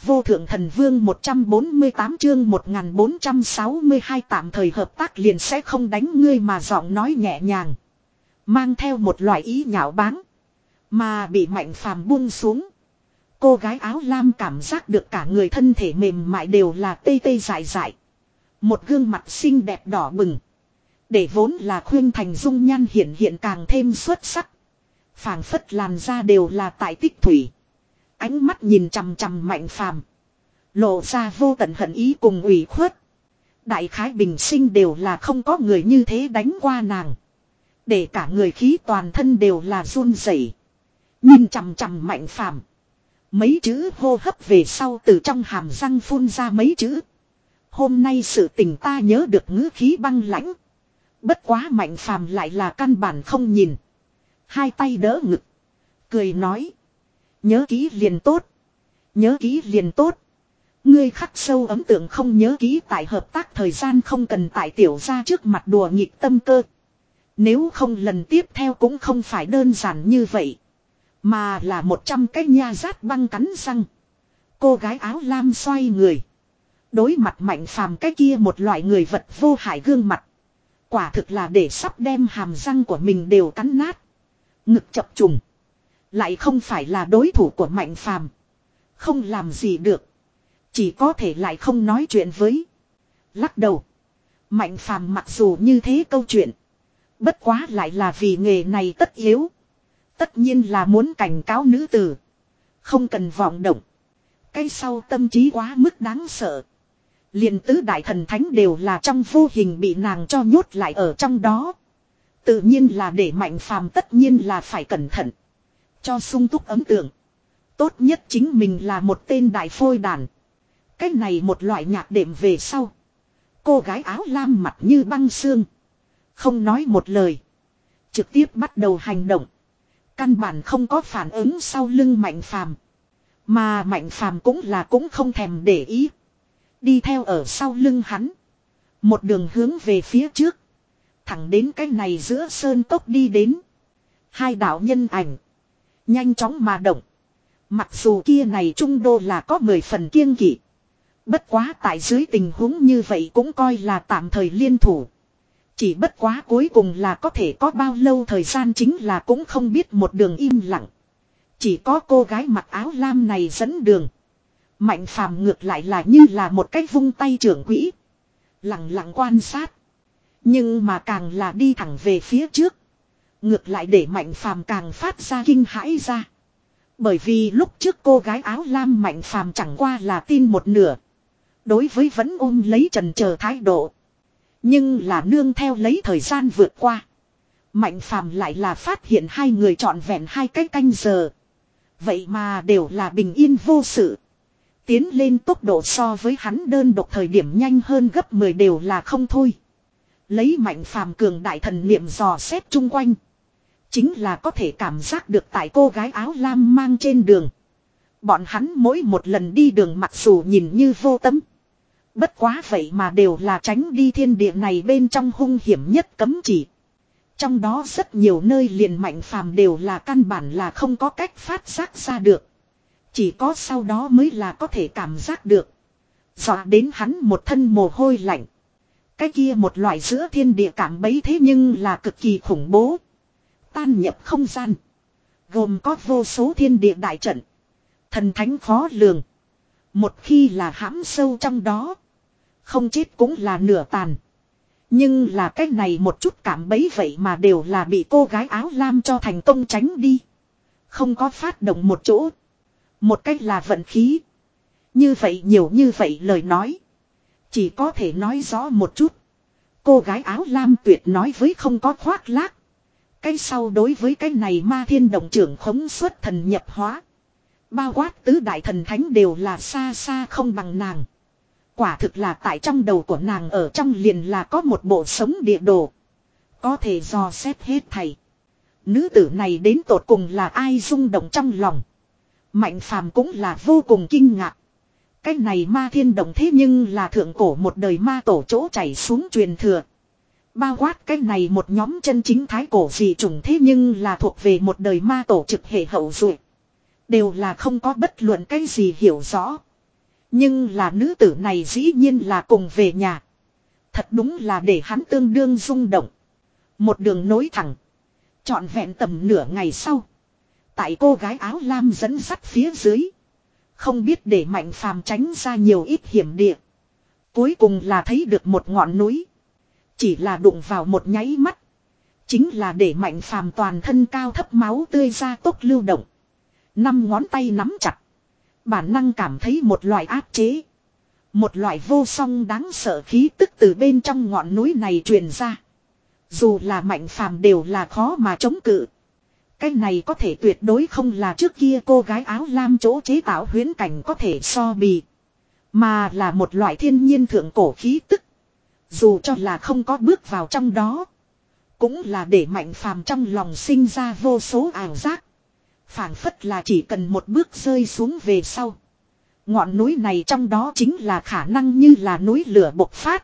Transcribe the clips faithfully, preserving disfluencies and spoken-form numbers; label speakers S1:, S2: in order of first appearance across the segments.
S1: vô thượng thần vương một trăm bốn mươi tám chương một nghìn bốn trăm sáu mươi hai tạm thời hợp tác liền sẽ không đánh ngươi mà giọng nói nhẹ nhàng. Mang theo một loại ý nhạo báng. Mà bị Mạnh Phàm buông xuống. Cô gái áo lam cảm giác được cả người thân thể mềm mại đều là tê tê dại dại. Một gương mặt xinh đẹp đỏ bừng. Để vốn là khuyên thành dung nhan hiện hiện càng thêm xuất sắc. Phảng phất làn da đều là tại tích thủy. Ánh mắt nhìn chằm chằm Mạnh Phàm, lộ ra vô tận hận ý cùng ủy khuất. Đại khái bình sinh đều là không có người như thế đánh qua nàng. Để cả người khí toàn thân đều là run rẩy. Nhìn chằm chằm Mạnh Phàm, mấy chữ hô hấp về sau từ trong hàm răng phun ra mấy chữ. Hôm nay sự tình ta nhớ được ngữ khí băng lãnh. Bất quá Mạnh Phàm lại là căn bản không nhìn. Hai tay đỡ ngực, cười nói. Nhớ kỹ liền tốt. Nhớ kỹ liền tốt. Ngươi khắc sâu ấn tượng không nhớ kỹ tại hợp tác thời gian không cần tại tiểu gia trước mặt đùa nghịch tâm cơ. Nếu không lần tiếp theo cũng không phải đơn giản như vậy. Mà là một trăm cái nha rát băng cắn răng. Cô gái áo lam xoay người. Đối mặt Mạnh Phàm cái kia một loại người vật vô hại gương mặt. Quả thực là để sắp đem hàm răng của mình đều cắn nát. Ngực chập trùng. Lại không phải là đối thủ của Mạnh Phàm, không làm gì được. Chỉ có thể lại không nói chuyện với. Lắc đầu. Mạnh Phàm mặc dù như thế câu chuyện. Bất quá lại là vì nghề này tất yếu. Tất nhiên là muốn cảnh cáo nữ tử. Không cần vọng động. Cái sau tâm trí quá mức đáng sợ. Liền tứ đại thần thánh đều là trong vô hình bị nàng cho nhốt lại ở trong đó. Tự nhiên là để Mạnh Phàm tất nhiên là phải cẩn thận. Cho sung túc ấn tượng. Tốt nhất chính mình là một tên đại phôi đàn. Cái này một loại nhạc đệm về sau. Cô gái áo lam mặt như băng xương. Không nói một lời. Trực tiếp bắt đầu hành động. Căn bản không có phản ứng sau lưng Mạnh Phàm. Mà Mạnh Phàm cũng là cũng không thèm để ý. Đi theo ở sau lưng hắn. Một đường hướng về phía trước. Thẳng đến cái này giữa sơn cốc đi đến. Hai đạo nhân ảnh. Nhanh chóng mà động. Mặc dù kia này trung đô là có mười phần kiêng kỵ. Bất quá tại dưới tình huống như vậy cũng coi là tạm thời liên thủ. Chỉ bất quá cuối cùng là có thể có bao lâu thời gian chính là cũng không biết, một đường im lặng. Chỉ có cô gái mặc áo lam này dẫn đường. Mạnh Phàm ngược lại là như là một cái vung tay trưởng quỹ. Lặng lặng quan sát. Nhưng mà càng là đi thẳng về phía trước. Ngược lại để Mạnh Phàm càng phát ra kinh hãi ra. Bởi vì lúc trước cô gái áo lam Mạnh Phàm chẳng qua là tin một nửa. Đối với vẫn ôm lấy trần chờ thái độ. Nhưng là nương theo lấy thời gian vượt qua. Mạnh Phàm lại là phát hiện hai người trọn vẹn hai cái canh giờ. Vậy mà đều là bình yên vô sự. Tiến lên tốc độ so với hắn đơn độc thời điểm nhanh hơn gấp mười đều là không thôi. Lấy Mạnh Phàm cường đại thần niệm dò xét chung quanh. Chính là có thể cảm giác được tại cô gái áo lam mang trên đường. Bọn hắn mỗi một lần đi đường mặc dù nhìn như vô tâm. Bất quá vậy mà đều là tránh đi thiên địa này bên trong hung hiểm nhất cấm chỉ. Trong đó rất nhiều nơi liền Mạnh Phàm đều là căn bản là không có cách phát giác ra được. Chỉ có sau đó mới là có thể cảm giác được. Dọa đến hắn một thân mồ hôi lạnh. Cái kia một loại giữa thiên địa cảm bấy thế nhưng là cực kỳ khủng bố. Tan nhập không gian. Gồm có vô số thiên địa đại trận. Thần thánh khó lường. Một khi là hãm sâu trong đó. Không chết cũng là nửa tàn. Nhưng là cái này một chút cảm bấy vậy mà đều là bị cô gái áo lam cho thành công tránh đi. Không có phát động một chỗ. Một cách là vận khí. Như vậy nhiều như vậy lời nói. Chỉ có thể nói rõ một chút. Cô gái áo lam tuyệt nói với không có khoác lác. Cái sau đối với cái này ma thiên động trưởng khống xuất thần nhập hóa. Bao quát tứ đại thần thánh đều là xa xa không bằng nàng. Quả thực là tại trong đầu của nàng ở trong liền là có một bộ sống địa đồ. Có thể dò xét hết thầy. Nữ tử này đến tột cùng là ai rung động trong lòng. Mạnh Phàm cũng là vô cùng kinh ngạc. Cái này ma thiên động thế nhưng là thượng cổ một đời ma tổ chỗ chảy xuống truyền thừa. Bao quát cái này một nhóm chân chính thái cổ dị chủng thế nhưng là thuộc về một đời ma tổ trực hệ hậu duệ. Đều là không có bất luận cái gì hiểu rõ. Nhưng là nữ tử này dĩ nhiên là cùng về nhà. Thật đúng là để hắn tương đương rung động. Một đường nối thẳng. Trọn vẹn tầm nửa ngày sau. Tại cô gái áo lam dẫn sắt phía dưới. Không biết để Mạnh Phàm tránh ra nhiều ít hiểm địa. Cuối cùng là thấy được một ngọn núi. Chỉ là đụng vào một nháy mắt. Chính là để Mạnh Phàm toàn thân cao thấp máu tươi ra tốc lưu động. Năm ngón tay nắm chặt. Bản năng cảm thấy một loại áp chế. Một loại vô song đáng sợ khí tức từ bên trong ngọn núi này truyền ra. Dù là Mạnh Phàm đều là khó mà chống cự. Cái này có thể tuyệt đối không là trước kia cô gái áo lam chỗ chế tạo huyễn cảnh có thể so bì. Mà là một loại thiên nhiên thượng cổ khí tức. Dù cho là không có bước vào trong đó. Cũng là để Mạnh Phàm trong lòng sinh ra vô số ảo giác. Phảng phất là chỉ cần một bước rơi xuống về sau. Ngọn núi này trong đó chính là khả năng như là núi lửa bộc phát.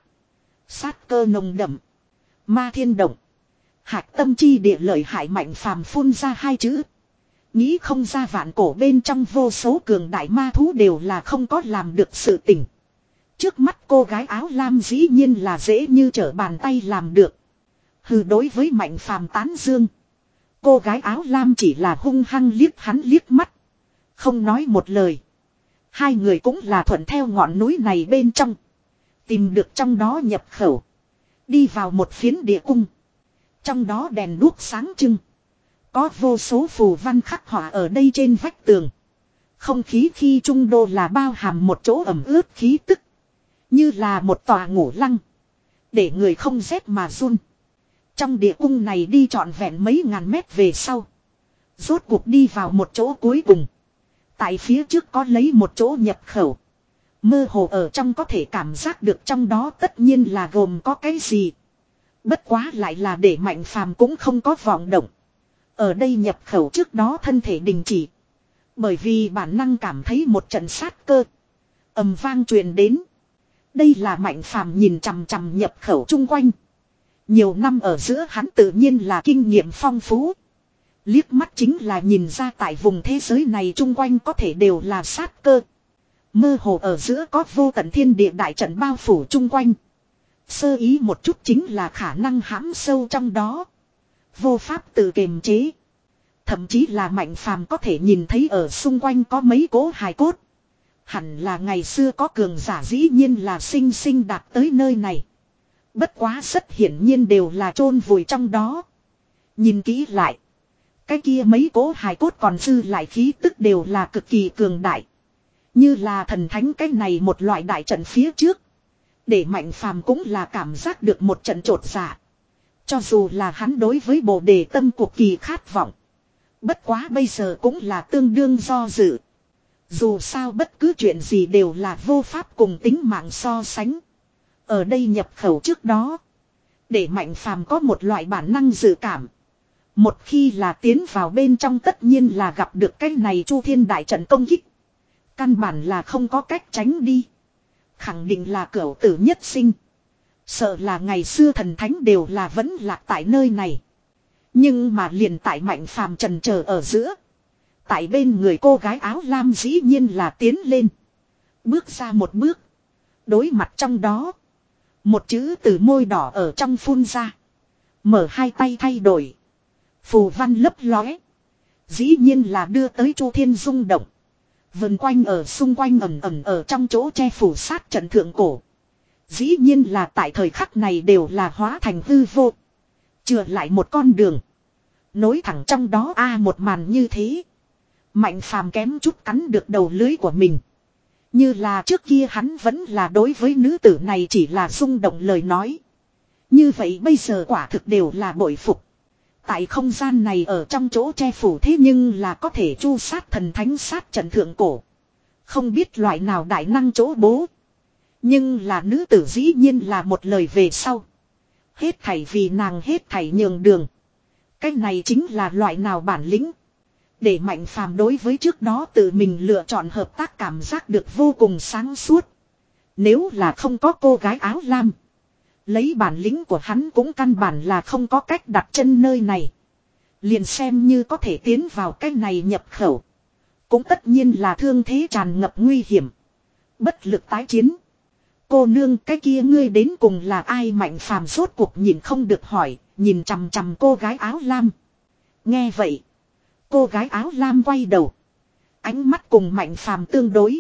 S1: Sát cơ nồng đậm. Ma thiên động. Hạc tâm chi địa lợi hại Mạnh Phàm phun ra hai chữ. Nghĩ không ra vạn cổ bên trong vô số cường đại ma thú đều là không có làm được sự tình. Trước mắt cô gái áo lam dĩ nhiên là dễ như trở bàn tay làm được. Hừ, đối với Mạnh Phàm tán dương. Cô gái áo lam chỉ là hung hăng liếc hắn liếc mắt. Không nói một lời. Hai người cũng là thuận theo ngọn núi này bên trong. Tìm được trong đó nhập khẩu. Đi vào một phiến địa cung. Trong đó đèn đuốc sáng trưng. Có vô số phù văn khắc họa ở đây trên vách tường. Không khí khi trung đô là bao hàm một chỗ ẩm ướt khí tức. Như là một tòa ngủ lăng. Để người không rét mà run. Trong địa cung này đi trọn vẹn mấy ngàn mét về sau. Rốt cuộc đi vào một chỗ cuối cùng. Tại phía trước có lấy một chỗ nhập khẩu. Mơ hồ ở trong có thể cảm giác được trong đó tất nhiên là gồm có cái gì. Bất quá lại là để Mạnh Phàm cũng không có vọng động. Ở đây nhập khẩu trước đó thân thể đình chỉ. Bởi vì bản năng cảm thấy một trận sát cơ. Ầm vang truyền đến. Đây là Mạnh Phàm nhìn chằm chằm nhập khẩu chung quanh. Nhiều năm ở giữa hắn tự nhiên là kinh nghiệm phong phú. Liếc mắt chính là nhìn ra tại vùng thế giới này chung quanh có thể đều là sát cơ. Mơ hồ ở giữa có vô tận thiên địa đại trận bao phủ chung quanh. Sơ ý một chút chính là khả năng hãm sâu trong đó. Vô pháp tự kiềm chế. Thậm chí là Mạnh Phàm có thể nhìn thấy ở xung quanh có mấy cỗ hài cốt. Hẳn là ngày xưa có cường giả dĩ nhiên là sinh sinh đạt tới nơi này. Bất quá rất hiển nhiên đều là chôn vùi trong đó. Nhìn kỹ lại. Cái kia mấy cỗ hài cốt còn dư lại khí tức đều là cực kỳ cường đại. Như là thần thánh cái này một loại đại trận phía trước. Để Mạnh Phàm cũng là cảm giác được một trận trột dạ. Cho dù là hắn đối với bồ đề tâm cuộc kỳ khát vọng. Bất quá bây giờ cũng là tương đương do dự. Dù sao bất cứ chuyện gì đều là vô pháp cùng tính mạng so sánh. Ở đây nhập khẩu trước đó. Để Mạnh Phàm có một loại bản năng dự cảm. Một khi là tiến vào bên trong tất nhiên là gặp được cái này Chu Thiên đại trận công kích. Căn bản là không có cách tránh đi. Khẳng định là cửu tử nhất sinh. Sợ là ngày xưa thần thánh đều là vẫn lạc tại nơi này. Nhưng mà liền tại Mạnh Phàm trần chờ ở giữa. Tại bên người cô gái áo lam dĩ nhiên là tiến lên. Bước ra một bước. Đối mặt trong đó. Một chữ từ môi đỏ ở trong phun ra. Mở hai tay thay đổi. Phù văn lấp lóe. Dĩ nhiên là đưa tới Chu Thiên rung động. Vần quanh ở xung quanh ẩm ẩm ở trong chỗ che phủ sát trận thượng cổ. Dĩ nhiên là tại thời khắc này đều là hóa thành hư vô. Chừa lại một con đường. Nối thẳng trong đó a à, một màn như thế. Mạnh Phàm kém chút cắn được đầu lưới của mình. Như là trước kia hắn vẫn là đối với nữ tử này chỉ là rung động lời nói. Như vậy bây giờ quả thực đều là bội phục. Tại không gian này ở trong chỗ che phủ thế nhưng là có thể chu sát thần thánh sát trận thượng cổ. Không biết loại nào đại năng chỗ bố. Nhưng là nữ tử dĩ nhiên là một lời về sau. Hết thảy vì nàng hết thảy nhường đường. Cái này chính là loại nào bản lĩnh. Để Mạnh Phàm đối với trước đó tự mình lựa chọn hợp tác cảm giác được vô cùng sáng suốt. Nếu là không có cô gái áo lam. Lấy bản lĩnh của hắn cũng căn bản là không có cách đặt chân nơi này. Liền xem như có thể tiến vào cái này nhập khẩu. Cũng tất nhiên là thương thế tràn ngập nguy hiểm. Bất lực tái chiến. Cô nương, cái kia ngươi đến cùng là ai? Mạnh phàm rốt cuộc nhìn không được hỏi, nhìn chằm chằm cô gái áo lam. Nghe vậy, cô gái áo lam quay đầu, ánh mắt cùng Mạnh phàm tương đối,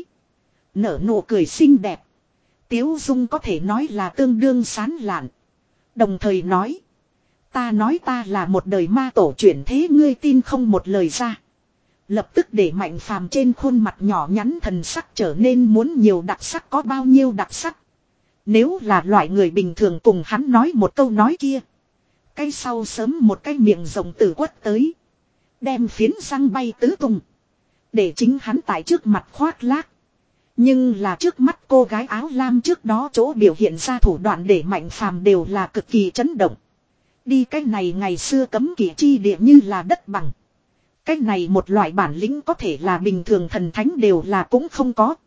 S1: nở nụ cười xinh đẹp. Tiếu dung có thể nói là tương đương sán lạn. Đồng thời nói, ta nói ta là một đời ma tổ chuyển thế, ngươi tin không? Một lời ra, lập tức để Mạnh phàm trên khuôn mặt nhỏ nhắn thần sắc trở nên muốn nhiều đặc sắc có bao nhiêu đặc sắc. Nếu là loại người bình thường cùng hắn nói một câu nói kia, cái sau sớm một cái miệng rồng tử quất tới, đem phiến răng bay tứ tung, để chính hắn tại trước mặt khoác lác. Nhưng là trước mắt cô gái áo lam trước đó chỗ biểu hiện ra thủ đoạn để Mạnh phàm đều là cực kỳ chấn động. Đi cái này ngày xưa cấm kỵ chi địa như là đất bằng. Cái này một loại bản lĩnh có thể là bình thường thần thánh đều là cũng không có.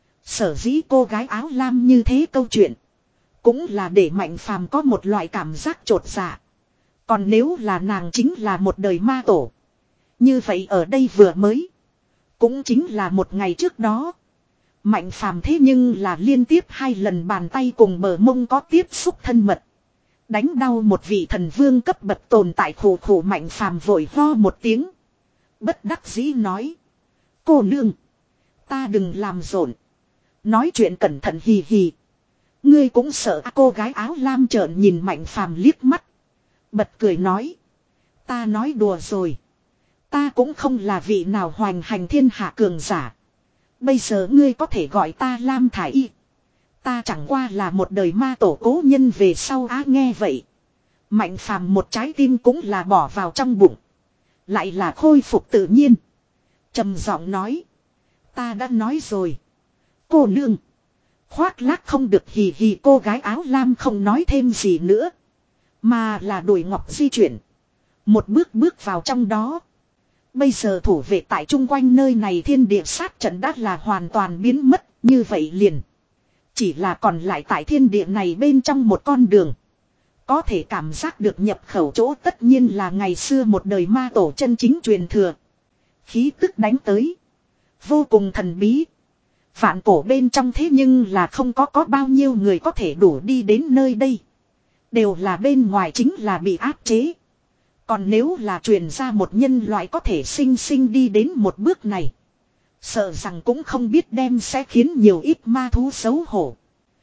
S1: Sở dĩ cô gái áo lam như thế câu chuyện, cũng là để Mạnh phàm có một loại cảm giác chột dạ. Còn nếu là nàng chính là một đời ma tổ, như vậy ở đây vừa mới, cũng chính là một ngày trước đó, Mạnh phàm thế nhưng là liên tiếp hai lần bàn tay cùng bờ mông có tiếp xúc thân mật, đánh đau một vị thần vương cấp bậc tồn tại. Khổ khổ Mạnh phàm vội ho một tiếng, bất đắc dĩ nói, cô nương, ta đừng làm rộn, nói chuyện cẩn thận, hì hì. Ngươi cũng sợ à? Cô gái áo lam trợn nhìn Mạnh phàm liếc mắt, bật cười nói, ta nói đùa rồi, ta cũng không là vị nào hoành hành thiên hạ cường giả. Bây giờ ngươi có thể gọi ta Lam Thải Y, ta chẳng qua là một đời ma tổ cố nhân về sau. Á nghe vậy, Mạnh phàm một trái tim cũng là bỏ vào trong bụng, lại là khôi phục tự nhiên, trầm giọng nói, ta đã nói rồi, cô nương, khoác lác không được, hì hì. Cô gái áo lam không nói thêm gì nữa, mà là đuổi ngọc di chuyển, một bước bước vào trong đó. Bây giờ thủ vệ tại chung quanh nơi này thiên địa sát trận đã là hoàn toàn biến mất, như vậy liền chỉ là còn lại tại thiên địa này bên trong một con đường. Có thể cảm giác được nhập khẩu chỗ tất nhiên là ngày xưa một đời ma tổ chân chính truyền thừa. Khí tức đánh tới, vô cùng thần bí. Vạn cổ bên trong thế nhưng là không có có bao nhiêu người có thể đủ đi đến nơi đây. Đều là bên ngoài chính là bị áp chế. Còn nếu là truyền ra một nhân loại có thể sinh sinh đi đến một bước này, sợ rằng cũng không biết đem sẽ khiến nhiều ít ma thú xấu hổ.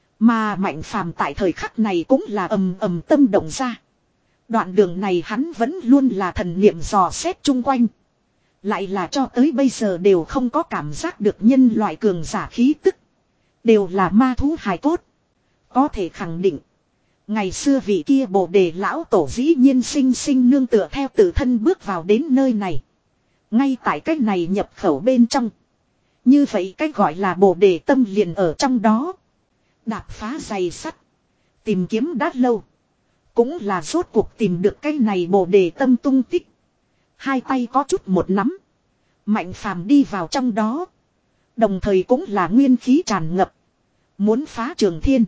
S1: Mà Mạnh phàm tại thời khắc này cũng là ầm ầm tâm động ra. Đoạn đường này hắn vẫn luôn là thần niệm dò xét chung quanh, lại là cho tới bây giờ đều không có cảm giác được nhân loại cường giả khí tức, đều là ma thú hài cốt. Có thể khẳng định, ngày xưa vị kia Bồ Đề lão tổ dĩ nhiên sinh sinh nương tựa theo tự thân bước vào đến nơi này. Ngay tại cái này nhập khẩu bên trong, như vậy cái gọi là Bồ Đề tâm liền ở trong đó. Đạp phá dày sắt, tìm kiếm đã lâu, cũng là rốt cuộc tìm được cái này Bồ Đề tâm tung tích. Hai tay có chút một nắm, Mạnh phàm đi vào trong đó, đồng thời cũng là nguyên khí tràn ngập, muốn phá trường thiên.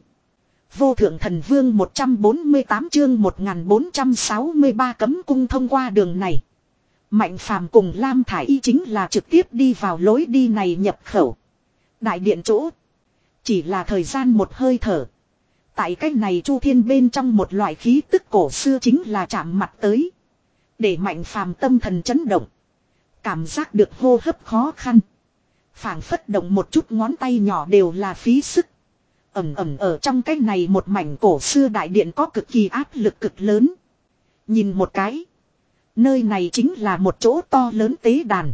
S1: Vô thượng thần vương một trăm bốn mươi tám chương một nghìn bốn trăm sáu mươi ba cấm cung. Thông qua đường này, Mạnh phàm cùng Lam Thải Y chính là trực tiếp đi vào lối đi này nhập khẩu đại điện chỗ. Chỉ là thời gian một hơi thở, tại cách này chu thiên bên trong một loại khí tức cổ xưa chính là chạm mặt tới, để Mạnh phàm tâm thần chấn động, cảm giác được hô hấp khó khăn, phảng phất động một chút ngón tay nhỏ đều là phí sức. Ẩm ẩm ở trong cái này một mảnh cổ xưa đại điện có cực kỳ áp lực cực lớn. Nhìn một cái, nơi này chính là một chỗ to lớn tế đàn.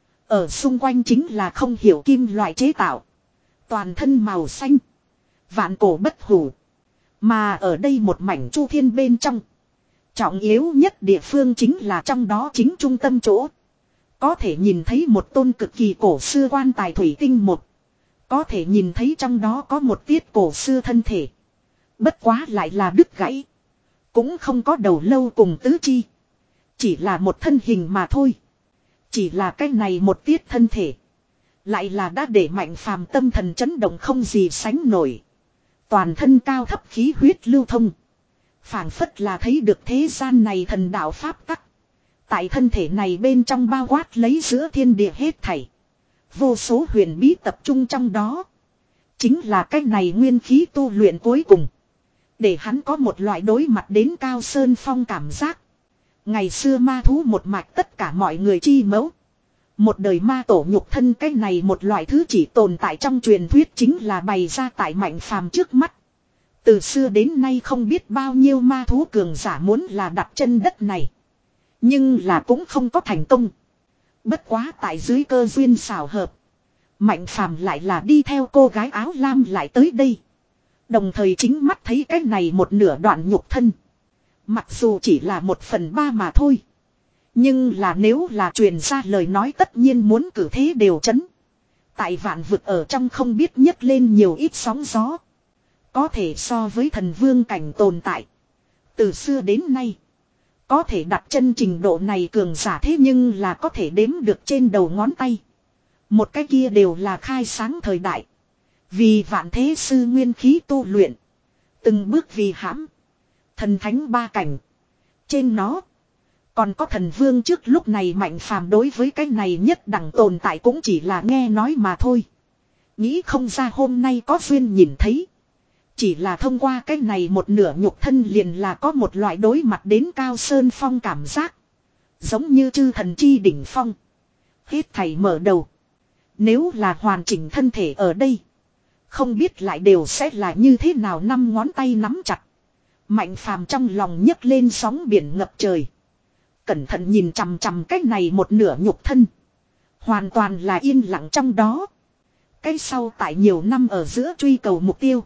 S1: Ở xung quanh chính là không hiểu kim loại chế tạo, toàn thân màu xanh, vạn cổ bất hủ. Mà ở đây một mảnh chu thiên bên trong, trọng yếu nhất địa phương chính là trong đó chính trung tâm chỗ. Có thể nhìn thấy một tôn cực kỳ cổ xưa quan tài thủy tinh một. Có thể nhìn thấy trong đó có một tiết cổ xưa thân thể. Bất quá lại là đứt gãy, cũng không có đầu lâu cùng tứ chi, chỉ là một thân hình mà thôi. Chỉ là cái này một tiết thân thể, lại là đã để Mạnh phàm tâm thần chấn động không gì sánh nổi. Toàn thân cao thấp khí huyết lưu thông, phảng phất là thấy được thế gian này thần đạo pháp tắc. Tại thân thể này bên trong bao quát lấy giữa thiên địa hết thảy. Vô số huyền bí tập trung trong đó. chính là cái này nguyên khí tu luyện cuối cùng. Để hắn có một loại đối mặt đến Cao Sơn Phong cảm giác. Ngày xưa ma thú một mạch tất cả mọi người chi mẫu. Một đời ma tổ nhục thân cái này một loại thứ chỉ tồn tại trong truyền thuyết chính là bày ra tại Mạnh Phàm trước mắt. Từ xưa đến nay không biết bao nhiêu ma thú cường giả muốn là đặt chân đất này. Nhưng là cũng không có thành công. Bất quá tại dưới cơ duyên xảo hợp. Mạnh Phàm lại là đi theo cô gái áo lam lại tới đây. Đồng thời chính mắt thấy cái này một nửa đoạn nhục thân. Mặc dù chỉ là một phần ba mà thôi. Nhưng là nếu là truyền ra lời nói tất nhiên muốn cử thế đều chấn. Tại vạn vực ở trong không biết nhấc lên nhiều ít sóng gió. Có thể so với thần vương cảnh tồn tại. Từ xưa đến nay. Có thể đặt chân trình độ này cường giả thế nhưng là có thể đếm được trên đầu ngón tay. Một cái kia đều là khai sáng thời đại. Vì vạn thế sư nguyên khí tu luyện. Từng bước vì hãm. Thần thánh ba cảnh. Trên nó. Còn có thần vương trước lúc này Mạnh Phàm đối với cái này nhất đẳng tồn tại cũng chỉ là nghe nói mà thôi. Nghĩ không ra hôm nay có duyên nhìn thấy. Chỉ là thông qua cái này một nửa nhục thân liền là có một loại đối mặt đến Cao Sơn Phong cảm giác. Giống như chư thần chi đỉnh phong. Hết thảy mở đầu. Nếu là hoàn chỉnh thân thể ở đây. Không biết lại đều sẽ là như thế nào năm ngón tay nắm chặt. Mạnh Phàm trong lòng nhấc lên sóng biển ngập trời. Cẩn thận nhìn chằm chằm cái này một nửa nhục thân. Hoàn toàn là yên lặng trong đó. Cái sau tại nhiều năm ở giữa truy cầu mục tiêu.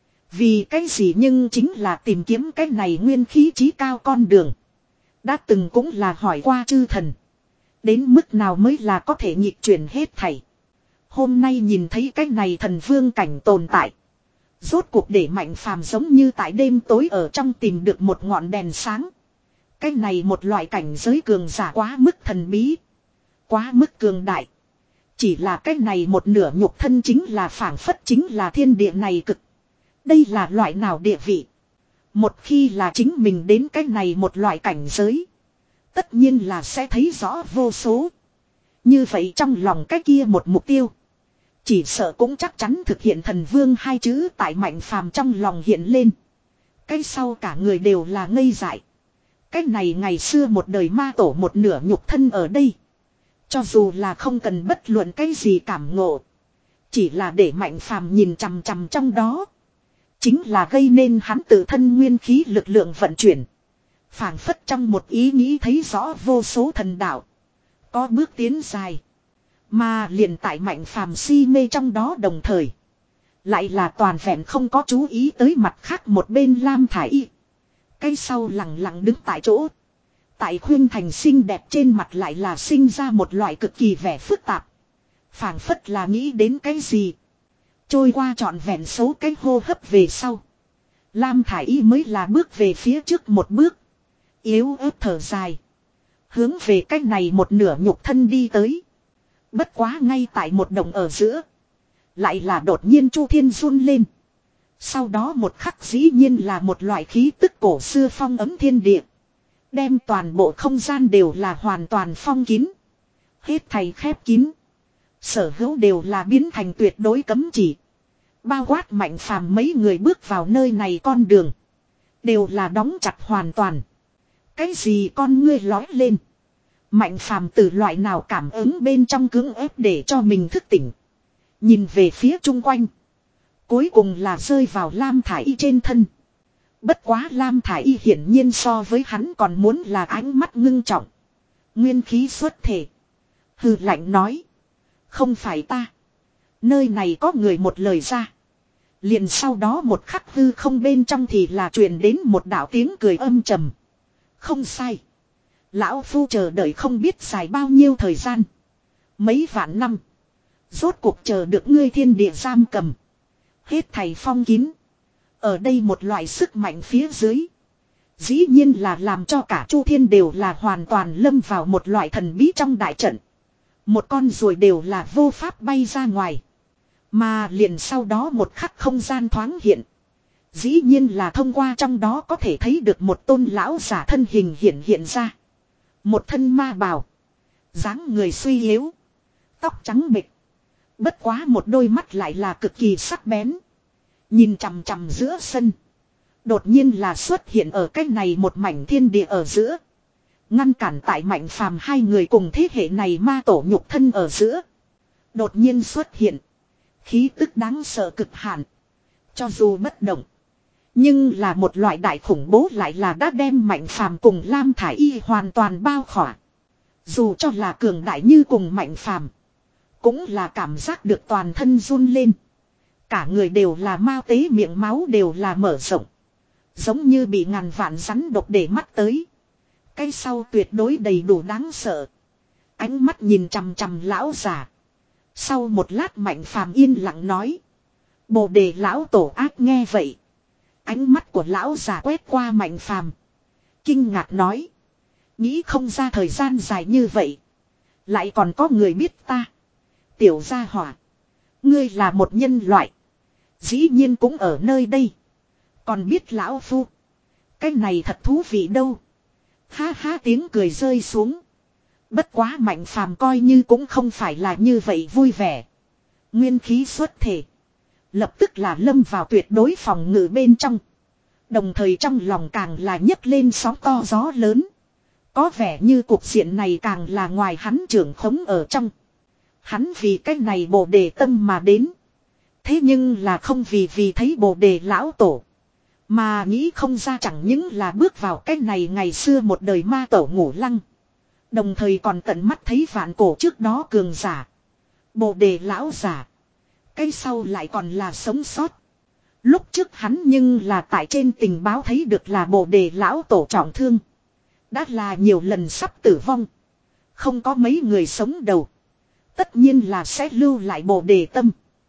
S1: Vì cái gì nhưng chính là tìm kiếm cái này nguyên khí trí cao con đường. Đã từng cũng là hỏi qua chư thần. Đến mức nào mới là có thể nhịp chuyển hết thảy. Hôm nay nhìn thấy cái này thần vương cảnh tồn tại. Rốt cuộc để Mạnh Phàm giống như tại đêm tối ở trong tìm được một ngọn đèn sáng. Cái này một loại cảnh giới cường giả quá mức thần bí. Quá mức cường đại. Chỉ là cái này một nửa nhục thân chính là phảng phất chính là thiên địa này cực. Đây là loại nào địa vị. Một khi là chính mình đến cái này một loại cảnh giới. Tất nhiên là sẽ thấy rõ vô số. Như vậy trong lòng cái kia một mục tiêu. Chỉ sợ cũng chắc chắn thực hiện thần vương hai chữ tại Mạnh Phàm trong lòng hiện lên. Cái sau cả người đều là ngây dại. Cái này ngày xưa một đời ma tổ một nửa nhục thân ở đây. Cho dù là không cần bất luận cái gì cảm ngộ. Chỉ là để Mạnh Phàm nhìn chằm chằm trong đó. Chính là gây nên hắn tự thân nguyên khí lực lượng vận chuyển. Phảng phất trong một ý nghĩ thấy rõ vô số thần đạo. Có bước tiến dài. Mà liền tại Mạnh Phàm si mê trong đó đồng thời. Lại là toàn vẹn không có chú ý tới mặt khác một bên Lam Thải Y. Cái sau lặng lặng đứng tại chỗ. Tại khuyên thành xinh đẹp trên mặt lại là sinh ra một loại cực kỳ vẻ phức tạp. Phảng phất là nghĩ đến cái gì. Trôi qua trọn vẹn số cái hô hấp về sau. Lam Thải Y mới là bước về phía trước một bước. Yếu ớt thở dài. Hướng về cái này một nửa nhục thân đi tới. Bất quá ngay tại một đồng ở giữa. Lại là đột nhiên Chu Thiên run lên. Sau đó một khắc dĩ nhiên là một loại khí tức cổ xưa phong ấm thiên địa. Đem toàn bộ không gian đều là hoàn toàn phong kín. Hết thầy khép kín. Sở hữu đều là biến thành tuyệt đối cấm chỉ. Bao quát Mạnh Phàm mấy người bước vào nơi này con đường. Đều là đóng chặt hoàn toàn. Cái gì con ngươi lói lên. Mạnh Phàm từ loại nào cảm ứng bên trong cưỡng ép để cho mình thức tỉnh. Nhìn về phía chung quanh. Cuối cùng là rơi vào Lam Thải Y trên thân. Bất quá Lam Thải Y hiển nhiên so với hắn còn muốn là ánh mắt ngưng trọng. Nguyên khí xuất thể. Hừ lạnh nói. Không phải ta. Nơi này có người một lời ra. Liền sau đó một khắc hư không bên trong thì là truyền đến một đạo tiếng cười âm trầm. Không sai. Lão Phu chờ đợi không biết dài bao nhiêu thời gian. Mấy vạn năm. Rốt cuộc chờ được ngươi thiên địa giam cầm. Hết thầy phong kín. Ở đây một loại sức mạnh phía dưới. Dĩ nhiên là làm cho cả Chu Thiên đều là hoàn toàn lâm vào một loại thần bí trong đại trận. Một con ruồi đều là vô pháp bay ra ngoài. Mà liền sau đó một khắc không gian thoáng hiện. Dĩ nhiên là thông qua trong đó có thể thấy được một tôn lão giả thân hình hiện hiện ra. Một thân ma bào. Dáng người suy yếu. Tóc trắng bệch. Bất quá một đôi mắt lại là cực kỳ sắc bén. Nhìn chằm chằm giữa sân. Đột nhiên là xuất hiện ở cái này một mảnh thiên địa ở giữa. Ngăn cản tại Mạnh Phàm hai người cùng thế hệ này ma tổ nhục thân ở giữa. Đột nhiên xuất hiện. Khí tức đáng sợ cực hạn. Cho dù bất động. Nhưng là một loại đại khủng bố lại là đã đem Mạnh Phàm cùng Lam Thải Y hoàn toàn bao khỏa. Dù cho là cường đại như cùng Mạnh Phàm, cũng là cảm giác được toàn thân run lên. Cả người đều là mao tế, miệng máu đều là mở rộng. Giống như bị ngàn vạn rắn độc để mắt tới. Cái sau tuyệt đối đầy đủ đáng sợ. Ánh mắt nhìn chằm chằm lão già. Sau một lát Mạnh Phàm yên lặng nói. Bồ đề lão tổ ác nghe vậy. Ánh mắt của lão già quét qua Mạnh Phàm, kinh ngạc nói. Nghĩ không ra thời gian dài như vậy. Lại còn có người biết ta. Tiểu gia hỏa. Ngươi là một nhân loại. Dĩ nhiên cũng ở nơi đây. Còn biết lão phu. Cái này thật thú vị đâu. Ha ha tiếng cười rơi xuống. Bất quá Mạnh Phàm coi như cũng không phải là như vậy vui vẻ. Nguyên khí xuất thể. Lập tức là lâm vào tuyệt đối phòng ngự bên trong. Đồng thời trong lòng càng là nhấc lên sóng to gió lớn. Có vẻ như cuộc diện này càng là ngoài hắn trưởng khống ở trong. Hắn vì cái này bồ đề tâm mà đến. Thế nhưng là không vì vì thấy bồ đề lão tổ. Mà nghĩ không ra chẳng những là bước vào cái này ngày xưa một đời ma tổ ngủ lăng. Đồng thời còn tận mắt thấy vạn cổ trước đó cường giả. Bồ đề lão giả. Cái sau lại còn là sống sót. Lúc trước hắn nhưng là tại trên tình báo thấy được là bồ đề lão tổ trọng thương. Đã là nhiều lần sắp tử vong. Không có mấy người sống đầu. Tất nhiên là sẽ lưu lại bồ đề tâm.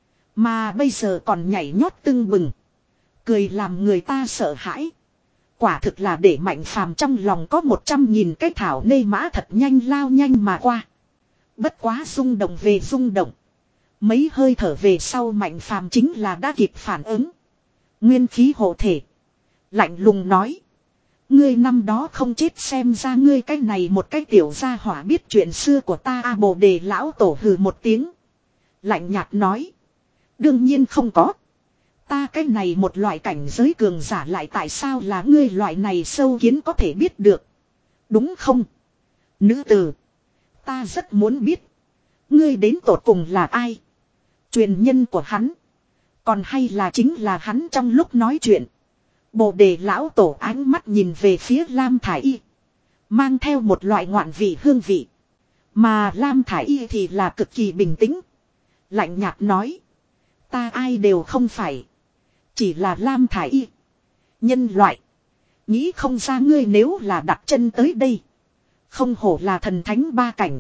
S1: Mà bây giờ còn nhảy nhót tưng bừng. Cười làm người ta sợ hãi. Quả thực là để Mạnh Phàm trong lòng có một trăm nghìn cái thảo nê mã thật nhanh lao nhanh mà qua. Bất quá rung động về rung động. Mấy hơi thở về sau Mạnh Phàm chính là đã kịp phản ứng. Nguyên khí hộ thể. Lạnh lùng nói. Ngươi năm đó không chết xem ra ngươi cái này một cái tiểu gia hỏa biết chuyện xưa của ta a bồ đề lão tổ hừ một tiếng. Lạnh nhạt nói. Đương nhiên không có. Ta cái này một loại cảnh giới cường giả lại tại sao là ngươi loại này sâu kiến có thể biết được. Đúng không? Nữ tử. Ta rất muốn biết. Ngươi đến tột cùng là ai? Truyền nhân của hắn. Còn hay là chính là hắn trong lúc nói chuyện. Bồ đề lão tổ ánh mắt nhìn về phía Lam Thải Y. Mang theo một loại ngoạn vị hương vị. Mà Lam Thải Y thì là cực kỳ bình tĩnh. Lạnh nhạt nói. Ta ai đều không phải. Chỉ là Lam Thải Y. Nhân loại. Nghĩ không ra ngươi nếu là đặt chân tới đây. Không hổ là thần thánh ba cảnh.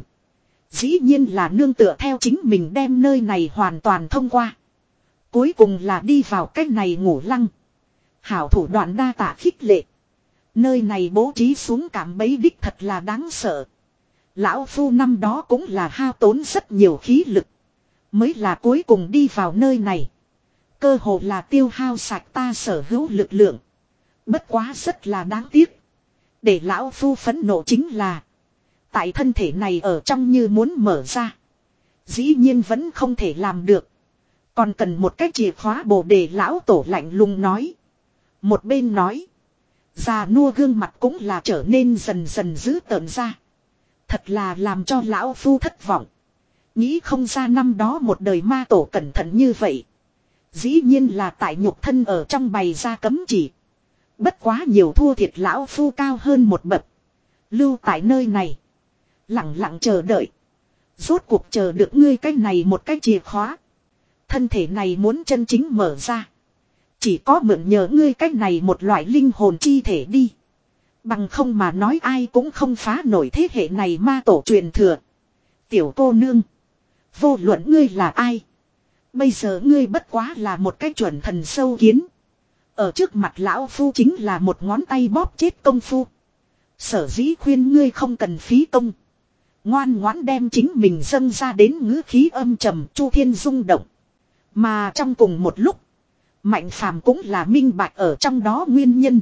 S1: Dĩ nhiên là nương tựa theo chính mình đem nơi này hoàn toàn thông qua. Cuối cùng là đi vào cách này ngủ lăng. Hảo thủ đoạn đa tạ khích lệ. Nơi này bố trí xuống cảm bấy đích thật là đáng sợ. Lão phu năm đó cũng là hao tốn rất nhiều khí lực. Mới là cuối cùng đi vào nơi này. Cơ hồ là tiêu hao sạch ta sở hữu lực lượng. Bất quá rất là đáng tiếc. Để lão phu phẫn nộ chính là. Tại thân thể này ở trong như muốn mở ra. Dĩ nhiên vẫn không thể làm được. Còn cần một cái chìa khóa bồ đề lão tổ lạnh lùng nói. Một bên nói. Già nua gương mặt cũng là trở nên dần dần dữ tợn ra. Thật là làm cho lão phu thất vọng. Nghĩ không ra năm đó một đời ma tổ cẩn thận như vậy. Dĩ nhiên là tại nhục thân ở trong bày ra cấm chỉ. Bất quá nhiều thua thiệt lão phu cao hơn một bậc. Lưu tại nơi này. Lặng lặng chờ đợi. Rốt cuộc chờ được ngươi cái này một cái chìa khóa. Thân thể này muốn chân chính mở ra. Chỉ có mượn nhờ ngươi cái này một loại linh hồn chi thể đi. Bằng không mà nói ai cũng không phá nổi thế hệ này ma tổ truyền thừa. Tiểu cô nương. Vô luận ngươi là ai. Bây giờ ngươi bất quá là một cái chuẩn thần sâu kiến. Ở trước mặt lão phu chính là một ngón tay bóp chết công phu. Sở dĩ khuyên ngươi không cần phí công. Ngoan ngoãn đem chính mình dâng ra đến ngữ khí âm trầm chu thiên rung động. Mà trong cùng một lúc. Mạnh Phàm cũng là minh bạch ở trong đó nguyên nhân.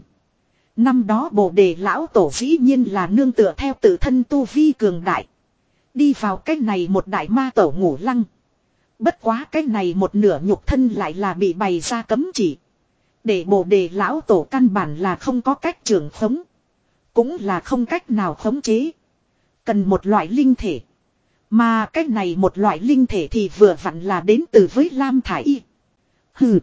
S1: Năm đó bồ đề lão tổ dĩ nhiên là nương tựa theo tự thân tu vi cường đại. Đi vào cách này một đại ma tổ ngủ lăng. Bất quá cái này một nửa nhục thân lại là bị bày ra cấm chỉ. Để bồ đề lão tổ căn bản là không có cách trưởng khống. Cũng là không cách nào khống chế. Cần một loại linh thể. Mà cái này một loại linh thể thì vừa vặn là đến từ với Lam Thải Y. Hừ.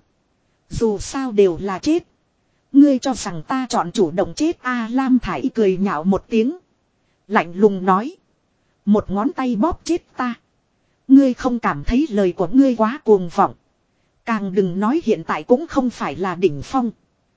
S1: Dù sao đều là chết. Ngươi cho rằng ta chọn chủ động chết a Lam Thải Y cười nhạo một tiếng. Lạnh lùng nói. Một ngón tay bóp chết ta. Ngươi không cảm thấy lời của ngươi quá cuồng vọng. Càng đừng nói hiện tại cũng không phải là đỉnh phong.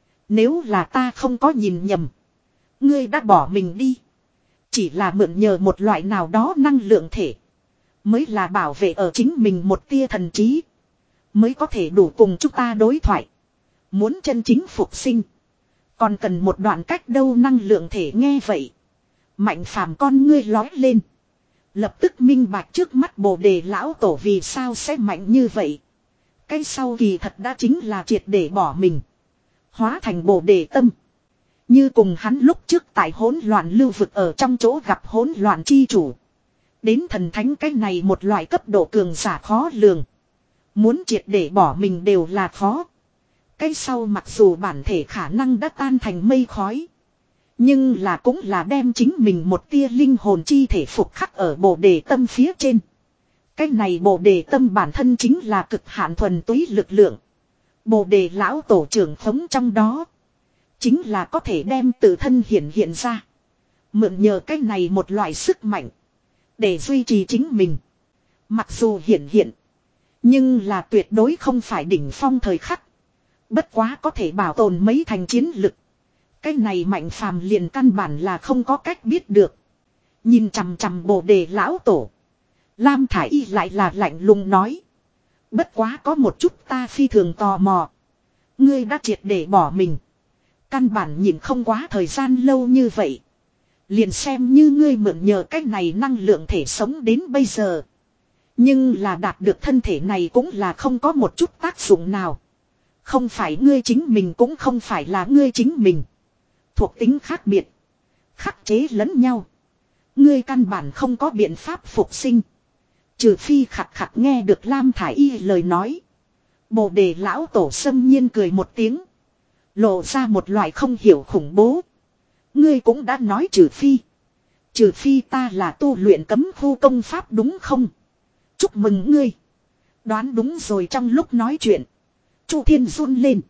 S1: Nếu là ta không có nhìn nhầm. Ngươi đã bỏ mình đi. Chỉ là mượn nhờ một loại nào đó năng lượng thể. Mới là bảo vệ ở chính mình một tia thần trí. Mới có thể đủ cùng chúng ta đối thoại. Muốn chân chính phục sinh. Còn cần một đoạn cách đâu năng lượng thể nghe vậy. Mạnh phàm con ngươi lói lên. Lập tức minh bạch trước mắt bồ đề lão tổ vì sao sẽ mạnh như vậy. Cái sau kỳ thật đã chính là triệt để bỏ mình. Hóa thành bồ đề tâm. Như cùng hắn lúc trước tại hỗn loạn lưu vực ở trong chỗ gặp hỗn loạn chi chủ. Đến thần thánh cái này một loại cấp độ cường giả khó lường. Muốn triệt để bỏ mình đều là khó. Cái sau mặc dù bản thể khả năng đã tan thành mây khói. Nhưng là cũng là đem chính mình một tia linh hồn chi thể phục khắc ở bồ đề tâm phía trên. Cái này bồ đề tâm bản thân chính là cực hạn thuần túy lực lượng. Bồ đề lão tổ trưởng khống trong đó. Chính là có thể đem tự thân hiện hiện ra. Mượn nhờ cái này một loại sức mạnh. Để duy trì chính mình. Mặc dù hiện hiện. Nhưng là tuyệt đối không phải đỉnh phong thời khắc. Bất quá có thể bảo tồn mấy thành chiến lực. Cái này mạnh phàm liền căn bản là không có cách biết được. Nhìn chằm chằm bồ đề lão tổ. Lam Thải Y lại là lạnh lùng nói. Bất quá có một chút ta phi thường tò mò. Ngươi đã triệt để bỏ mình. Căn bản nhìn không quá thời gian lâu như vậy. Liền xem như ngươi mượn nhờ cách này năng lượng thể sống đến bây giờ. Nhưng là đạt được thân thể này cũng là không có một chút tác dụng nào. Không phải ngươi chính mình cũng không phải là ngươi chính mình. Thuộc tính khác biệt. Khắc chế lẫn nhau. Ngươi căn bản không có biện pháp phục sinh. Trừ phi khặt khặt nghe được Lam Thải Y lời nói. Bồ đề lão tổ xâm nhiên cười một tiếng. Lộ ra một loại không hiểu khủng bố. Ngươi cũng đã nói trừ phi. Trừ phi ta là tu luyện cấm khu công pháp đúng không? Chúc mừng ngươi. Đoán đúng rồi trong lúc nói chuyện. Chu Thiên run lên.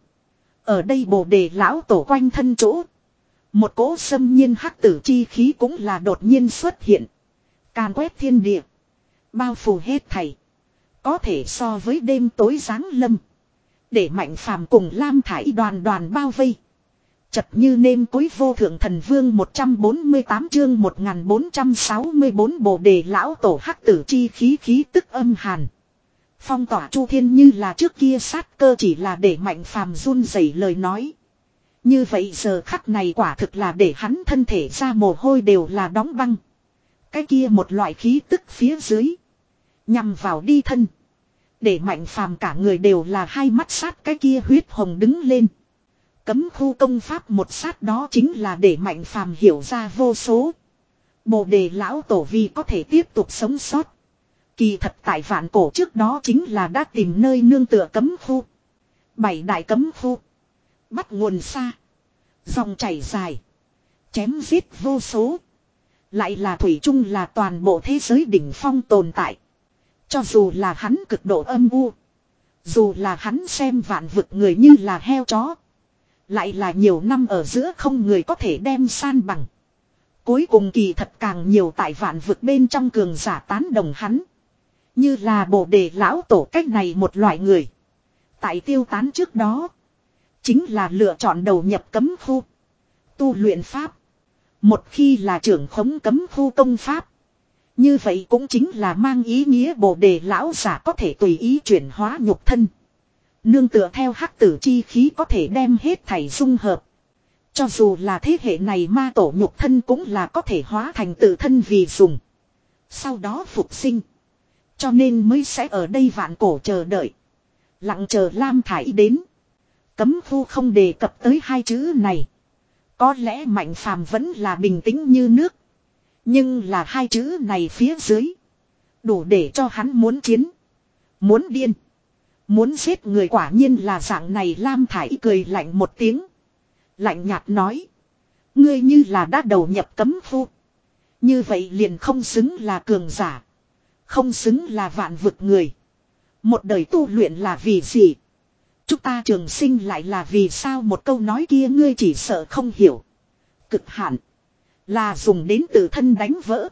S1: Ở đây bồ đề lão tổ quanh thân chỗ. Một cỗ xâm nhiên hắc tử chi khí cũng là đột nhiên xuất hiện. Càn quét thiên địa. Bao phủ hết thảy. Có thể so với đêm tối giáng lâm. Để mạnh phàm cùng Lam Thải Y đoàn đoàn bao vây. Chật như nêm cối vô thượng thần vương một trăm bốn mươi tám chương một nghìn bốn trăm sáu mươi bốn bồ đề lão tổ hắc tử chi khí khí tức âm hàn. Phong tỏa Chu Thiên như là trước kia sát cơ chỉ là để mạnh phàm run rẩy lời nói. Như vậy giờ khắc này quả thực là để hắn thân thể ra mồ hôi đều là đóng băng. Cái kia một loại khí tức phía dưới. Nhằm vào đi thân. Để mạnh phàm cả người đều là hai mắt sát cái kia huyết hồng đứng lên. Cấm khu công pháp một sát đó chính là để mạnh phàm hiểu ra vô số. Bồ đề lão tổ vì có thể tiếp tục sống sót. Kỳ thật tại vạn cổ trước đó chính là đã tìm nơi nương tựa cấm khu. Bảy đại cấm khu. Bắt nguồn xa. Dòng chảy dài. Chém giết vô số. Lại là thủy chung là toàn bộ thế giới đỉnh phong tồn tại. Cho dù là hắn cực độ âm u. Dù là hắn xem vạn vực người như là heo chó. Lại là nhiều năm ở giữa không người có thể đem san bằng. Cuối cùng kỳ thật càng nhiều tại vạn vực bên trong cường giả tán đồng hắn. Như là bồ đề lão tổ cách này một loại người. Tại tiêu tán trước đó. Chính là lựa chọn đầu nhập cấm khu. Tu luyện pháp. Một khi là trưởng khống cấm khu công pháp. Như vậy cũng chính là mang ý nghĩa bồ đề lão giả có thể tùy ý chuyển hóa nhục thân. Nương tựa theo hắc tử chi khí có thể đem hết thảy dung hợp. Cho dù là thế hệ này ma tổ nhục thân cũng là có thể hóa thành tự thân vì dùng. Sau đó phục sinh. Cho nên mới sẽ ở đây vạn cổ chờ đợi. Lặng chờ Lam Thải Y đến. Cấm khu không đề cập tới hai chữ này. Có lẽ mạnh phàm vẫn là bình tĩnh như nước. Nhưng là hai chữ này phía dưới. Đủ để cho hắn muốn chiến. Muốn điên. Muốn giết người quả nhiên là dạng này. Lam Thải Y cười lạnh một tiếng. Lạnh nhạt nói. Ngươi như là đã đầu nhập cấm khu. Như vậy liền không xứng là cường giả. Không xứng là vạn vực người. Một đời tu luyện là vì gì? Chúng ta trường sinh lại là vì sao? Một câu nói kia ngươi chỉ sợ không hiểu. Cực hạn. Là dùng đến tự thân đánh vỡ.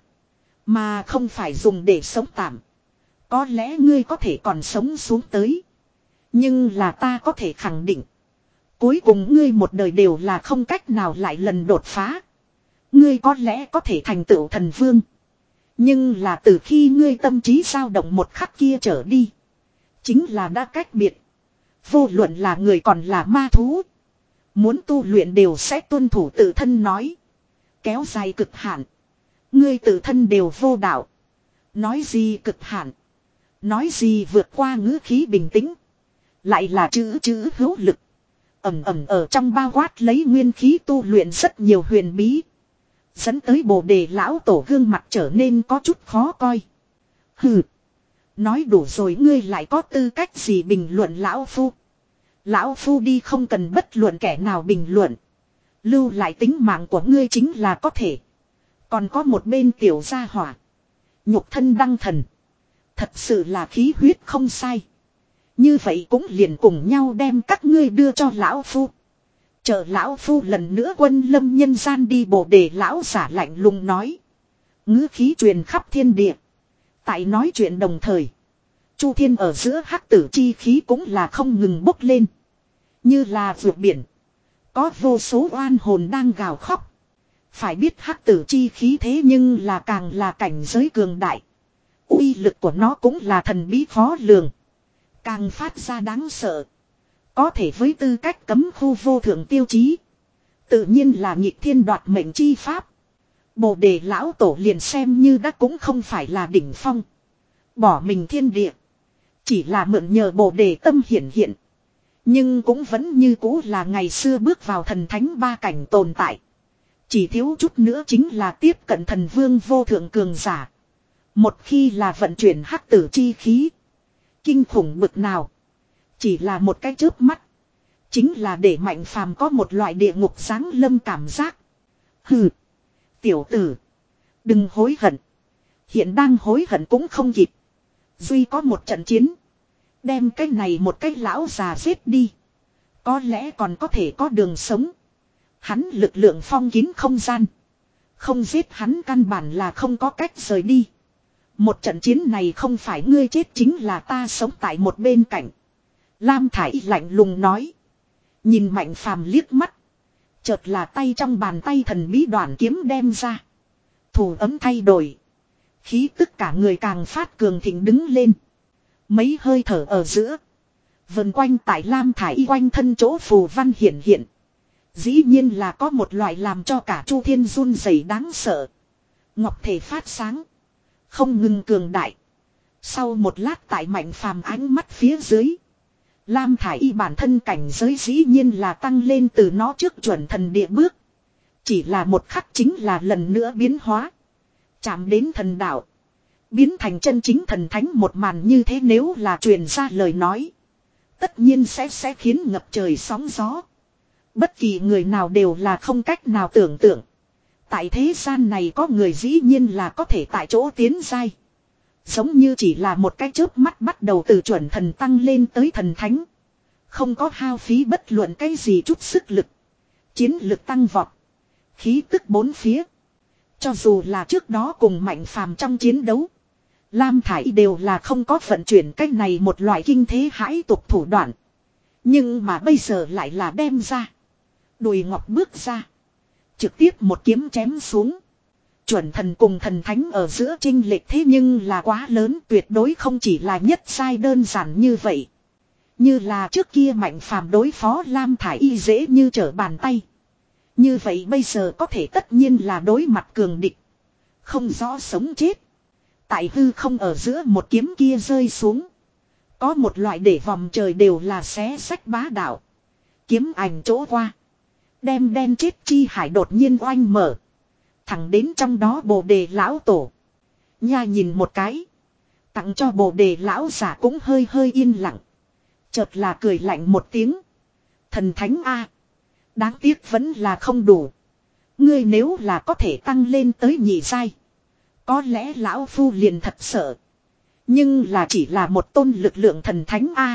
S1: Mà không phải dùng để sống tạm. Có lẽ ngươi có thể còn sống xuống tới. Nhưng là ta có thể khẳng định. Cuối cùng ngươi một đời đều là không cách nào lại lần đột phá. Ngươi có lẽ có thể thành tựu thần vương. Nhưng là từ khi ngươi tâm trí dao động một khắc kia trở đi. Chính là đã cách biệt. Vô luận là người còn là ma thú. Muốn tu luyện đều sẽ tuân thủ tự thân nói. Kéo dài cực hạn. Ngươi tự thân đều vô đạo. Nói gì cực hạn. Nói gì vượt qua ngữ khí bình tĩnh. Lại là chữ chữ hữu lực. Ẩm ẩm ở trong bao quát lấy nguyên khí tu luyện rất nhiều huyền bí. Dẫn tới bồ đề lão tổ gương mặt trở nên có chút khó coi. Hừ. Nói đủ rồi ngươi lại có tư cách gì bình luận lão phu. Lão phu đi không cần bất luận kẻ nào bình luận. Lưu lại tính mạng của ngươi chính là có thể. Còn có một bên tiểu gia hỏa. Nhục thân đăng thần. Thật sự là khí huyết không sai. Như vậy cũng liền cùng nhau đem các ngươi đưa cho lão phu. Chờ lão phu lần nữa quân lâm nhân gian đi. Bồ đề lão giả lạnh lùng nói. Ngữ khí truyền khắp thiên địa. Tại nói chuyện đồng thời. Chu thiên ở giữa hắc tử chi khí cũng là không ngừng bốc lên. Như là vượt biển. Có vô số oan hồn đang gào khóc. Phải biết hắc tử chi khí thế nhưng là càng là cảnh giới cường đại. Uy lực của nó cũng là thần bí khó lường. Càng phát ra đáng sợ. Có thể với tư cách cấm khu vô thượng tiêu chí. Tự nhiên là nhịp thiên đoạt mệnh chi pháp. Bồ đề lão tổ liền xem như đã cũng không phải là đỉnh phong. Bỏ mình thiên địa. Chỉ là mượn nhờ bồ đề tâm hiển hiện. Nhưng cũng vẫn như cũ là ngày xưa bước vào thần thánh ba cảnh tồn tại. Chỉ thiếu chút nữa chính là tiếp cận thần vương vô thượng cường giả. Một khi là vận chuyển hắc tử chi khí. Kinh khủng bực nào. Chỉ là một cái chớp mắt. Chính là để Mạnh Phàm có một loại địa ngục giáng lâm cảm giác. Hừ. Tiểu tử. Đừng hối hận. Hiện đang hối hận cũng không kịp. Duy có một trận chiến. Đem cái này một cái lão già giết đi. Có lẽ còn có thể có đường sống. Hắn lực lượng phong kín không gian. Không giết hắn căn bản là không có cách rời đi. Một trận chiến này không phải ngươi chết chính là ta sống tại một bên cạnh. Lam Thải Y lạnh lùng nói. Nhìn Mạnh Phàm liếc mắt. Chợt là tay trong bàn tay thần bí đoàn kiếm đem ra. Thủ ấm thay đổi. Khí tức cả người càng phát cường thịnh đứng lên. Mấy hơi thở ở giữa. Vần quanh tại Lam Thải Y quanh thân chỗ phù văn hiện hiện. Dĩ nhiên là có một loại làm cho cả Chu Thiên run rẩy đáng sợ. Ngọc thể phát sáng. Không ngừng cường đại. Sau một lát tại Mạnh Phàm ánh mắt phía dưới. Lam Thải Y bản thân cảnh giới dĩ nhiên là tăng lên từ nó trước chuẩn thần địa bước. Chỉ là một khắc chính là lần nữa biến hóa. Chạm đến thần đạo. Biến thành chân chính thần thánh một màn như thế nếu là truyền ra lời nói. Tất nhiên sẽ sẽ khiến ngập trời sóng gió. Bất kỳ người nào đều là không cách nào tưởng tượng. Tại thế gian này có người dĩ nhiên là có thể tại chỗ tiến giai. Giống như chỉ là một cái chớp mắt bắt đầu từ chuẩn thần tăng lên tới thần thánh. Không có hao phí bất luận cái gì chút sức lực. Chiến lực tăng vọt. Khí tức bốn phía. Cho dù là trước đó cùng Mạnh Phàm trong chiến đấu. Lam Thải Y đều là không có vận chuyển cách này một loại kinh thế hãi tục thủ đoạn. Nhưng mà bây giờ lại là đem ra. Đùi ngọc bước ra. Trực tiếp một kiếm chém xuống. Chuẩn thần cùng thần thánh ở giữa chênh lệch thế nhưng là quá lớn, tuyệt đối không chỉ là nhất sai đơn giản như vậy. Như là trước kia Mạnh Phàm đối phó Lam Thải Y dễ như trở bàn tay. Như vậy bây giờ có thể tất nhiên là đối mặt cường địch. Không rõ sống chết. Tại hư không ở giữa một kiếm kia rơi xuống. Có một loại để vòng trời đều là xé sách bá đạo. Kiếm ảnh chỗ qua. Đem đen chết chi hải đột nhiên oanh mở. Thẳng đến trong đó bồ đề lão tổ. Nha nhìn một cái. Tặng cho bồ đề lão giả cũng hơi hơi yên lặng. Chợt là cười lạnh một tiếng. Thần thánh a, đáng tiếc vẫn là không đủ. Ngươi nếu là có thể tăng lên tới nhị giai, có lẽ lão phu liền thật sợ. Nhưng là chỉ là một tôn lực lượng thần thánh a.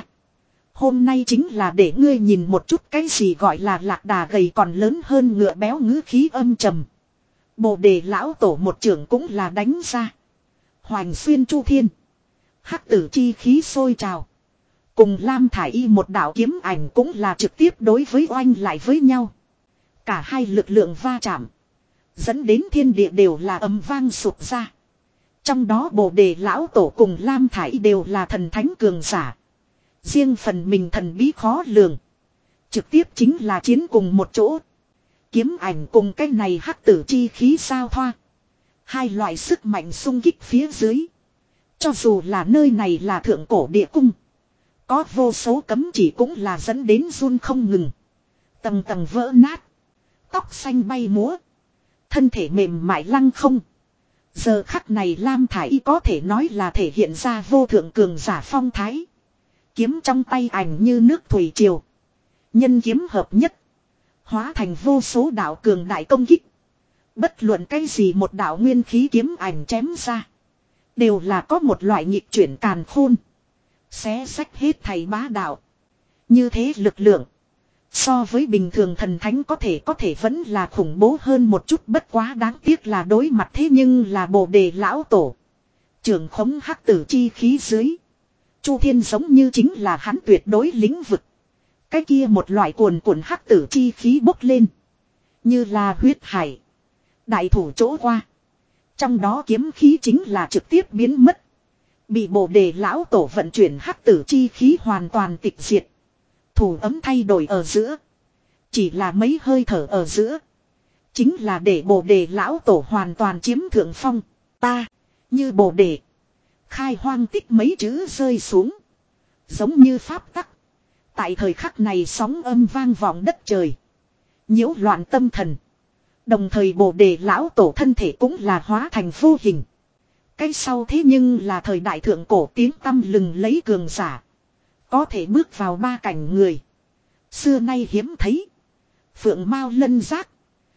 S1: Hôm nay chính là để ngươi nhìn một chút cái gì gọi là lạc đà gầy còn lớn hơn ngựa béo, ngữ khí âm trầm. Bồ đề lão tổ một trưởng cũng là đánh ra. Hoành xuyên chu thiên. Hắc tử chi khí sôi trào. Cùng Lam Thải Y một đạo kiếm ảnh cũng là trực tiếp đối với oanh lại với nhau. Cả hai lực lượng va chạm, dẫn đến thiên địa đều là ầm vang sụp ra. Trong đó bồ đề lão tổ cùng Lam Thải Y đều là thần thánh cường giả. Riêng phần mình thần bí khó lường. Trực tiếp chính là chiến cùng một chỗ. Kiếm ảnh cùng cái này hắc tử chi khí sao thoa. Hai loại sức mạnh xung kích phía dưới. Cho dù là nơi này là thượng cổ địa cung, có vô số cấm chỉ cũng là dẫn đến run không ngừng. Tầng tầng vỡ nát. Tóc xanh bay múa. Thân thể mềm mại lăng không. Giờ khắc này Lam Thải Y có thể nói là thể hiện ra vô thượng cường giả phong thái. Kiếm trong tay ảnh như nước thủy triều. Nhân kiếm hợp nhất. Hóa thành vô số đạo cường đại công kích. Bất luận cái gì một đạo nguyên khí kiếm ảnh chém ra, đều là có một loại nhịp chuyển càn khôn. Xé sách hết thầy bá đạo. Như thế lực lượng, so với bình thường thần thánh có thể có thể vẫn là khủng bố hơn một chút, bất quá đáng tiếc là đối mặt thế nhưng là bồ đề lão tổ. Trường khống hắc tử chi khí dưới. Chu thiên giống như chính là hắn tuyệt đối lĩnh vực. Cái kia một loại cuồn cuộn hắc tử chi khí bốc lên. Như là huyết hải. Đại thủ chỗ qua. Trong đó kiếm khí chính là trực tiếp biến mất. Bị bồ đề lão tổ vận chuyển hắc tử chi khí hoàn toàn tịch diệt. Thủ ấm thay đổi ở giữa. Chỉ là mấy hơi thở ở giữa. Chính là để bồ đề lão tổ hoàn toàn chiếm thượng phong. Ta, như bồ đề. Khai hoang tích mấy chữ rơi xuống. Giống như pháp tắc. Tại thời khắc này sóng âm vang vọng đất trời. Nhiễu loạn tâm thần. Đồng thời bồ đề lão tổ thân thể cũng là hóa thành vô hình. Cái sau thế nhưng là thời đại thượng cổ tiếng tăm lừng lấy cường giả. Có thể bước vào ba cảnh người. Xưa nay hiếm thấy. Phượng Mao lân giác.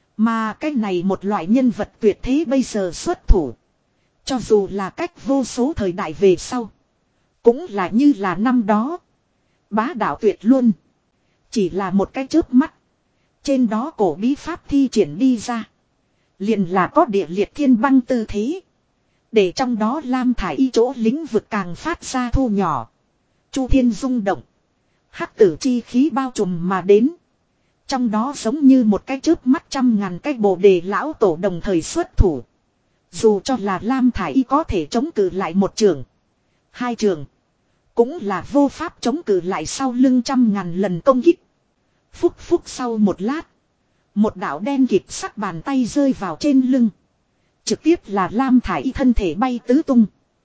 S1: Mà cái này một loại nhân vật tuyệt thế bây giờ xuất thủ. Cho dù là cách vô số thời đại về sau. Cũng là như là năm đó. Bá đạo tuyệt luôn. Chỉ là một cái chớp mắt. Trên đó cổ bí pháp thi triển đi ra. Liền là có địa liệt thiên băng tư thế. Để trong đó Lam Thải Y chỗ lĩnh vực càng phát ra thu nhỏ. Chu thiên rung động. Hắc tử chi khí bao trùm mà đến. Trong đó giống như một cái chớp mắt trăm ngàn cái bồ đề lão tổ đồng thời xuất thủ. Dù cho là Lam Thải Y có thể chống cự lại một trường. Hai trường. Cũng là vô pháp chống cự lại sau lưng trăm ngàn lần công kích. Phúc phúc sau một lát. Một đạo đen kịt sắc bàn tay rơi vào trên lưng. Trực tiếp là Lam Thải Y thân thể bay tứ tung.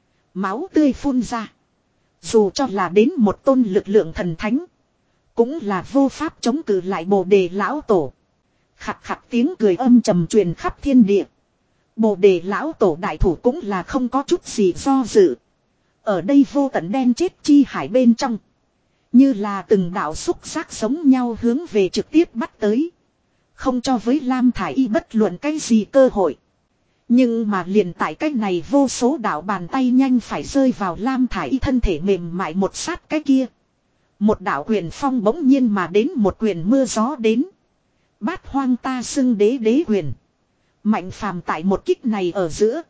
S1: Máu tươi phun ra. Dù cho là đến một tôn lực lượng thần thánh. Cũng là vô pháp chống cự lại bồ đề lão tổ. Khặt khặt tiếng cười âm trầm truyền khắp thiên địa. Bồ đề lão tổ đại thủ cũng là không có chút gì do dự. Ở đây vô tận đen chết chi hải bên trong. Như là từng đạo xúc giác sống nhau hướng về trực tiếp bắt tới. Không cho với Lam Thải Y bất luận cái gì cơ hội. Nhưng mà liền tại cái này vô số đạo bàn tay nhanh phải rơi vào Lam Thải Y thân thể mềm mại một sát cái kia. Một đạo quyền phong bỗng nhiên mà đến, một quyền mưa gió đến. Bát hoang ta xưng đế đế quyền. Mạnh phàm tại một kích này ở giữa.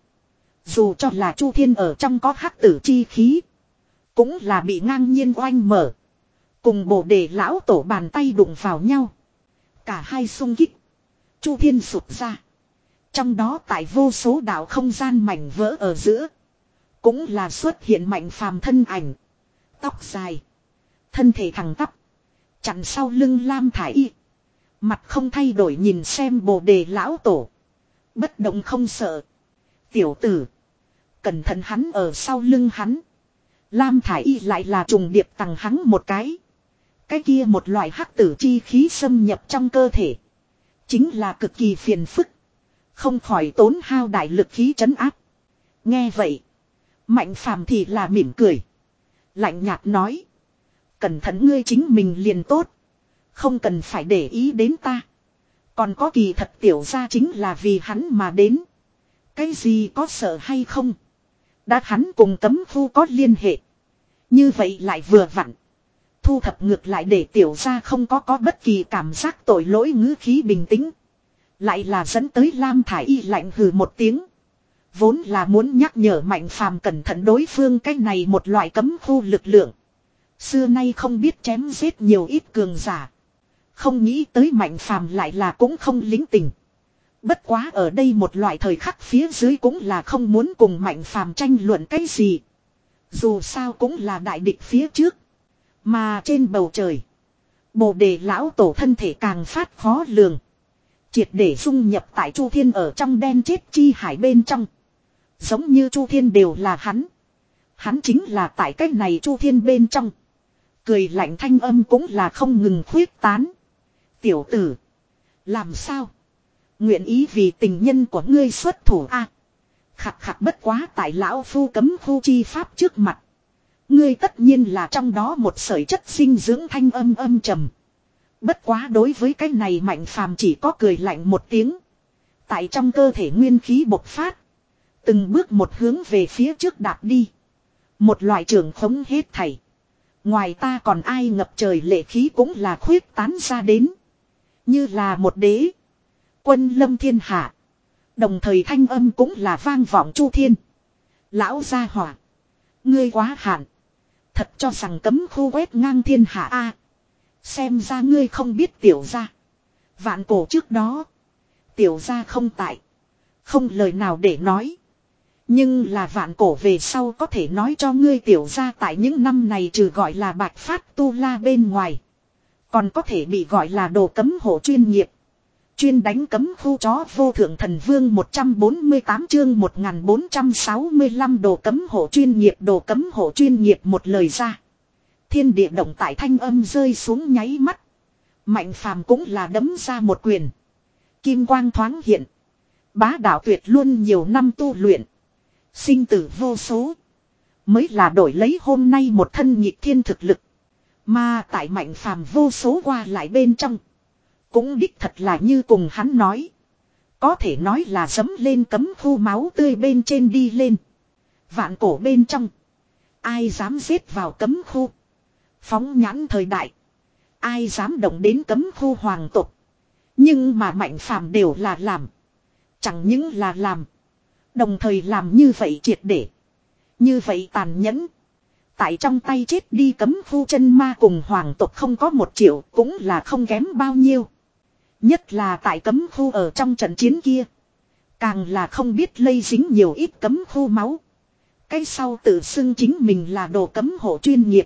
S1: Dù cho là Chu Thiên ở trong có hắc tử chi khí. Cũng là bị ngang nhiên oanh mở. Cùng bồ đề lão tổ bàn tay đụng vào nhau. Cả hai xung kích. Chu Thiên sụp ra. Trong đó tại vô số đạo không gian mảnh vỡ ở giữa. Cũng là xuất hiện mạnh phàm thân ảnh. Tóc dài. Thân thể thẳng tắp. Chặn sau lưng Lam Thải Y. Mặt không thay đổi nhìn xem bồ đề lão tổ. Bất động không sợ. Tiểu tử. Cẩn thận, hắn ở sau lưng hắn. Lam Thải Y lại là trùng điệp tặng hắn một cái. Cái kia một loại hắc tử chi khí xâm nhập trong cơ thể. Chính là cực kỳ phiền phức. Không khỏi tốn hao đại lực khí trấn áp. Nghe vậy. Mạnh phàm thì là mỉm cười. Lạnh nhạt nói. Cẩn thận ngươi chính mình liền tốt. Không cần phải để ý đến ta. Còn có kỳ thật tiểu ra chính là vì hắn mà đến. Cái gì có sợ hay không? Đã hắn cùng cấm khu có liên hệ. Như vậy lại vừa vặn. Thu thập ngược lại để tiểu ra không có có bất kỳ cảm giác tội lỗi ngữ khí bình tĩnh. Lại là dẫn tới Lam Thải Y lạnh hừ một tiếng. Vốn là muốn nhắc nhở Mạnh Phàm cẩn thận đối phương cái này một loại cấm khu lực lượng. Xưa nay không biết chém giết nhiều ít cường giả. Không nghĩ tới Mạnh Phàm lại là cũng không lính tình. Bất quá ở đây một loại thời khắc phía dưới cũng là không muốn cùng Mạnh Phàm tranh luận cái gì. Dù sao cũng là đại địch phía trước. Mà trên bầu trời. Bồ đề lão tổ thân thể càng phát khó lường. Triệt để dung nhập tại Chu Thiên ở trong đen chết chi hải bên trong. Giống như Chu Thiên đều là hắn. Hắn chính là tại cái này Chu Thiên bên trong. Cười lạnh thanh âm cũng là không ngừng khuyết tán. Tiểu tử. Làm sao? Nguyện ý vì tình nhân của ngươi xuất thủ a? À, khặt khặt bất quá tại lão phu cấm khu chi pháp trước mặt. Ngươi tất nhiên là trong đó một sợi chất dinh dưỡng thanh âm âm trầm. Bất quá đối với cái này Mạnh Phàm chỉ có cười lạnh một tiếng. Tại trong cơ thể nguyên khí bộc phát. Từng bước một hướng về phía trước đạp đi. Một loại trường khống hết thảy. Ngoài ta còn ai ngập trời lệ khí cũng là khuyết tán ra đến. Như là một đế. Quân lâm thiên hạ. Đồng thời thanh âm cũng là vang vọng Chu Thiên. Lão gia hỏa. Ngươi quá hạn. Thật cho rằng cấm khu quét ngang thiên hạ a. Xem ra ngươi không biết tiểu gia. Vạn cổ trước đó. Tiểu gia không tại. Không lời nào để nói. Nhưng là vạn cổ về sau có thể nói cho ngươi tiểu gia tại những năm này trừ gọi là bạch phát tu la bên ngoài. Còn có thể bị gọi là đồ cấm hộ chuyên nghiệp. Chuyên đánh cấm khu chó vô thượng thần vương một trăm bốn mươi tám chương một nghìn bốn trăm sáu mươi lăm đồ cấm hộ chuyên nghiệp đồ cấm hộ chuyên nghiệp một lời ra. Thiên địa động tại thanh âm rơi xuống nháy mắt. Mạnh Phàm cũng là đấm ra một quyền. Kim quang thoáng hiện. Bá đạo tuyệt luôn nhiều năm tu luyện. Sinh tử vô số. Mới là đổi lấy hôm nay một thân nhịp thiên thực lực. Mà tại Mạnh Phàm vô số qua lại bên trong. Cũng đích thật là như cùng hắn nói. Có thể nói là dấm lên cấm khu máu tươi bên trên đi lên. Vạn cổ bên trong. Ai dám giết vào cấm khu. Phóng nhãn thời đại. Ai dám động đến cấm khu hoàng tộc. Nhưng mà Mạnh Phàm đều là làm. Chẳng những là làm. Đồng thời làm như vậy triệt để. Như vậy tàn nhẫn. Tại trong tay chết đi cấm khu chân ma cùng hoàng tộc không có một triệu cũng là không kém bao nhiêu. Nhất là tại cấm khu ở trong trận chiến kia. Càng là không biết lây dính nhiều ít cấm khu máu. Cái sau tự xưng chính mình là đồ cấm hộ chuyên nghiệp.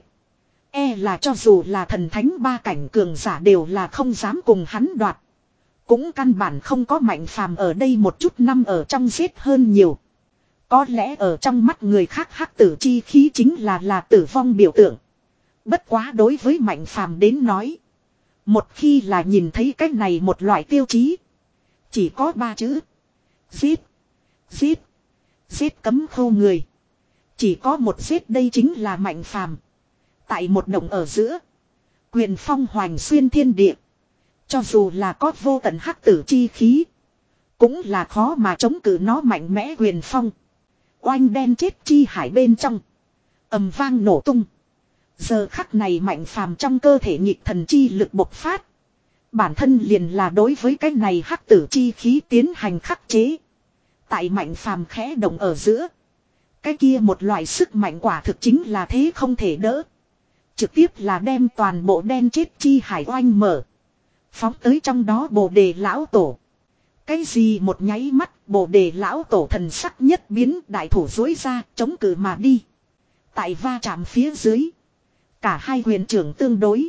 S1: E là cho dù là thần thánh ba cảnh cường giả đều là không dám cùng hắn đoạt. Cũng căn bản không có Mạnh Phàm ở đây một chút năm ở trong giết hơn nhiều. Có lẽ ở trong mắt người khác hắc tử chi khí chính là là tử vong biểu tượng. Bất quá đối với Mạnh Phàm đến nói. Một khi là nhìn thấy cái này một loại tiêu chí. Chỉ có ba chữ. Giết. Giết. Giết cấm khâu người. Chỉ có một giết đây chính là Mạnh Phàm. Tại một động ở giữa. Quyền phong hoành xuyên thiên địa. Cho dù là có vô tận hắc tử chi khí. Cũng là khó mà chống cự nó mạnh mẽ quyền phong. Oanh đen chết chi hải bên trong. Ầm vang nổ tung. Giờ khắc này Mạnh Phàm trong cơ thể nhịp thần chi lực bộc phát. Bản thân liền là đối với cái này hắc tử chi khí tiến hành khắc chế. Tại Mạnh Phàm khẽ động ở giữa. Cái kia một loại sức mạnh quả thực chính là thế không thể đỡ. Trực tiếp là đem toàn bộ đen chết chi hải oanh mở. Phóng tới trong đó bồ đề lão tổ. Cái gì một nháy mắt bồ đề lão tổ thần sắc nhất biến đại thủ dối ra chống cự mà đi. Tại va chạm phía dưới. Cả hai huyền trưởng tương đối.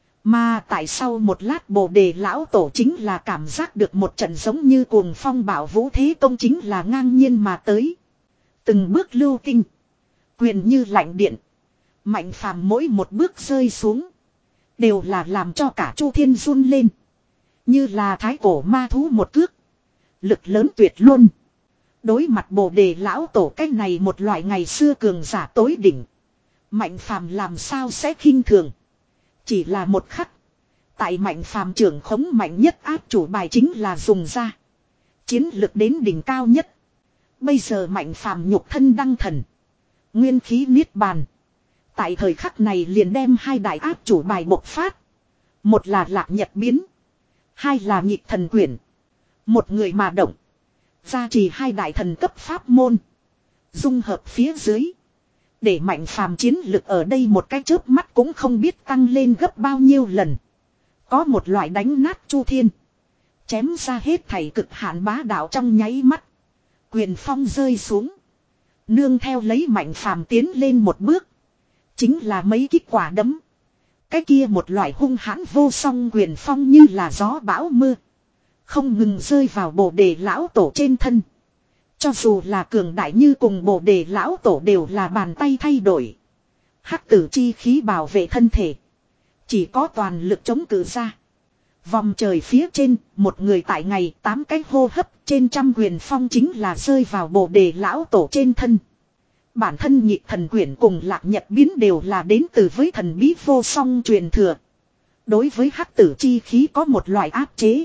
S1: Mà tại sau một lát bồ đề lão tổ chính là cảm giác được một trận giống như cuồng phong bảo vũ thế công chính là ngang nhiên mà tới. Từng bước lưu tinh. Quyền như lạnh điện. Mạnh Phàm mỗi một bước rơi xuống. Đều là làm cho cả Chu Thiên run lên. Như là thái cổ ma thú một cước. Lực lớn tuyệt luôn. Đối mặt bồ đề lão tổ cái này một loại ngày xưa cường giả tối đỉnh. Mạnh phàm làm sao sẽ khinh thường. Chỉ là một khắc. Tại mạnh phàm trưởng khống mạnh nhất áp chủ bài chính là dùng ra. Chiến lực đến đỉnh cao nhất. Bây giờ mạnh phàm nhục thân đăng thần. Nguyên khí niết bàn. Tại thời khắc này liền đem hai đại áp chủ bài bộc phát. Một là lạc nhật biến. Hai là nhịp thần quyển. Một người mà động. Gia trì hai đại thần cấp pháp môn. Dung hợp phía dưới. Để mạnh phàm chiến lực ở đây một cái chớp mắt cũng không biết tăng lên gấp bao nhiêu lần. Có một loại đánh nát chu thiên. Chém ra hết thảy cực hạn bá đạo trong nháy mắt. Quyền phong rơi xuống. Nương theo lấy mạnh phàm tiến lên một bước. Chính là mấy kết quả đấm. Cái kia một loại hung hãn vô song quyền phong như là gió bão mưa. Không ngừng rơi vào bồ đề lão tổ trên thân. Cho dù là cường đại như cùng bồ đề lão tổ đều là bàn tay thay đổi. Hắc tử chi khí bảo vệ thân thể. Chỉ có toàn lực chống cự ra. Vòng trời phía trên, một người tại ngày tám cái hô hấp trên trăm quyền phong chính là rơi vào bồ đề lão tổ trên thân. Bản thân nhịp thần quyển cùng lạc nhật biến đều là đến từ với thần bí vô song truyền thừa. Đối với hắc tử chi khí có một loại áp chế.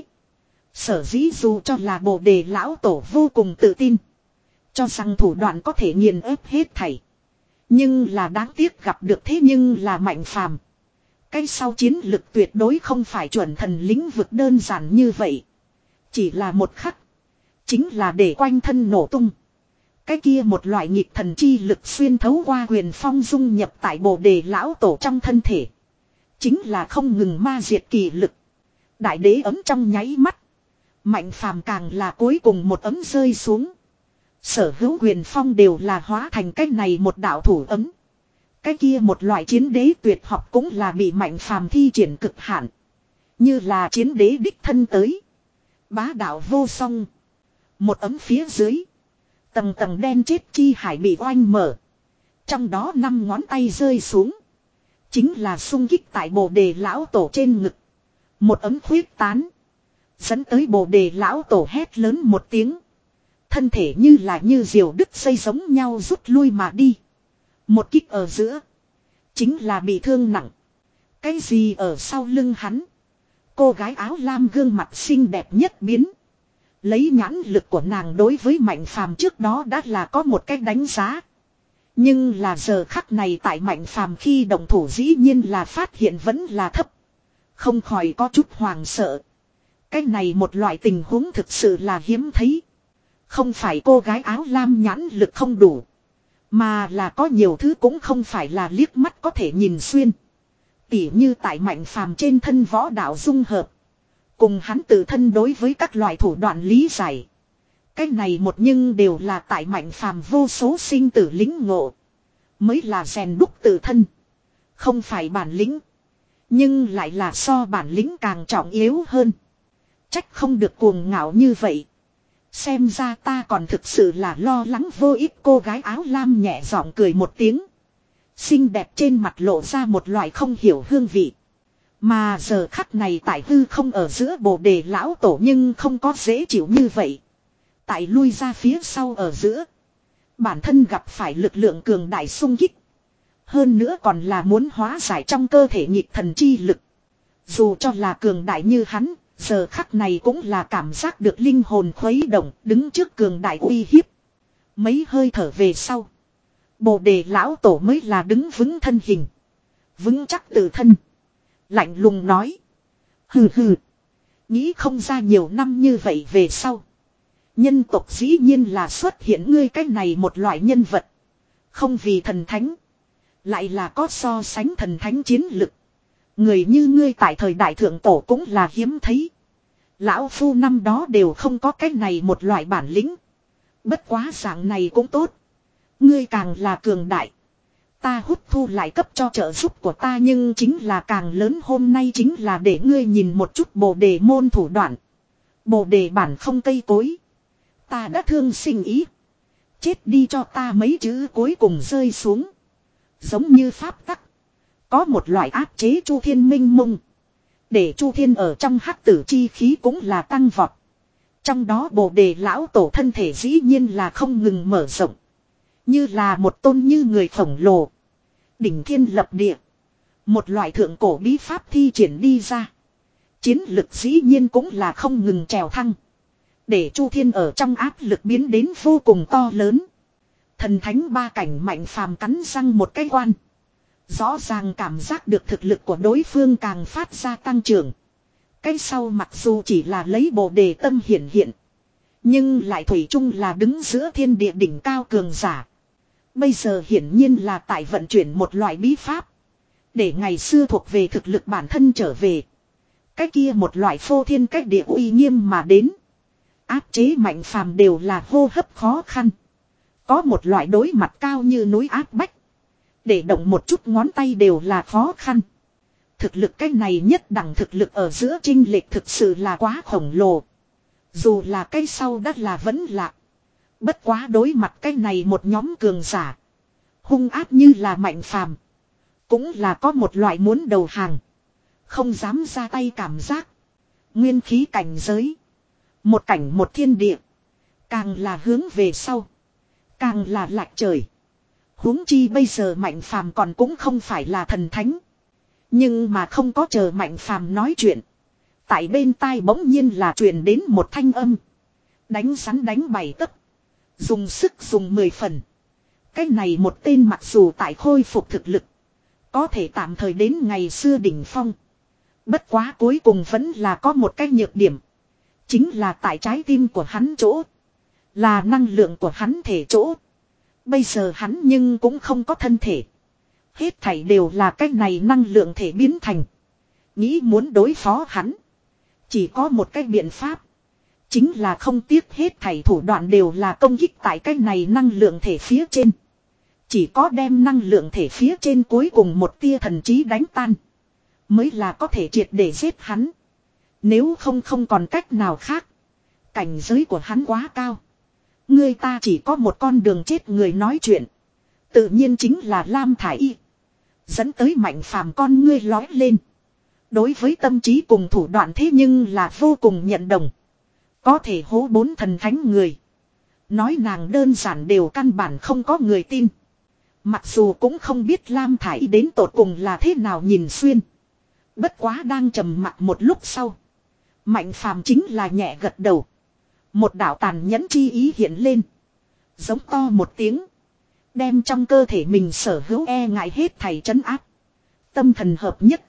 S1: Sở dĩ dù cho là bồ đề lão tổ vô cùng tự tin. Cho rằng thủ đoạn có thể nghiền ép hết thảy. Nhưng là đáng tiếc gặp được thế nhưng là mạnh phàm. Cái sau chiến lực tuyệt đối không phải chuẩn thần lĩnh vực đơn giản như vậy. Chỉ là một khắc. Chính là để quanh thân nổ tung. Cái kia một loại nhịp thần chi lực xuyên thấu qua quyền phong dung nhập tại bồ đề lão tổ trong thân thể. Chính là không ngừng ma diệt kỳ lực. Đại đế ấm trong nháy mắt. Mạnh phàm càng là cuối cùng một ấm rơi xuống. Sở hữu quyền phong đều là hóa thành cái này một đạo thủ ấm. Cái kia một loại chiến đế tuyệt học cũng là bị mạnh phàm thi triển cực hạn. Như là chiến đế đích thân tới. Bá đạo vô song. Một ấm phía dưới. Tầng tầng đen chết chi hải bị oanh mở. Trong đó năm ngón tay rơi xuống. Chính là xung kích tại bồ đề lão tổ trên ngực. Một ấm khuyết tán. Dẫn tới bồ đề lão tổ hét lớn một tiếng. Thân thể như là như diều đứt dây giống nhau rút lui mà đi. Một kích ở giữa. Chính là bị thương nặng. Cái gì ở sau lưng hắn. Cô gái áo lam gương mặt xinh đẹp nhất biến. Lấy nhãn lực của nàng đối với mạnh phàm trước đó đã là có một cách đánh giá. Nhưng là giờ khắc này tại mạnh phàm khi động thủ dĩ nhiên là phát hiện vẫn là thấp. Không khỏi có chút hoàng sợ. Cái này một loại tình huống thực sự là hiếm thấy. Không phải cô gái áo lam nhãn lực không đủ. Mà là có nhiều thứ cũng không phải là liếc mắt có thể nhìn xuyên. Tỉ như tại mạnh phàm trên thân võ đạo dung hợp. Cùng hắn tự thân đối với các loại thủ đoạn lý giải. Cái này một nhưng đều là tại mạnh phàm vô số sinh tử lính ngộ. Mới là rèn đúc tự thân. Không phải bản lĩnh. Nhưng lại là so bản lĩnh càng trọng yếu hơn. Trách không được cuồng ngạo như vậy. Xem ra ta còn thực sự là lo lắng vô ích. Cô gái áo lam nhẹ giọng cười một tiếng. Xinh đẹp trên mặt lộ ra một loại không hiểu hương vị. Mà giờ khắc này tại hư không ở giữa bồ đề lão tổ nhưng không có dễ chịu như vậy. Tại lui ra phía sau ở giữa. Bản thân gặp phải lực lượng cường đại xung kích. Hơn nữa còn là muốn hóa giải trong cơ thể nhịp thần chi lực. Dù cho là cường đại như hắn, giờ khắc này cũng là cảm giác được linh hồn khuấy động, đứng trước cường đại uy hiếp. Mấy hơi thở về sau. Bồ đề lão tổ mới là đứng vững thân hình. Vững chắc tự thân. Lạnh lùng nói. Hừ hừ. Nghĩ không ra nhiều năm như vậy về sau. Nhân tộc dĩ nhiên là xuất hiện ngươi cái này một loại nhân vật. Không vì thần thánh. Lại là có so sánh thần thánh chiến lực. Người như ngươi tại thời đại thượng tổ cũng là hiếm thấy. Lão phu năm đó đều không có cái này một loại bản lĩnh. Bất quá dạng này cũng tốt. Ngươi càng là cường đại. Ta hút thu lại cấp cho trợ giúp của ta nhưng chính là càng lớn hôm nay chính là để ngươi nhìn một chút bồ đề môn thủ đoạn. Bồ đề bản không cây cối. Ta đã thương sinh ý. Chết đi cho ta mấy chữ cuối cùng rơi xuống. Giống như pháp tắc. Có một loại áp chế chu thiên minh mông. Để chu thiên ở trong hắc tử chi khí cũng là tăng vọt. Trong đó bồ đề lão tổ thân thể dĩ nhiên là không ngừng mở rộng. Như là một tôn như người khổng lồ. Đỉnh thiên lập địa. Một loại thượng cổ bí pháp thi triển đi ra. Chiến lực dĩ nhiên cũng là không ngừng trèo thăng. Để Chu Thiên ở trong áp lực biến đến vô cùng to lớn. Thần thánh ba cảnh mạnh phàm cắn răng một cái quan. Rõ ràng cảm giác được thực lực của đối phương càng phát ra tăng trưởng. Cái sau mặc dù chỉ là lấy bồ đề tâm hiển hiện. Nhưng lại thủy chung là đứng giữa thiên địa đỉnh cao cường giả. Bây giờ hiển nhiên là tại vận chuyển một loại bí pháp. Để ngày xưa thuộc về thực lực bản thân trở về. Cái kia một loại phô thiên cách địa uy nghiêm mà đến. Áp chế mạnh phàm đều là hô hấp khó khăn. Có một loại đối mặt cao như núi áp bách. Để động một chút ngón tay đều là khó khăn. Thực lực cái này nhất đẳng thực lực ở giữa chênh lệch thực sự là quá khổng lồ. Dù là cái sau đất là vẫn lạ. Bất quá đối mặt cái này một nhóm cường giả. Hung áp như là mạnh phàm. Cũng là có một loại muốn đầu hàng. Không dám ra tay cảm giác. Nguyên khí cảnh giới. Một cảnh một thiên địa. Càng là hướng về sau. Càng là lạc trời. Huống chi bây giờ mạnh phàm còn cũng không phải là thần thánh. Nhưng mà không có chờ mạnh phàm nói chuyện. Tại bên tai bỗng nhiên là truyền đến một thanh âm. Đánh rắn đánh bảy tấc. Dùng sức dùng mười phần. Cái này một tên mặc dù tại khôi phục thực lực. Có thể tạm thời đến ngày xưa đỉnh phong. Bất quá cuối cùng vẫn là có một cái nhược điểm. Chính là tại trái tim của hắn chỗ. Là năng lượng của hắn thể chỗ. Bây giờ hắn nhưng cũng không có thân thể. Hết thảy đều là cái này năng lượng thể biến thành. Nghĩ muốn đối phó hắn. Chỉ có một cái biện pháp. Chính là không tiếc hết thảy thủ đoạn đều là công kích tại cái này năng lượng thể phía trên. Chỉ có đem năng lượng thể phía trên cuối cùng một tia thần trí đánh tan. Mới là có thể triệt để giết hắn. Nếu không không còn cách nào khác. Cảnh giới của hắn quá cao. Người ta chỉ có một con đường chết người nói chuyện. Tự nhiên chính là Lam Thải Y. Dẫn tới mạnh phàm con ngươi lói lên. Đối với tâm trí cùng thủ đoạn thế nhưng là vô cùng nhận đồng. Có thể hố bốn thần thánh người. Nói nàng đơn giản đều căn bản không có người tin. Mặc dù cũng không biết Lam Thải Y đến tột cùng là thế nào nhìn xuyên. Bất quá đang trầm mặc một lúc sau. Mạnh phàm chính là nhẹ gật đầu. Một đạo tàn nhẫn chi ý hiện lên. Giống to một tiếng. Đem trong cơ thể mình sở hữu e ngại hết thảy trấn áp. Tâm thần hợp nhất.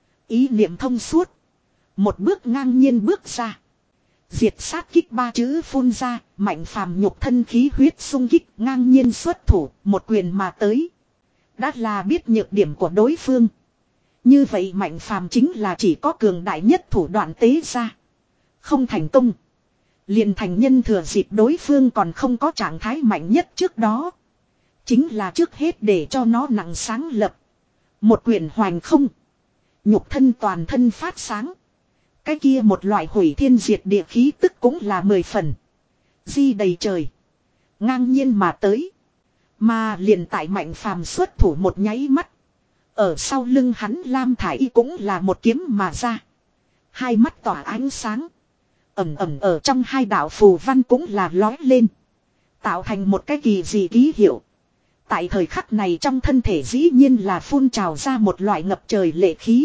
S1: Ý niệm thông suốt. Một bước ngang nhiên bước ra. Diệt sát kích ba chữ phun ra. Mạnh phàm nhục thân khí huyết sung kích ngang nhiên xuất thủ. Một quyền mà tới. Đã là biết nhược điểm của đối phương. Như vậy mạnh phàm chính là chỉ có cường đại nhất thủ đoạn tế ra. Không thành công. Liền thành nhân thừa dịp đối phương còn không có trạng thái mạnh nhất trước đó. Chính là trước hết để cho nó nặng sáng lập. Một quyền hoành không. Nhục thân toàn thân phát sáng. Cái kia một loại hủy thiên diệt địa khí tức cũng là mười phần. Di đầy trời. Ngang nhiên mà tới. Mà liền tại mạnh phàm xuất thủ một nháy mắt. Ở sau lưng hắn Lam Thải Y cũng là một kiếm mà ra. Hai mắt tỏa ánh sáng. Ẩm ẩm ở trong hai đạo phù văn cũng là lói lên. Tạo thành một cái kỳ dị ký hiệu. Tại thời khắc này trong thân thể dĩ nhiên là phun trào ra một loại ngập trời lệ khí.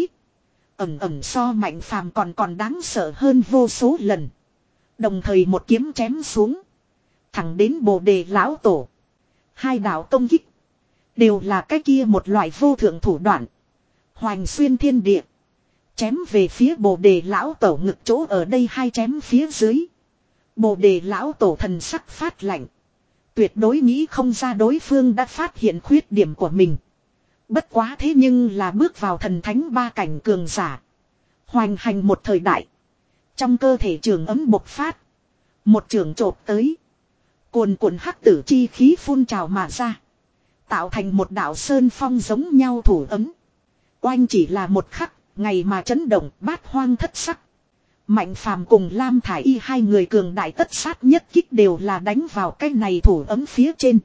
S1: Ẩm ẩm so mạnh phàm còn còn đáng sợ hơn vô số lần. Đồng thời một kiếm chém xuống. Thẳng đến bồ đề lão tổ. Hai đạo công kích. Đều là cái kia một loại vô thượng thủ đoạn. Hoành xuyên thiên địa. Chém về phía bồ đề lão tổ ngực chỗ ở đây hai chém phía dưới. Bồ đề lão tổ thần sắc phát lạnh. Tuyệt đối nghĩ không ra đối phương đã phát hiện khuyết điểm của mình. Bất quá thế nhưng là bước vào thần thánh ba cảnh cường giả. Hoành hành một thời đại. Trong cơ thể trường ấm bộc phát. Một trường trộp tới. Cuồn cuộn hắc tử chi khí phun trào mà ra. Tạo thành một đạo sơn phong giống nhau thủ ấm. Oanh chỉ là một khắc. Ngày mà chấn động bát hoang thất sắc. Mạnh phàm cùng Lam Thải Y hai người cường đại tất sát nhất kích đều là đánh vào cái này thủ ấm phía trên.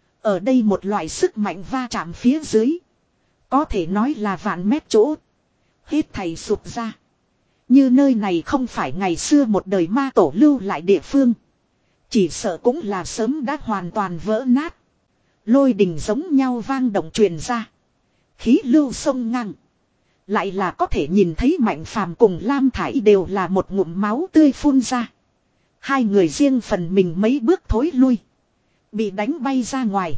S1: Ở đây một loại sức mạnh va chạm phía dưới. Có thể nói là vạn mét chỗ. Hết thầy sụp ra. Như nơi này không phải ngày xưa một đời ma tổ lưu lại địa phương. Chỉ sợ cũng là sớm đã hoàn toàn vỡ nát. Lôi đình giống nhau vang động truyền ra. Khí lưu sông ngang. Lại là có thể nhìn thấy Mạnh Phàm cùng Lam Thải đều là một ngụm máu tươi phun ra. Hai người riêng phần mình mấy bước thối lui. Bị đánh bay ra ngoài.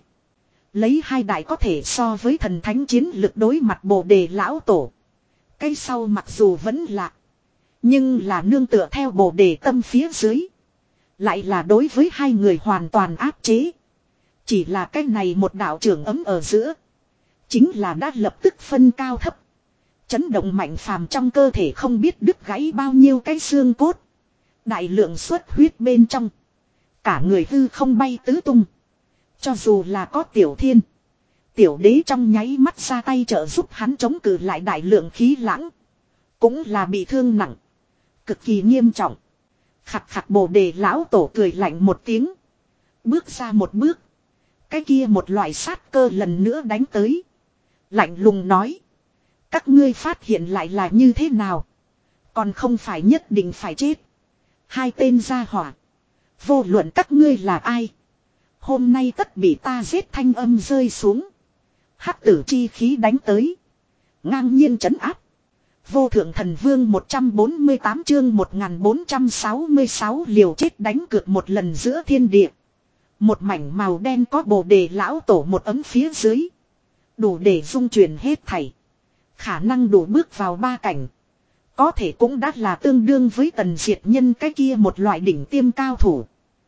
S1: Lấy hai đại có thể so với thần thánh chiến lực đối mặt Bồ Đề lão tổ. Cái sau mặc dù vẫn lạc. Nhưng là nương tựa theo Bồ Đề tâm phía dưới. Lại là đối với hai người hoàn toàn áp chế. Chỉ là cái này một đạo trưởng ấm ở giữa. Chính là đã lập tức phân cao thấp. Chấn động Mạnh Phàm trong cơ thể không biết đứt gãy bao nhiêu cái xương cốt. Đại lượng xuất huyết bên trong. Cả người hư không bay tứ tung. Cho dù là có Tiểu Thiên. Tiểu Đế trong nháy mắt ra tay trợ giúp hắn chống cự lại đại lượng khí lãng. Cũng là bị thương nặng. Cực kỳ nghiêm trọng. Khặt khặt Bồ Đề lão tổ cười lạnh một tiếng. Bước ra một bước. Cái kia một loại sát cơ lần nữa đánh tới. Lạnh lùng nói. Các ngươi phát hiện lại là như thế nào? Còn không phải nhất định phải chết. Hai tên gia hỏa. Vô luận các ngươi là ai? Hôm nay tất bị ta giết thanh âm rơi xuống. Hắc tử chi khí đánh tới. Ngang nhiên trấn áp. Vô thượng thần vương một trăm bốn mươi tám chương một nghìn bốn trăm sáu mươi sáu liều chết đánh cược một lần giữa thiên địa. Một mảnh màu đen có Bồ Đề lão tổ một ấm phía dưới. Đủ để dung chuyển hết thảy. Khả năng đủ bước vào ba cảnh. Có thể cũng đã là tương đương với tần diệt nhân cái kia một loại đỉnh tiêm cao thủ.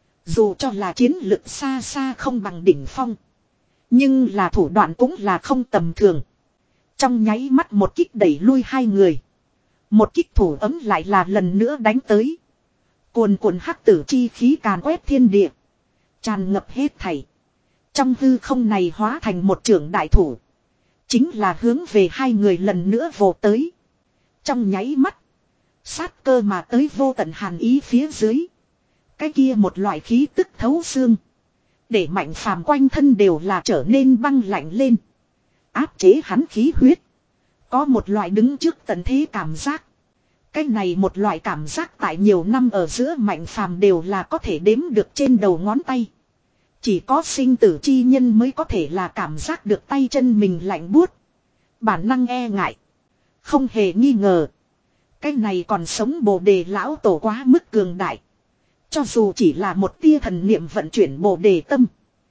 S1: Dù cho là chiến lực xa xa không bằng đỉnh phong. Nhưng là thủ đoạn cũng là không tầm thường. Trong nháy mắt một kích đẩy lui hai người. Một kích thủ ấm lại là lần nữa đánh tới. Cuồn cuộn hắc tử chi khí càn quét thiên địa. Tràn ngập hết thảy. Trong hư không này hóa thành một trưởng đại thủ. Chính là hướng về hai người lần nữa vồ tới. Trong nháy mắt. Sát cơ mà tới vô tận hàn ý phía dưới. Cái kia một loại khí tức thấu xương. Để Mạnh Phàm quanh thân đều là trở nên băng lạnh lên. Áp chế hắn khí huyết. Có một loại đứng trước tận thế cảm giác. Cái này một loại cảm giác tại nhiều năm ở giữa Mạnh Phàm đều là có thể đếm được trên đầu ngón tay. Chỉ có sinh tử chi nhân mới có thể là cảm giác được tay chân mình lạnh buốt. Bản năng e ngại. Không hề nghi ngờ. Cái này còn sống Bồ Đề lão tổ quá mức cường đại. Cho dù chỉ là một tia thần niệm vận chuyển Bồ Đề tâm.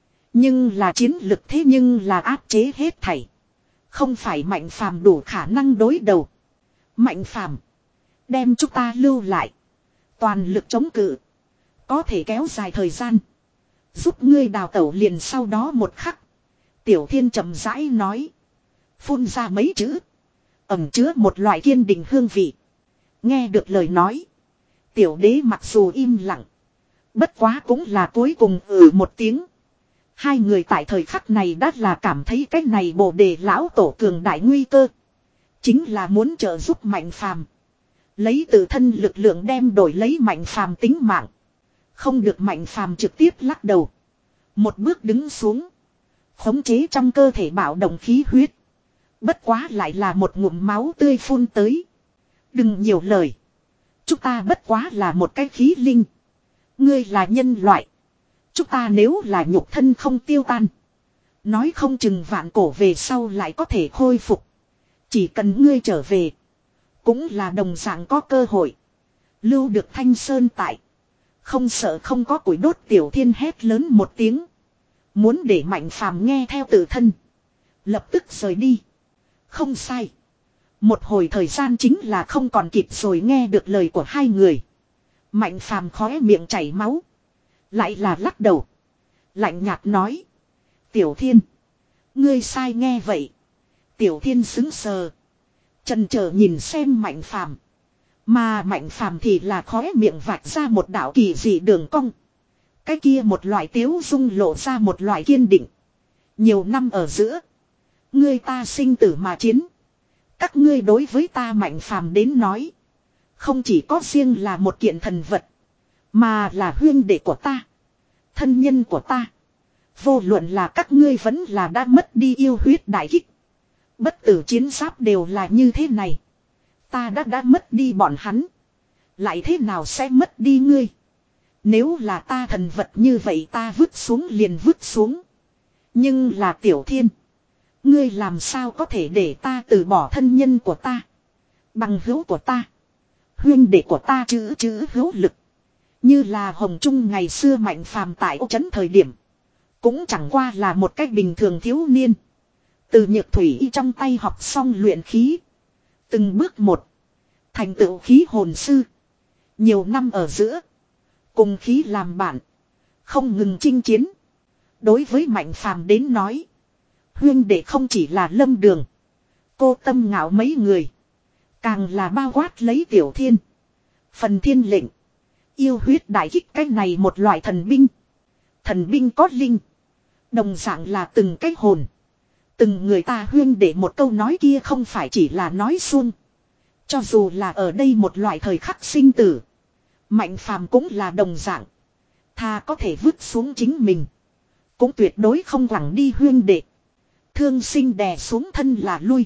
S1: Nhưng là chiến lực thế nhưng là áp chế hết thảy. Không phải Mạnh Phàm đủ khả năng đối đầu. Mạnh Phàm đem chúng ta lưu lại. Toàn lực chống cự. Có thể kéo dài thời gian. Giúp ngươi đào tẩu liền sau đó một khắc. Tiểu Thiên chậm rãi nói. Phun ra mấy chữ. Ẩm chứa một loại kiên định hương vị. Nghe được lời nói. Tiểu Đế mặc dù im lặng. Bất quá cũng là cuối cùng ừ một tiếng. Hai người tại thời khắc này đã là cảm thấy cái này Bồ Đề lão tổ cường đại nguy cơ. Chính là muốn trợ giúp Mạnh Phàm. Lấy tự thân lực lượng đem đổi lấy Mạnh Phàm tính mạng. Không được Mạnh Phàm trực tiếp lắc đầu. Một bước đứng xuống. Khống chế trong cơ thể bạo động khí huyết. Bất quá lại là một ngụm máu tươi phun tới. Đừng nhiều lời. Chúng ta bất quá là một cái khí linh. Ngươi là nhân loại. Chúng ta nếu là nhục thân không tiêu tan. Nói không chừng vạn cổ về sau lại có thể khôi phục. Chỉ cần ngươi trở về. Cũng là đồng dạng có cơ hội. Lưu được Thanh Sơn tại. Không sợ không có củi đốt. Tiểu Thiên hét lớn một tiếng. Muốn để Mạnh Phàm nghe theo tự thân. Lập tức rời đi. Không sai. Một hồi thời gian chính là không còn kịp rồi nghe được lời của hai người. Mạnh Phàm khóe miệng chảy máu. Lại là lắc đầu. Lạnh nhạt nói. Tiểu Thiên. Ngươi sai nghe vậy. Tiểu Thiên xứng sờ. Chần chờ nhìn xem Mạnh Phàm. Mà Mạnh Phàm thì là khóe miệng vạch ra một đạo kỳ dị đường cong. Cái kia một loại tiếu dung lộ ra một loại kiên định. Nhiều năm ở giữa. Ngươi ta sinh tử mà chiến. Các ngươi đối với ta Mạnh Phàm đến nói. Không chỉ có riêng là một kiện thần vật. Mà là huyên đệ của ta. Thân nhân của ta. Vô luận là các ngươi vẫn là đã mất đi yêu huyết đại kích. Bất tử chiến giáp đều là như thế này. Ta đã đã mất đi bọn hắn. Lại thế nào sẽ mất đi ngươi? Nếu là ta thần vật như vậy ta vứt xuống liền vứt xuống. Nhưng là Tiểu Thiên. Ngươi làm sao có thể để ta từ bỏ thân nhân của ta? Bằng hữu của ta. Huyên đệ của ta chữ chữ hữu lực. Như là Hồng Trung ngày xưa Mạnh Phàm tại Ô Trấn thời điểm. Cũng chẳng qua là một cách bình thường thiếu niên. Từ Nhược Thủy trong tay học xong luyện khí. Từng bước một. Thành tựu khí hồn sư. Nhiều năm ở giữa. Cùng khí làm bạn. Không ngừng chinh chiến. Đối với Mạnh Phàm đến nói. Huyên đệ không chỉ là Lâm Đường. Cô Tâm Ngạo mấy người. Càng là bao quát lấy Tiểu Thiên. Phần Thiên Lệnh. Yêu huyết đại kích cái này một loại thần binh. Thần binh có linh. Đồng dạng là từng cái hồn. Từng người ta huyên để một câu nói kia không phải chỉ là nói suông. Cho dù là ở đây một loại thời khắc sinh tử. Mạnh Phàm cũng là đồng dạng. Thà có thể vứt xuống chính mình. Cũng tuyệt đối không quẳng đi huyên đệ. Thương sinh đè xuống thân là lui.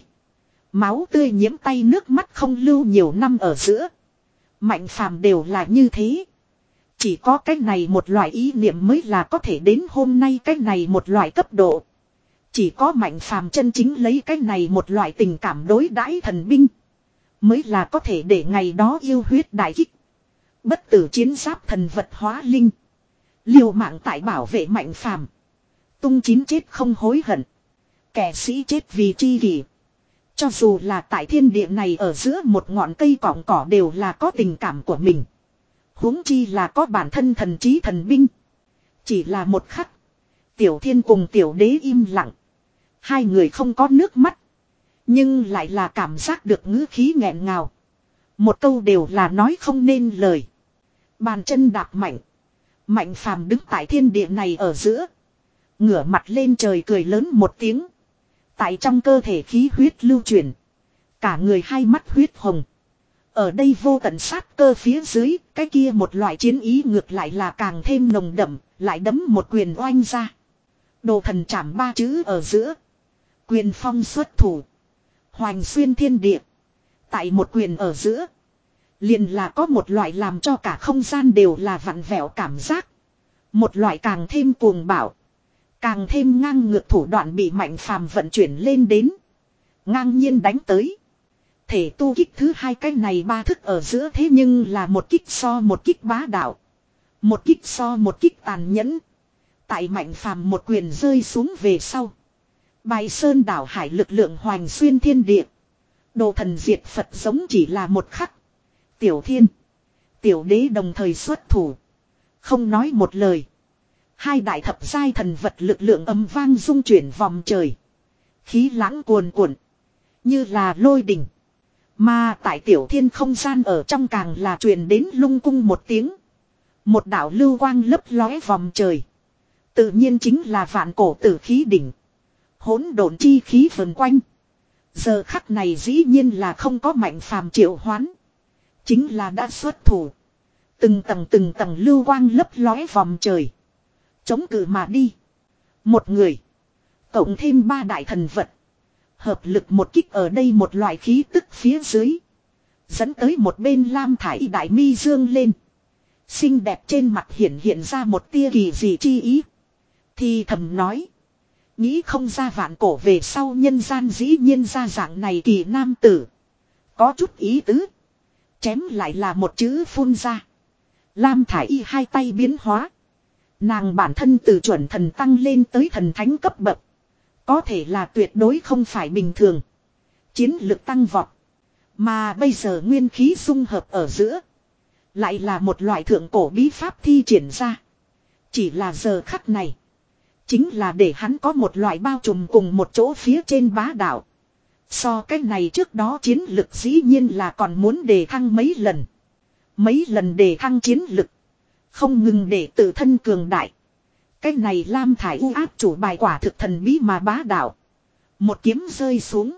S1: Máu tươi nhiễm tay nước mắt không lưu nhiều năm ở giữa. Mạnh Phàm đều là như thế. Chỉ có cái này một loại ý niệm mới là có thể đến hôm nay cái này một loại cấp độ. Chỉ có Mạnh Phàm chân chính lấy cái này một loại tình cảm đối đãi thần binh. Mới là có thể để ngày đó yêu huyết đại kích. Bất tử chiến giáp thần vật hóa linh. Liều mạng tại bảo vệ Mạnh Phàm. Tung chín chết không hối hận. Kẻ sĩ chết vì chi kỷ. Cho dù là tại thiên địa này ở giữa một ngọn cây cỏng cỏ đều là có tình cảm của mình. Huống chi là có bản thân thần trí thần binh. Chỉ là một khắc. Tiểu Thiên cùng Tiểu Đế im lặng. Hai người không có nước mắt. Nhưng lại là cảm giác được ngữ khí nghẹn ngào. Một câu đều là nói không nên lời. Bàn chân đạp mạnh. Mạnh Phàm đứng tại thiên địa này ở giữa. Ngửa mặt lên trời cười lớn một tiếng. Tại trong cơ thể khí huyết lưu chuyển. Cả người hai mắt huyết hồng. Ở đây vô tận sát cơ phía dưới. Cái kia một loại chiến ý ngược lại là càng thêm nồng đậm. Lại đấm một quyền oanh ra. Đồ thần chảm ba chữ ở giữa. Quyền phong xuất thủ. Hoành xuyên thiên địa. Tại một quyền ở giữa. Liền là có một loại làm cho cả không gian đều là vặn vẹo cảm giác. Một loại càng thêm cuồng bạo. Càng thêm ngang ngược thủ đoạn bị Mạnh Phàm vận chuyển lên đến. Ngang nhiên đánh tới. Thể tu kích thứ hai cái này ba thức ở giữa thế nhưng là một kích so một kích bá đạo. Một kích so một kích tàn nhẫn. Tại Mạnh Phàm một quyền rơi xuống về sau. Bài sơn đảo hải lực lượng hoành xuyên thiên địa. Đồ thần diệt Phật giống chỉ là một khắc. Tiểu Thiên. Tiểu Đế đồng thời xuất thủ. Không nói một lời. Hai đại thập giai thần vật lực lượng âm vang rung chuyển vòng trời. Khí lãng cuồn cuộn. Như là lôi đỉnh. Mà tại Tiểu Thiên không gian ở trong càng là truyền đến lung cung một tiếng. Một đạo lưu quang lấp lóe vòng trời. Tự nhiên chính là vạn cổ tử khí đỉnh. Hỗn độn chi khí vần quanh. Giờ khắc này dĩ nhiên là không có Mạnh Phàm triệu hoán. Chính là đã xuất thủ. Từng tầng từng tầng lưu quang lấp lóe vòng trời. Chống cự mà đi. Một người. Cộng thêm ba đại thần vật. Hợp lực một kích ở đây một loại khí tức phía dưới. Dẫn tới một bên lam thải đại mi dương lên. Xinh đẹp trên mặt hiện hiện ra một tia kỳ dị chi ý. Thì thầm nói. Nghĩ không ra vạn cổ về sau nhân gian dĩ nhiên ra dạng này kỳ nam tử. Có chút ý tứ. Chém lại là một chữ phun ra. Lam thải y hai tay biến hóa. Nàng bản thân từ chuẩn thần tăng lên tới thần thánh cấp bậc. Có thể là tuyệt đối không phải bình thường. Chiến lực tăng vọt. Mà bây giờ nguyên khí dung hợp ở giữa. Lại là một loại thượng cổ bí pháp thi triển ra. Chỉ là giờ khắc này. Chính là để hắn có một loại bao trùm cùng một chỗ phía trên bá đạo. So cái này trước đó chiến lực dĩ nhiên là còn muốn đề thăng mấy lần. Mấy lần đề thăng chiến lực. Không ngừng để tự thân cường đại. Cái này Lam Thải U áp chủ bài quả thực thần bí mà bá đạo. Một kiếm rơi xuống.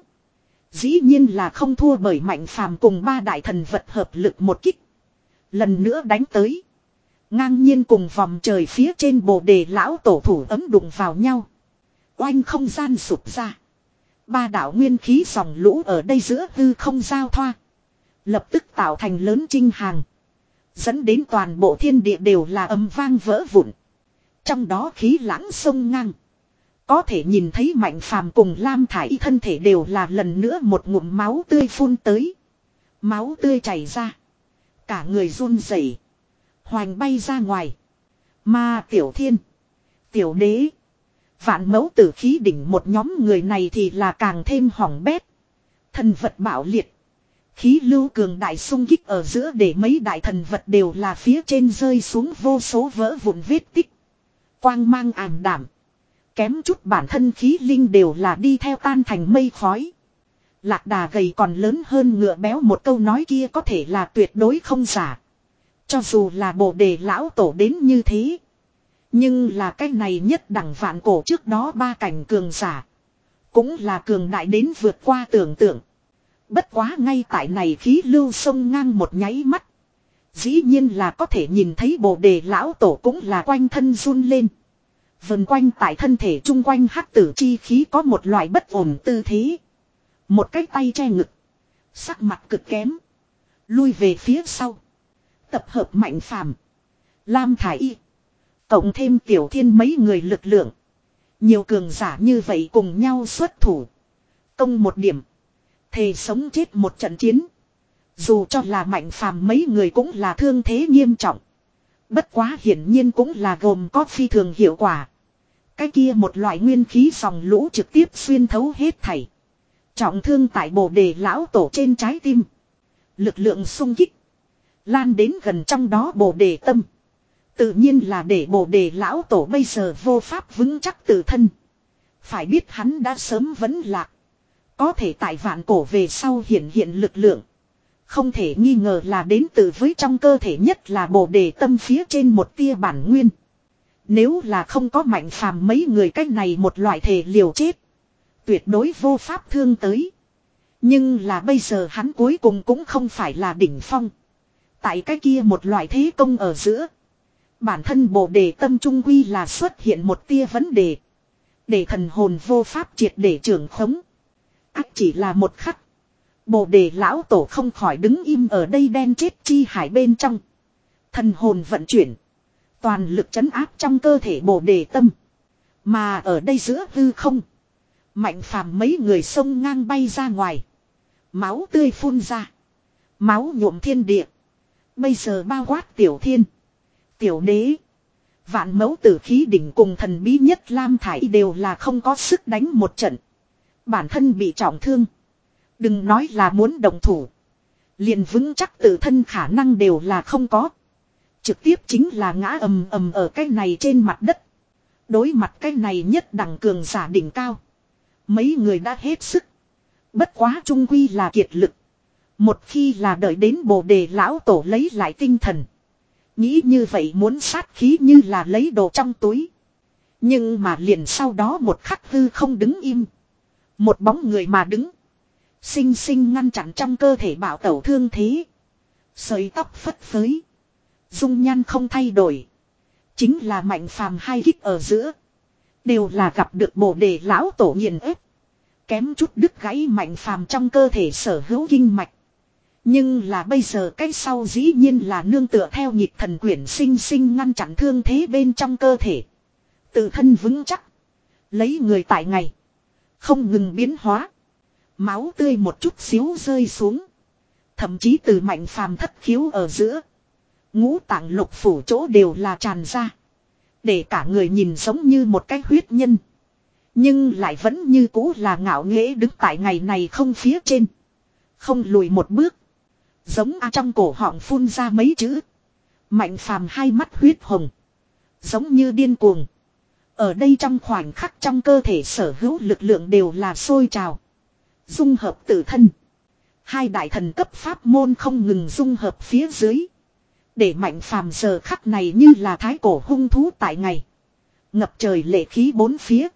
S1: Dĩ nhiên là không thua bởi Mạnh Phàm cùng ba đại thần vật hợp lực một kích. Lần nữa đánh tới. Ngang nhiên cùng vòng trời phía trên bồ đề lão tổ thủ ấm đụng vào nhau. Oanh không gian sụp ra. Ba đạo nguyên khí dòng lũ ở đây giữa hư không giao thoa. Lập tức tạo thành lớn chinh hàng. Dẫn đến toàn bộ thiên địa đều là âm vang vỡ vụn. Trong đó khí lãng sông ngang. Có thể nhìn thấy Mạnh Phàm cùng Lam Thải thân thể đều là lần nữa một ngụm máu tươi phun tới. Máu tươi chảy ra. Cả người run rẩy, hoành bay ra ngoài. Mà Tiểu Thiên, Tiểu Đế, Vạn Mẫu Tử khí đỉnh một nhóm người này thì là càng thêm hỏng bét. Thần vật bạo liệt. Khí lưu cường đại xung kích ở giữa để mấy đại thần vật đều là phía trên rơi xuống vô số vỡ vụn vết tích. Quang mang ảm đảm. Kém chút bản thân khí linh đều là đi theo tan thành mây khói. Lạc Đà gầy còn lớn hơn ngựa béo, một câu nói kia có thể là tuyệt đối không giả. Cho dù là Bồ Đề lão tổ đến như thế. Nhưng là cái này nhất đẳng vạn cổ trước đó ba cảnh cường giả. Cũng là cường đại đến vượt qua tưởng tượng. Bất quá ngay tại này khí lưu sông ngang một nháy mắt. Dĩ nhiên là có thể nhìn thấy Bồ Đề lão tổ cũng là quanh thân run lên. Vần quanh tại thân thể chung quanh hắc tử chi khí có một loại bất ổn tư thế. Một cái tay che ngực. Sắc mặt cực kém. Lui về phía sau. Tập hợp Mạnh Phàm, Lam Thải Y, cộng thêm Tiểu Thiên mấy người lực lượng. Nhiều cường giả như vậy cùng nhau xuất thủ. Công một điểm. Thề sống chết một trận chiến. Dù cho là Mạnh Phàm mấy người cũng là thương thế nghiêm trọng. Bất quá hiển nhiên cũng là gồm có phi thường hiệu quả. Cái kia một loại nguyên khí dòng lũ trực tiếp xuyên thấu hết thảy. Trọng thương tại Bồ Đề lão tổ trên trái tim. Lực lượng xung kích lan đến gần trong đó Bồ Đề tâm. Tự nhiên là để Bồ Đề lão tổ bây giờ vô pháp vững chắc tự thân. Phải biết hắn đã sớm vấn lạc. Có thể tại vạn cổ về sau hiện hiện lực lượng. Không thể nghi ngờ là đến từ với trong cơ thể nhất là Bồ Đề tâm phía trên một tia bản nguyên. Nếu là không có Mạnh Phàm mấy người cách này một loại thể liều chết. Tuyệt đối vô pháp thương tới. Nhưng là bây giờ hắn cuối cùng cũng không phải là đỉnh phong. Tại cái kia một loại thế công ở giữa. Bản thân Bồ Đề tâm trung quy là xuất hiện một tia vấn đề. Để thần hồn vô pháp triệt để trưởng khống. Ác chỉ là một khắc. Bồ Đề lão tổ không khỏi đứng im ở đây đen chết chi hải bên trong. Thần hồn vận chuyển. Toàn lực trấn áp trong cơ thể Bồ Đề tâm. Mà ở đây giữa hư không. Mạnh Phàm mấy người xông ngang bay ra ngoài. Máu tươi phun ra. Máu nhuộm thiên địa. Bây giờ bao quát Tiểu Thiên, Tiểu Đế, Vạn Mẫu Tử khí đỉnh cùng thần bí nhất Lam Thải đều là không có sức đánh một trận. Bản thân bị trọng thương. Đừng nói là muốn đồng thủ. Liền vững chắc tự thân khả năng đều là không có. Trực tiếp chính là ngã ầm ầm ở cái này trên mặt đất. Đối mặt cái này nhất đẳng cường giả đỉnh cao. Mấy người đã hết sức. Bất quá trung quy là kiệt lực. Một khi là đợi đến Bồ Đề lão tổ lấy lại tinh thần. Nghĩ như vậy muốn sát khí như là lấy đồ trong túi. Nhưng mà liền sau đó một khắc hư không đứng im. Một bóng người mà đứng. Sinh sinh ngăn chặn trong cơ thể bạo tẩu thương thế. Sợi tóc phất phới. Dung nhan không thay đổi. Chính là Mạnh Phàm hai kích ở giữa. Đều là gặp được Bồ Đề lão tổ nghiền ép. Kém chút đứt gãy Mạnh Phàm trong cơ thể sở hữu kinh mạch. Nhưng là bây giờ cái sau dĩ nhiên là nương tựa theo nhịp thần quyển sinh sinh ngăn chặn thương thế bên trong cơ thể. Tự thân vững chắc. Lấy người tại ngày. Không ngừng biến hóa. Máu tươi một chút xíu rơi xuống. Thậm chí từ Mạnh Phàm thất khiếu ở giữa. Ngũ tạng lục phủ chỗ đều là tràn ra. Để cả người nhìn giống như một cái huyết nhân. Nhưng lại vẫn như cũ là ngạo nghễ đứng tại ngày này không phía trên. Không lùi một bước. Giống a trong cổ họng phun ra mấy chữ. Mạnh Phàm hai mắt huyết hồng. Giống như điên cuồng. Ở đây trong khoảnh khắc trong cơ thể sở hữu lực lượng đều là sôi trào. Dung hợp tự thân. Hai đại thần cấp pháp môn không ngừng dung hợp phía dưới. Để Mạnh Phàm giờ khắc này như là thái cổ hung thú tại ngày. Ngập trời lệ khí bốn phía.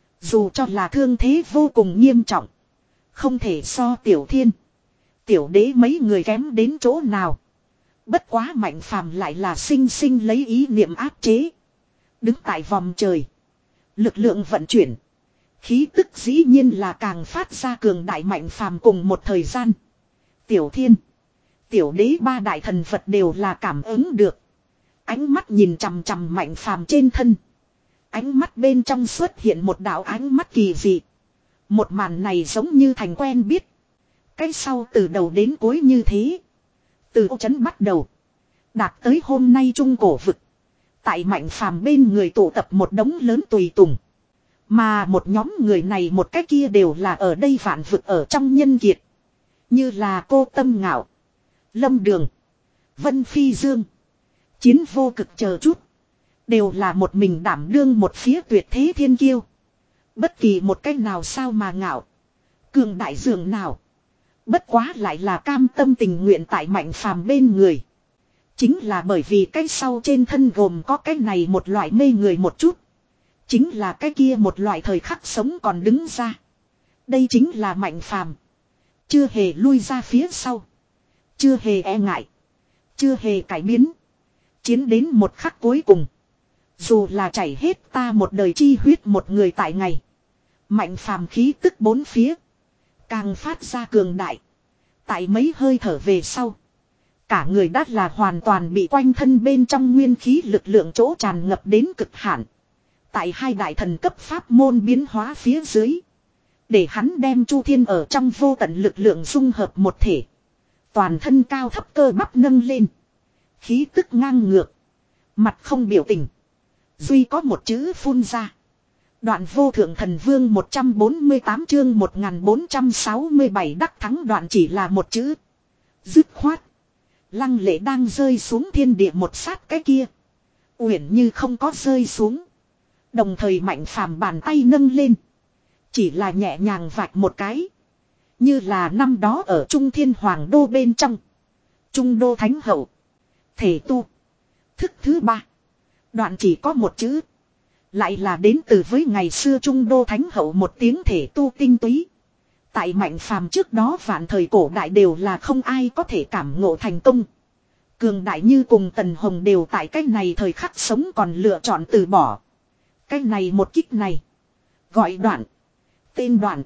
S1: Dù cho là thương thế vô cùng nghiêm trọng. Không thể so Tiểu Thiên, Tiểu Đế mấy người kém đến chỗ nào. Bất quá Mạnh Phàm lại là sinh sinh lấy ý niệm áp chế. Đứng tại vòng trời. Lực lượng vận chuyển. Khí tức dĩ nhiên là càng phát ra cường đại Mạnh Phàm cùng một thời gian. Tiểu Thiên, Tiểu đế ba đại thần Phật đều là cảm ứng được. Ánh mắt nhìn chằm chằm Mạnh Phàm trên thân. Ánh mắt bên trong xuất hiện một đạo ánh mắt kỳ dị. Một màn này giống như thành quen biết. Cái sau từ đầu đến cuối như thế. Từ ô trấn bắt đầu. Đạt tới hôm nay trung cổ vực. Tại Mạnh Phàm bên người tụ tập một đống lớn tùy tùng. Mà một nhóm người này một cái kia đều là ở đây vạn vực ở trong nhân kiệt. Như là Cô Tâm Ngạo, Lâm Đường, Vân Phi Dương, Chiến Vô Cực chờ chút. Đều là một mình đảm đương một phía tuyệt thế thiên kiêu. Bất kỳ một cách nào sao mà ngạo. Cường đại dường nào. Bất quá lại là cam tâm tình nguyện tại Mạnh Phàm bên người. Chính là bởi vì cái sau trên thân gồm có cái này một loại mê người một chút. Chính là cái kia một loại thời khắc sống còn đứng ra. Đây chính là Mạnh Phàm. Chưa hề lui ra phía sau. Chưa hề e ngại. Chưa hề cải biến. Chiến đến một khắc cuối cùng. Dù là chảy hết ta một đời chi huyết một người tại ngày. Mạnh Phàm khí tức bốn phía. Càng phát ra cường đại. Tại mấy hơi thở về sau. Cả người đắt là hoàn toàn bị quanh thân bên trong nguyên khí lực lượng chỗ tràn ngập đến cực hạn. Tại hai đại thần cấp pháp môn biến hóa phía dưới. Để hắn đem Chu Thiên ở trong vô tận lực lượng dung hợp một thể. Toàn thân cao thấp cơ bắp nâng lên. Khí tức ngang ngược. Mặt không biểu tình. Duy có một chữ phun ra. Đoạn vô thượng thần vương một trăm bốn mươi tám chương một nghìn bốn trăm sáu mươi bảy đắc thắng đoạn chỉ là một chữ. Dứt khoát. Lăng lệ đang rơi xuống thiên địa một sát cái kia. Uyển như không có rơi xuống. Đồng thời Mạnh Phàm bàn tay nâng lên. Chỉ là nhẹ nhàng vạch một cái. Như là năm đó ở Trung Thiên Hoàng Đô bên trong. Trung Đô Thánh Hậu. Thể tu. Thức thứ ba. Đoạn chỉ có một chữ. Lại là đến từ với ngày xưa Trung Đô Thánh Hậu một tiếng thể tu tinh túy. Tại Mạnh Phàm trước đó vạn thời cổ đại đều là không ai có thể cảm ngộ thành công. Cường đại như cùng Tần Hồng đều tại cái này thời khắc sống còn lựa chọn từ bỏ. Cái này một kích này. Gọi đoạn. Tên đoạn.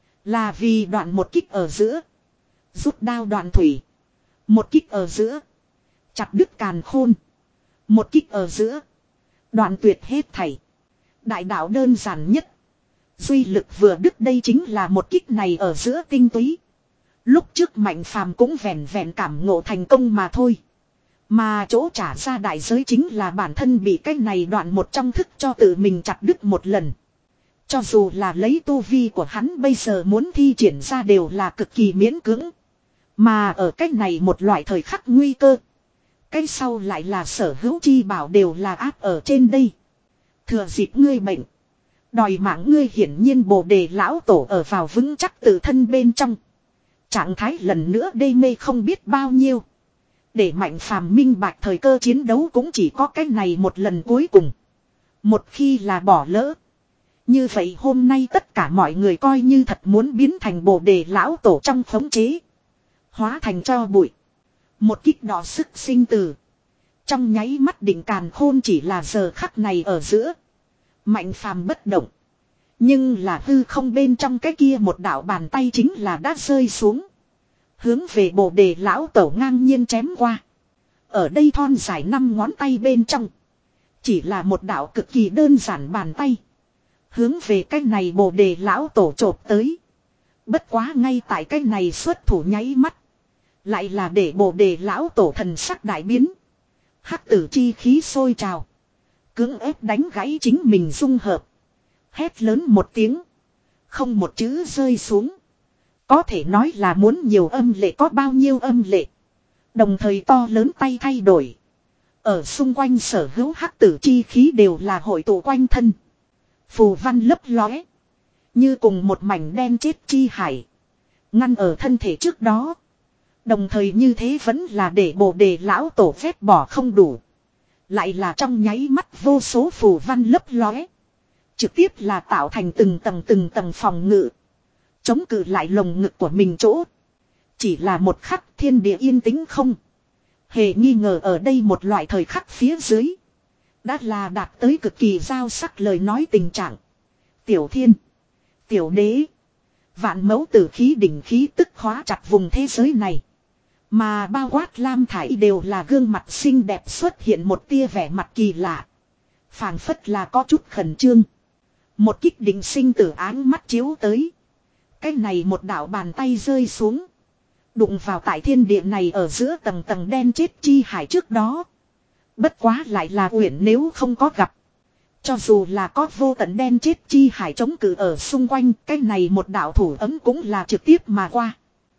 S1: Là vì đoạn một kích ở giữa. Rút đao đoạn thủy. Một kích ở giữa. Chặt đứt càn khôn. Một kích ở giữa. Đoạn tuyệt hết thảy. Đại đạo đơn giản nhất. Duy lực vừa đứt đây chính là một kích này ở giữa tinh túy. Lúc trước Mạnh Phàm cũng vẹn vẹn cảm ngộ thành công mà thôi. Mà chỗ trả ra đại giới chính là bản thân bị cái này đoạn một trong thức cho tự mình chặt đứt một lần. Cho dù là lấy tu vi của hắn bây giờ muốn thi triển ra đều là cực kỳ miễn cưỡng. Mà ở cái này một loại thời khắc nguy cơ. Cái sau lại là sở hữu chi bảo đều là áp ở trên đây. Thừa dịp ngươi bệnh. Đòi mạng ngươi hiển nhiên Bồ Đề lão tổ ở vào vững chắc tự thân bên trong. Trạng thái lần nữa đê mê không biết bao nhiêu. Để Mạnh Phàm minh bạch thời cơ chiến đấu cũng chỉ có cái này một lần cuối cùng. Một khi là bỏ lỡ. Như vậy hôm nay tất cả mọi người coi như thật muốn biến thành Bồ Đề lão tổ trong khống chế. Hóa thành cho bụi. Một kích đỏ sức sinh tử. Trong nháy mắt định càn khôn chỉ là giờ khắc này ở giữa. Mạnh Phàm bất động. Nhưng là hư không bên trong cái kia một đạo bàn tay chính là đã rơi xuống. Hướng về Bồ Đề lão tổ ngang nhiên chém qua. Ở đây thon dài năm ngón tay bên trong. Chỉ là một đạo cực kỳ đơn giản bàn tay. Hướng về cái này Bồ Đề lão tổ chộp tới. Bất quá ngay tại cái này xuất thủ nháy mắt. Lại là để Bồ Đề lão tổ thần sắc đại biến. Hắc tử chi khí sôi trào. Cưỡng ép đánh gãy chính mình dung hợp. Hét lớn một tiếng. Không một chữ rơi xuống. Có thể nói là muốn nhiều âm lệ có bao nhiêu âm lệ. Đồng thời to lớn tay thay đổi. Ở xung quanh sở hữu hắc tử chi khí đều là hội tụ quanh thân. Phù văn lấp lóe. Như cùng một mảnh đen chết chi hải. Ngăn ở thân thể trước đó. Đồng thời như thế vẫn là để Bồ Đề lão tổ phép bỏ không đủ. Lại là trong nháy mắt vô số phù văn lấp lóe. Trực tiếp là tạo thành từng tầng từng tầng phòng ngự. Chống cự lại lồng ngực của mình chỗ. Chỉ là một khắc thiên địa yên tĩnh không. Hề nghi ngờ ở đây một loại thời khắc phía dưới. Đã là đạt tới cực kỳ giao sắc lời nói tình trạng. Tiểu thiên. Tiểu đế. Vạn mẫu tử khí đỉnh khí tức hóa chặt vùng thế giới này. Mà bao quát lam thải đều là gương mặt xinh đẹp xuất hiện một tia vẻ mặt kỳ lạ. Phảng phất là có chút khẩn trương. Một kích định sinh tử áng mắt chiếu tới. Cái này một đạo bàn tay rơi xuống. Đụng vào tại thiên địa này ở giữa tầng tầng đen chết chi hải trước đó. Bất quá lại là uyển nếu không có gặp. Cho dù là có vô tận đen chết chi hải chống cự ở xung quanh, cái này một đạo thủ ấm cũng là trực tiếp mà qua.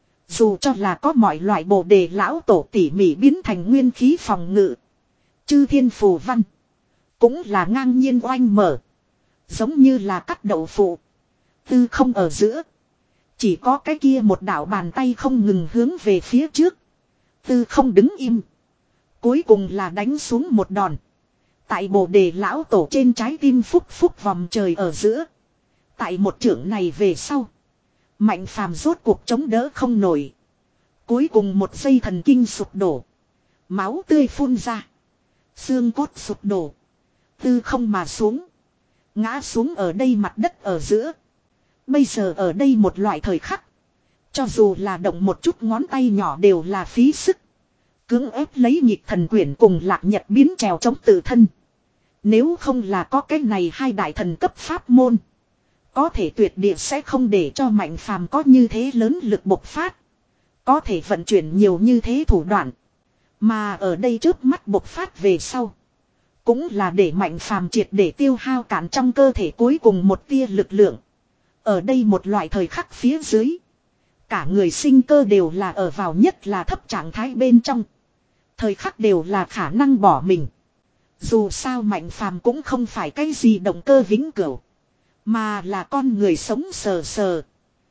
S1: Dù cho là có mọi loại bồ đề lão tổ tỉ mỉ biến thành nguyên khí phòng ngự. Chư thiên phù văn. Cũng là ngang nhiên oanh mở. Giống như là cắt đậu phụ. Tư không ở giữa. Chỉ có cái kia một đạo bàn tay không ngừng hướng về phía trước. Tư không đứng im. Cuối cùng là đánh xuống một đòn. Tại bồ đề lão tổ trên trái tim phúc phúc vòng trời ở giữa. Tại một trưởng này về sau. Mạnh phàm rốt cuộc chống đỡ không nổi. Cuối cùng một giây thần kinh sụp đổ. Máu tươi phun ra. Xương cốt sụp đổ. Tư không mà xuống. Ngã xuống ở đây mặt đất ở giữa. Bây giờ ở đây một loại thời khắc. Cho dù là động một chút ngón tay nhỏ đều là phí sức. Cưỡng ép lấy nhịp thần quyển cùng lạc nhật biến trèo chống tự thân. Nếu không là có cái này hai đại thần cấp pháp môn. Có thể tuyệt địa sẽ không để cho mạnh phàm có như thế lớn lực bộc phát. Có thể vận chuyển nhiều như thế thủ đoạn. Mà ở đây trước mắt bộc phát về sau. Cũng là để mạnh phàm triệt để tiêu hao cản trong cơ thể cuối cùng một tia lực lượng. Ở đây một loại thời khắc phía dưới. Cả người sinh cơ đều là ở vào nhất là thấp trạng thái bên trong. Thời khắc đều là khả năng bỏ mình. Dù sao mạnh phàm cũng không phải cái gì động cơ vĩnh cửu. Mà là con người sống sờ sờ.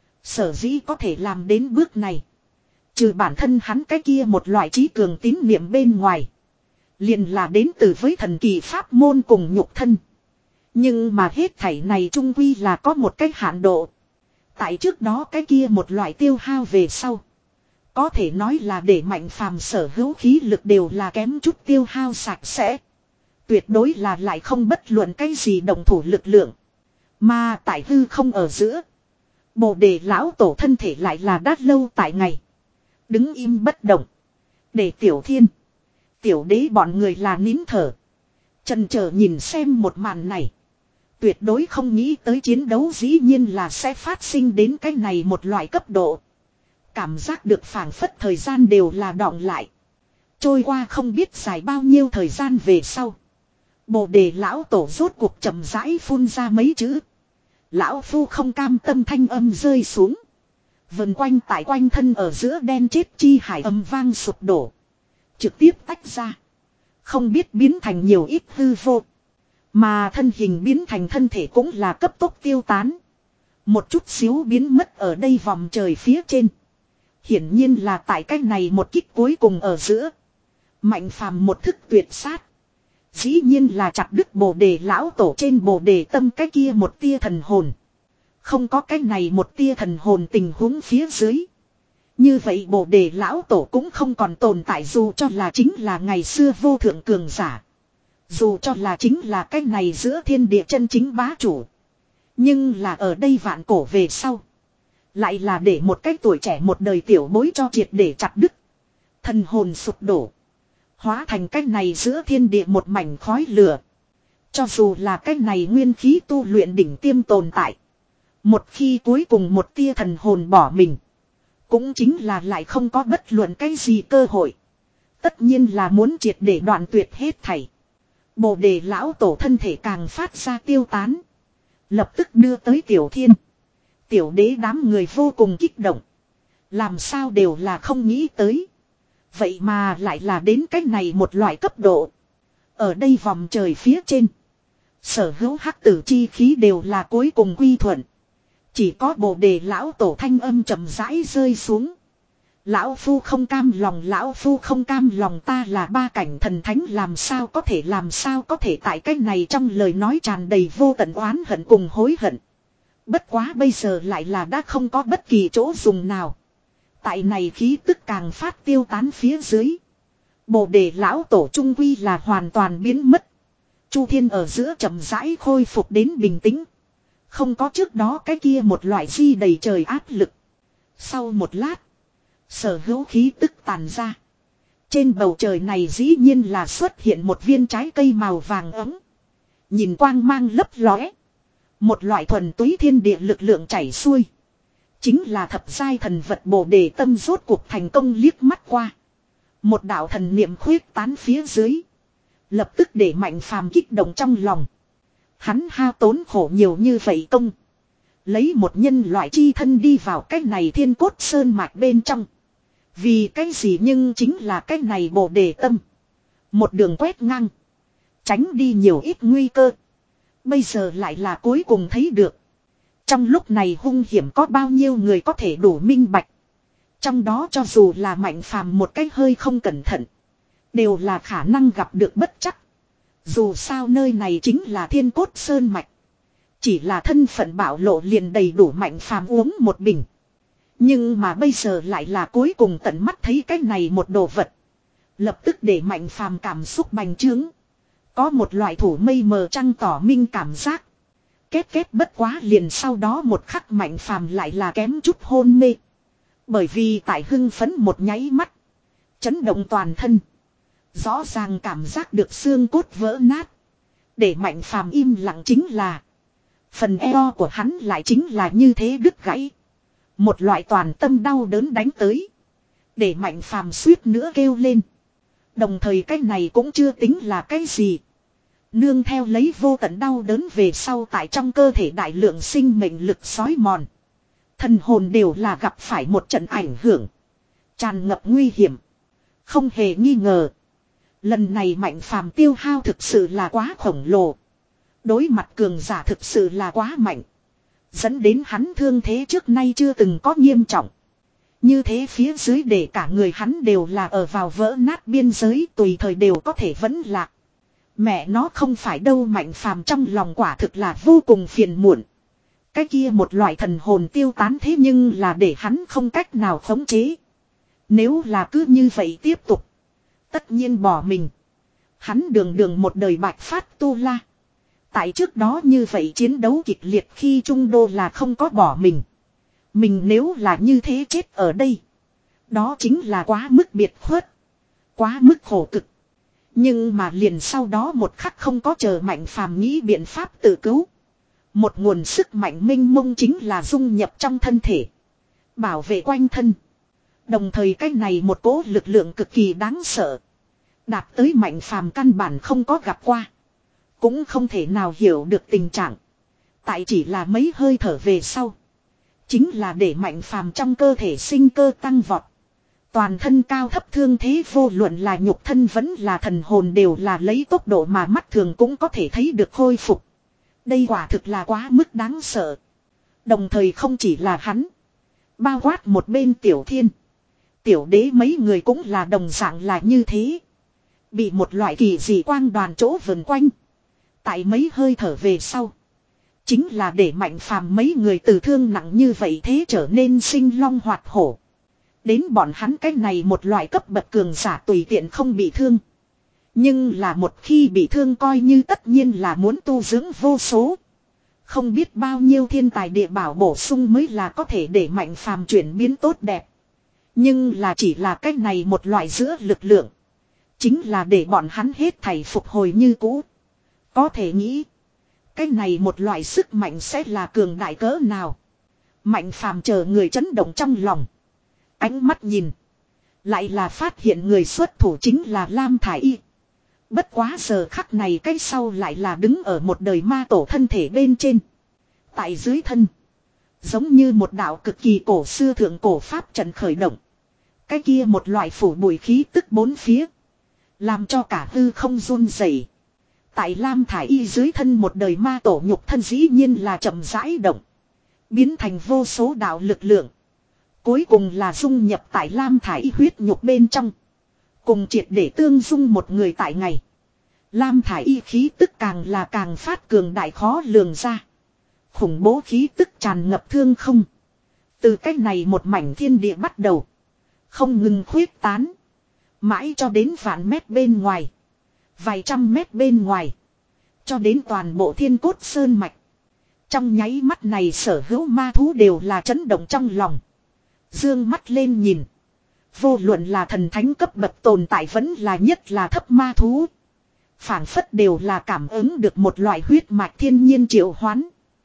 S1: Sở dĩ có thể làm đến bước này. Trừ bản thân hắn cái kia một loại trí cường tín niệm bên ngoài. Liền là đến từ với thần kỳ pháp môn cùng nhục thân. Nhưng mà hết thảy này trung quy là có một cái hạn độ. Tại trước đó cái kia một loại tiêu hao về sau. Có thể nói là để mạnh phàm sở hữu khí lực đều là kém chút tiêu hao sạch sẽ. Tuyệt đối là lại không bất luận cái gì đồng thủ lực lượng. Mà tại hư không ở giữa. Bồ đề lão tổ thân thể lại là đát lâu tại ngày. Đứng im bất động. Để tiểu thiên. Tiểu đế bọn người là nín thở. Chần chờ nhìn xem một màn này. Tuyệt đối không nghĩ tới chiến đấu dĩ nhiên là sẽ phát sinh đến cái này một loại cấp độ. Cảm giác được phảng phất thời gian đều là đọng lại. Trôi qua không biết dài bao nhiêu thời gian về sau. Bồ đề lão tổ rốt cuộc chậm rãi phun ra mấy chữ. Lão phu không cam tâm thanh âm rơi xuống. Vần quanh tại quanh thân ở giữa đen chết chi hải âm vang sụp đổ. Trực tiếp tách ra. Không biết biến thành nhiều ít hư vô. Mà thân hình biến thành thân thể cũng là cấp tốc tiêu tán. Một chút xíu biến mất ở đây vòng trời phía trên. Hiển nhiên là tại cách này một kích cuối cùng ở giữa. Mạnh phàm một thức tuyệt sát. Dĩ nhiên là chặt đứt bồ đề lão tổ trên bồ đề tâm cái kia một tia thần hồn. Không có cái này một tia thần hồn tình huống phía dưới. Như vậy bồ đề lão tổ cũng không còn tồn tại dù cho là chính là ngày xưa vô thượng cường giả. Dù cho là chính là cái này giữa thiên địa chân chính bá chủ. Nhưng là ở đây vạn cổ về sau. Lại là để một cái tuổi trẻ một đời tiểu bối cho triệt để chặt đứt. Thần hồn sụp đổ. Hóa thành cái này giữa thiên địa một mảnh khói lửa. Cho dù là cái này nguyên khí tu luyện đỉnh tiêm tồn tại. Một khi cuối cùng một tia thần hồn bỏ mình. Cũng chính là lại không có bất luận cái gì cơ hội. Tất nhiên là muốn triệt để đoạn tuyệt hết thảy. Bồ đề lão tổ thân thể càng phát ra tiêu tán. Lập tức đưa tới tiểu thiên. Tiểu đế đám người vô cùng kích động. Làm sao đều là không nghĩ tới. Vậy mà lại là đến cách này một loại cấp độ. Ở đây vòng trời phía trên. Sở hữu hắc tử chi khí đều là cuối cùng quy thuận. Chỉ có bồ đề lão tổ thanh âm chậm rãi rơi xuống. Lão phu không cam lòng, lão phu không cam lòng, ta là ba cảnh thần thánh, làm sao có thể làm sao có thể tại cái này trong lời nói tràn đầy vô tận oán hận cùng hối hận. Bất quá bây giờ lại là đã không có bất kỳ chỗ dùng nào. Tại này khí tức càng phát tiêu tán phía dưới. Bồ đề lão tổ trung quy là hoàn toàn biến mất. Chu thiên ở giữa chậm rãi khôi phục đến bình tĩnh. Không có trước đó cái kia một loại di đầy trời áp lực. Sau một lát. Sở hữu khí tức tàn ra. Trên bầu trời này dĩ nhiên là xuất hiện một viên trái cây màu vàng ấm. Nhìn quang mang lấp lóe. Một loại thuần túy thiên địa lực lượng chảy xuôi. Chính là thập giai thần vật bồ đề tâm rốt cuộc thành công liếc mắt qua. Một đạo thần niệm khuyết tán phía dưới. Lập tức để Mạnh Phàm kích động trong lòng. Hắn hao tốn khổ nhiều như vậy công. Lấy một nhân loại chi thân đi vào cái này thiên cốt sơn mạch bên trong. Vì cái gì nhưng chính là cái này bồ đề tâm. Một đường quét ngang. Tránh đi nhiều ít nguy cơ. Bây giờ lại là cuối cùng thấy được. Trong lúc này hung hiểm có bao nhiêu người có thể đủ minh bạch. Trong đó cho dù là Mạnh Phàm một cách hơi không cẩn thận. Đều là khả năng gặp được bất chắc. Dù sao nơi này chính là thiên cốt sơn mạch. Chỉ là thân phận bạo lộ liền đầy đủ Mạnh Phàm uống một bình. Nhưng mà bây giờ lại là cuối cùng tận mắt thấy cái này một đồ vật. Lập tức để Mạnh Phàm cảm xúc bành trướng. Có một loại thủ mây mờ trăng tỏ minh cảm giác. Kết kết bất quá liền sau đó một khắc Mạnh Phàm lại là kém chút hôn mê. Bởi vì tại hưng phấn một nháy mắt. Chấn động toàn thân. Rõ ràng cảm giác được xương cốt vỡ nát. Để Mạnh Phàm im lặng chính là. Phần eo của hắn lại chính là như thế đứt gãy. Một loại toàn tâm đau đớn đánh tới. Để Mạnh Phàm suýt nữa kêu lên. Đồng thời cái này cũng chưa tính là cái gì. Nương theo lấy vô tận đau đớn về sau tại trong cơ thể đại lượng sinh mệnh lực xói mòn. Thần hồn đều là gặp phải một trận ảnh hưởng. Tràn ngập nguy hiểm. Không hề nghi ngờ. Lần này Mạnh Phàm tiêu hao thực sự là quá khổng lồ. Đối mặt cường giả thực sự là quá mạnh. Dẫn đến hắn thương thế trước nay chưa từng có nghiêm trọng. Như thế phía dưới để cả người hắn đều là ở vào vỡ nát biên giới tùy thời đều có thể vẫn lạc. Mẹ nó không phải đâu Mạnh Phàm trong lòng quả thực là vô cùng phiền muộn. Cái kia một loại thần hồn tiêu tán thế nhưng là để hắn không cách nào khống chế. Nếu là cứ như vậy tiếp tục. Tất nhiên bỏ mình. Hắn đường đường một đời bạch phát tu la. Tại trước đó như vậy chiến đấu kịch liệt khi Trung Đô là không có bỏ mình. Mình nếu là như thế chết ở đây. Đó chính là quá mức biệt khuất. Quá mức khổ cực. Nhưng mà liền sau đó một khắc không có chờ Mạnh Phàm nghĩ biện pháp tự cứu. Một nguồn sức mạnh minh mông chính là dung nhập trong thân thể. Bảo vệ quanh thân. Đồng thời cái này một cỗ lực lượng cực kỳ đáng sợ. Đạt tới Mạnh Phàm căn bản không có gặp qua. Cũng không thể nào hiểu được tình trạng. Tại chỉ là mấy hơi thở về sau. Chính là để Mạnh Phàm trong cơ thể sinh cơ tăng vọt. Toàn thân cao thấp thương thế vô luận là nhục thân vẫn là thần hồn đều là lấy tốc độ mà mắt thường cũng có thể thấy được khôi phục. Đây quả thực là quá mức đáng sợ. Đồng thời không chỉ là hắn. Bao quát một bên Tiểu Thiên. Tiểu Đế mấy người cũng là đồng dạng là như thế. Bị một loại kỳ dị quang đoàn chỗ vần quanh. Tại mấy hơi thở về sau. Chính là để Mạnh Phàm mấy người từ thương nặng như vậy thế trở nên sinh long hoạt hổ. Đến bọn hắn cái này một loại cấp bậc cường giả tùy tiện không bị thương. Nhưng là một khi bị thương coi như tất nhiên là muốn tu dưỡng vô số. Không biết bao nhiêu thiên tài địa bảo bổ sung mới là có thể để Mạnh Phàm chuyển biến tốt đẹp. Nhưng là chỉ là cái này một loại giữa lực lượng. Chính là để bọn hắn hết thảy phục hồi như cũ. Có thể nghĩ. Cái này một loại sức mạnh sẽ là cường đại cỡ nào. Mạnh Phàm chờ người chấn động trong lòng. Ánh mắt nhìn. Lại là phát hiện người xuất thủ chính là Lam Thả Y. Bất quá giờ khắc này cái sau lại là đứng ở một đời ma tổ thân thể bên trên. Tại dưới thân. Giống như một đạo cực kỳ cổ xưa thượng cổ pháp trận khởi động. Cái kia một loại phủ bụi khí tức bốn phía. Làm cho cả hư không run rẩy. Tại Lam Thả Y dưới thân một đời ma tổ nhục thân dĩ nhiên là chậm rãi động. Biến thành vô số đạo lực lượng. Cuối cùng là dung nhập tại Lam Thả Y huyết nhục bên trong. Cùng triệt để tương dung một người tại ngày. Lam Thả Y khí tức càng là càng phát cường đại khó lường ra. Khủng bố khí tức tràn ngập thương không. Từ cách này một mảnh thiên địa bắt đầu. Không ngừng khuyết tán. Mãi cho đến vạn mét bên ngoài. Vài trăm mét bên ngoài. Cho đến toàn bộ thiên cốt sơn mạch. Trong nháy mắt này sở hữu ma thú đều là chấn động trong lòng. Dương mắt lên nhìn. Vô luận là thần thánh cấp bậc tồn tại vẫn là nhất là thấp ma thú. Phảng phất đều là cảm ứng được một loại huyết mạch thiên nhiên triệu hoán.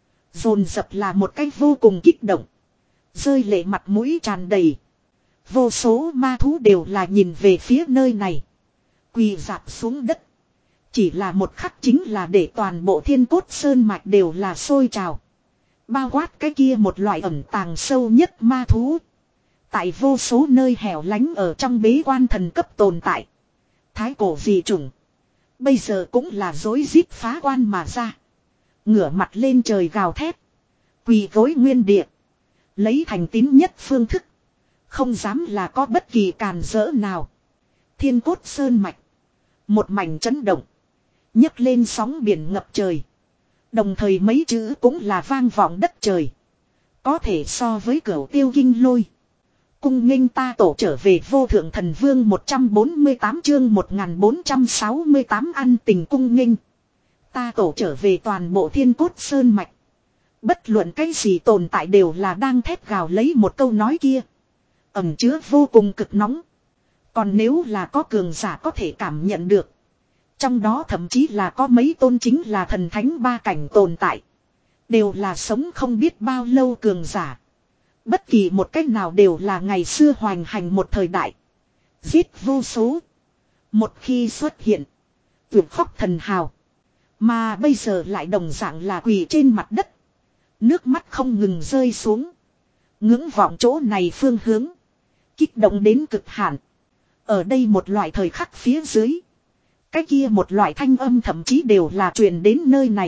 S1: Dồn dập là một cách vô cùng kích động. Rơi lệ mặt mũi tràn đầy. Vô số ma thú đều là nhìn về phía nơi này. Quỳ dạp xuống đất. Chỉ là một khắc chính là để toàn bộ thiên cốt sơn mạch đều là sôi trào. Bao quát cái kia một loại ẩn tàng sâu nhất ma thú. Tại vô số nơi hẻo lánh ở trong bế quan thần cấp tồn tại. Thái cổ dị chủng. Bây giờ cũng là dối rít phá quan mà ra. Ngửa mặt lên trời gào thét. Quỳ gối nguyên địa. Lấy thành tín nhất phương thức. Không dám là có bất kỳ càn rỡ nào. Thiên cốt sơn mạch. Một mảnh chấn động. nhấc lên sóng biển ngập trời. Đồng thời mấy chữ cũng là vang vọng đất trời. Có thể so với cửu tiêu kinh lôi. Cung nghênh ta tổ trở về vô thượng thần vương một trăm bốn mươi tám chương một nghìn bốn trăm sáu mươi tám ăn tình cung nghênh. Ta tổ trở về toàn bộ thiên cốt sơn mạch. Bất luận cái gì tồn tại đều là đang thét gào lấy một câu nói kia. Ẩm chứa vô cùng cực nóng. Còn nếu là có cường giả có thể cảm nhận được. Trong đó thậm chí là có mấy tôn chính là thần thánh ba cảnh tồn tại. Đều là sống không biết bao lâu cường giả. Bất kỳ một cách nào đều là ngày xưa hoành hành một thời đại. Giết vô số. Một khi xuất hiện. Tuyệt khóc thần hào. Mà bây giờ lại đồng dạng là quỳ trên mặt đất. Nước mắt không ngừng rơi xuống. Ngưỡng vọng chỗ này phương hướng. Kích động đến cực hạn. Ở đây một loại thời khắc phía dưới. Cái kia một loại thanh âm thậm chí đều là truyền đến nơi này.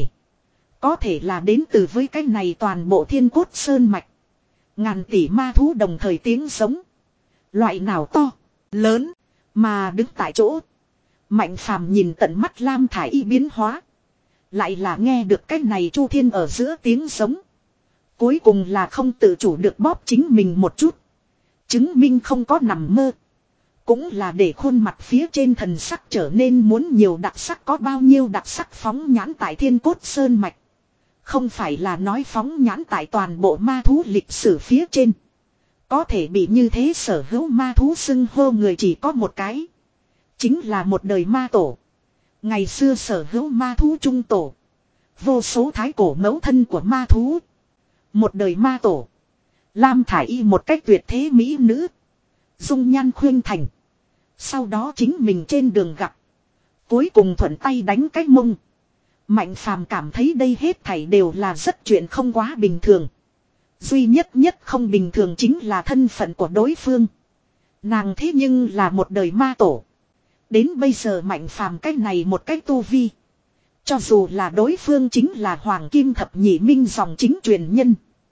S1: Có thể là đến từ với cái này toàn bộ thiên cốt sơn mạch. Ngàn tỷ ma thú đồng thời tiếng giống. Loại nào to, lớn, mà đứng tại chỗ. Mạnh phàm nhìn tận mắt Lam Thải Y biến hóa. Lại là nghe được cái này Chu Thiên ở giữa tiếng giống. Cuối cùng là không tự chủ được bóp chính mình một chút. Chứng minh không có nằm mơ. Cũng là để khuôn mặt phía trên thần sắc trở nên muốn nhiều đặc sắc có bao nhiêu đặc sắc phóng nhãn tại thiên cốt sơn mạch. Không phải là nói phóng nhãn tại toàn bộ ma thú lịch sử phía trên. Có thể bị như thế sở hữu ma thú xưng hô người chỉ có một cái. Chính là một đời ma tổ. Ngày xưa sở hữu ma thú trung tổ. Vô số thái cổ mẫu thân của ma thú. Một đời ma tổ. Lam Thải Y một cách tuyệt thế mỹ nữ. Dung nhan khuyên thành. Sau đó chính mình trên đường gặp. Cuối cùng thuận tay đánh cái mông. Mạnh phàm cảm thấy đây hết thảy đều là rất chuyện không quá bình thường. Duy nhất nhất không bình thường chính là thân phận của đối phương. Nàng thế nhưng là một đời ma tổ. Đến bây giờ mạnh phàm cái này một cách tu vi. Cho dù là đối phương chính là Hoàng Kim Thập Nhị Minh dòng chính truyền nhân.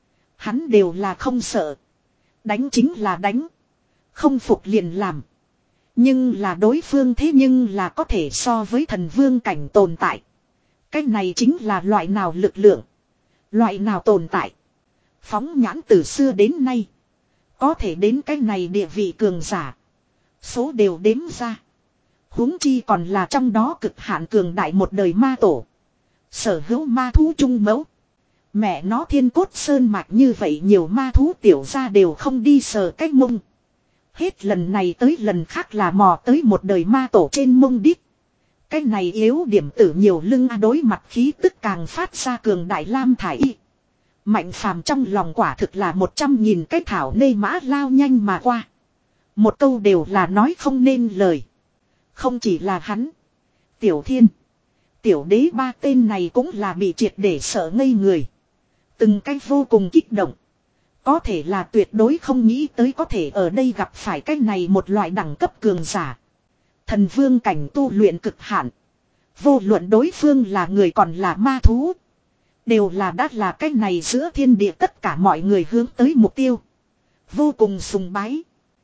S1: Hắn đều là không sợ. Đánh chính là đánh. Không phục liền làm. Nhưng là đối phương thế nhưng là có thể so với thần vương cảnh tồn tại. Cái này chính là loại nào lực lượng. Loại nào tồn tại. Phóng nhãn từ xưa đến nay. Có thể đến cái này địa vị cường giả. Số đều đếm ra. Huống chi còn là trong đó cực hạn cường đại một đời ma tổ. Sở hữu ma thú trung mẫu. Mẹ nó thiên cốt sơn mạch như vậy nhiều ma thú tiểu ra đều không đi sờ cái mông. Hết lần này tới lần khác là mò tới một đời ma tổ trên mông đít. Cái này yếu điểm tử nhiều lưng đối mặt khí tức càng phát ra cường đại Lam Thải Y. Mạnh phàm trong lòng quả thực là một trăm nghìn cái thảo nê mã lao nhanh mà qua. Một câu đều là nói không nên lời. Không chỉ là hắn. Tiểu Thiên. Tiểu Đế ba tên này cũng là bị triệt để sợ ngây người. Từng cách vô cùng kích động. Có thể là tuyệt đối không nghĩ tới có thể ở đây gặp phải cái này một loại đẳng cấp cường giả. Thần vương cảnh tu luyện cực hạn. Vô luận đối phương là người còn là ma thú. Đều là đắt là cái này giữa thiên địa tất cả mọi người hướng tới mục tiêu. Vô cùng sùng bái.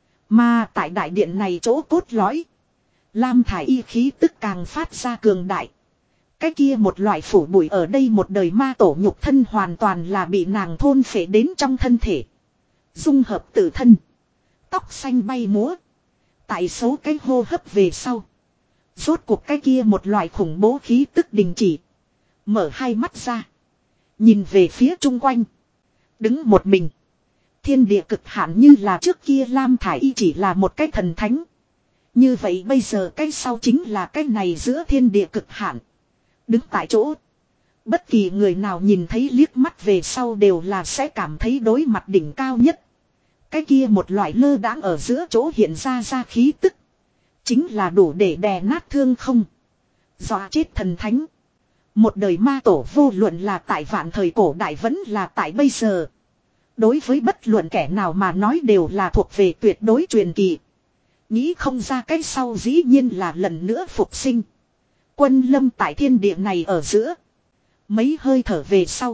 S1: Mà tại đại điện này chỗ cốt lõi. Lam Thải Y khí tức càng phát ra cường đại. Cái kia một loại phủ bụi ở đây một đời ma tổ nhục thân hoàn toàn là bị nàng thôn phệ đến trong thân thể. Dung hợp tự thân. Tóc xanh bay múa. Tại số cái hô hấp về sau. Rốt cuộc cái kia một loại khủng bố khí tức đình chỉ. Mở hai mắt ra. Nhìn về phía chung quanh. Đứng một mình. Thiên địa cực hạn như là trước kia Lam Thải Y chỉ là một cái thần thánh. Như vậy bây giờ cái sau chính là cái này giữa thiên địa cực hạn. Đứng tại chỗ. Bất kỳ người nào nhìn thấy liếc mắt về sau đều là sẽ cảm thấy đối mặt đỉnh cao nhất. Cái kia một loại lơ đãng ở giữa chỗ hiện ra ra khí tức. Chính là đủ để đè nát thương không. Dọa chết thần thánh. Một đời ma tổ vô luận là tại vạn thời cổ đại vẫn là tại bây giờ. Đối với bất luận kẻ nào mà nói đều là thuộc về tuyệt đối truyền kỳ. Nghĩ không ra cái sau dĩ nhiên là lần nữa phục sinh. Quân lâm tại thiên địa này ở giữa. Mấy hơi thở về sau.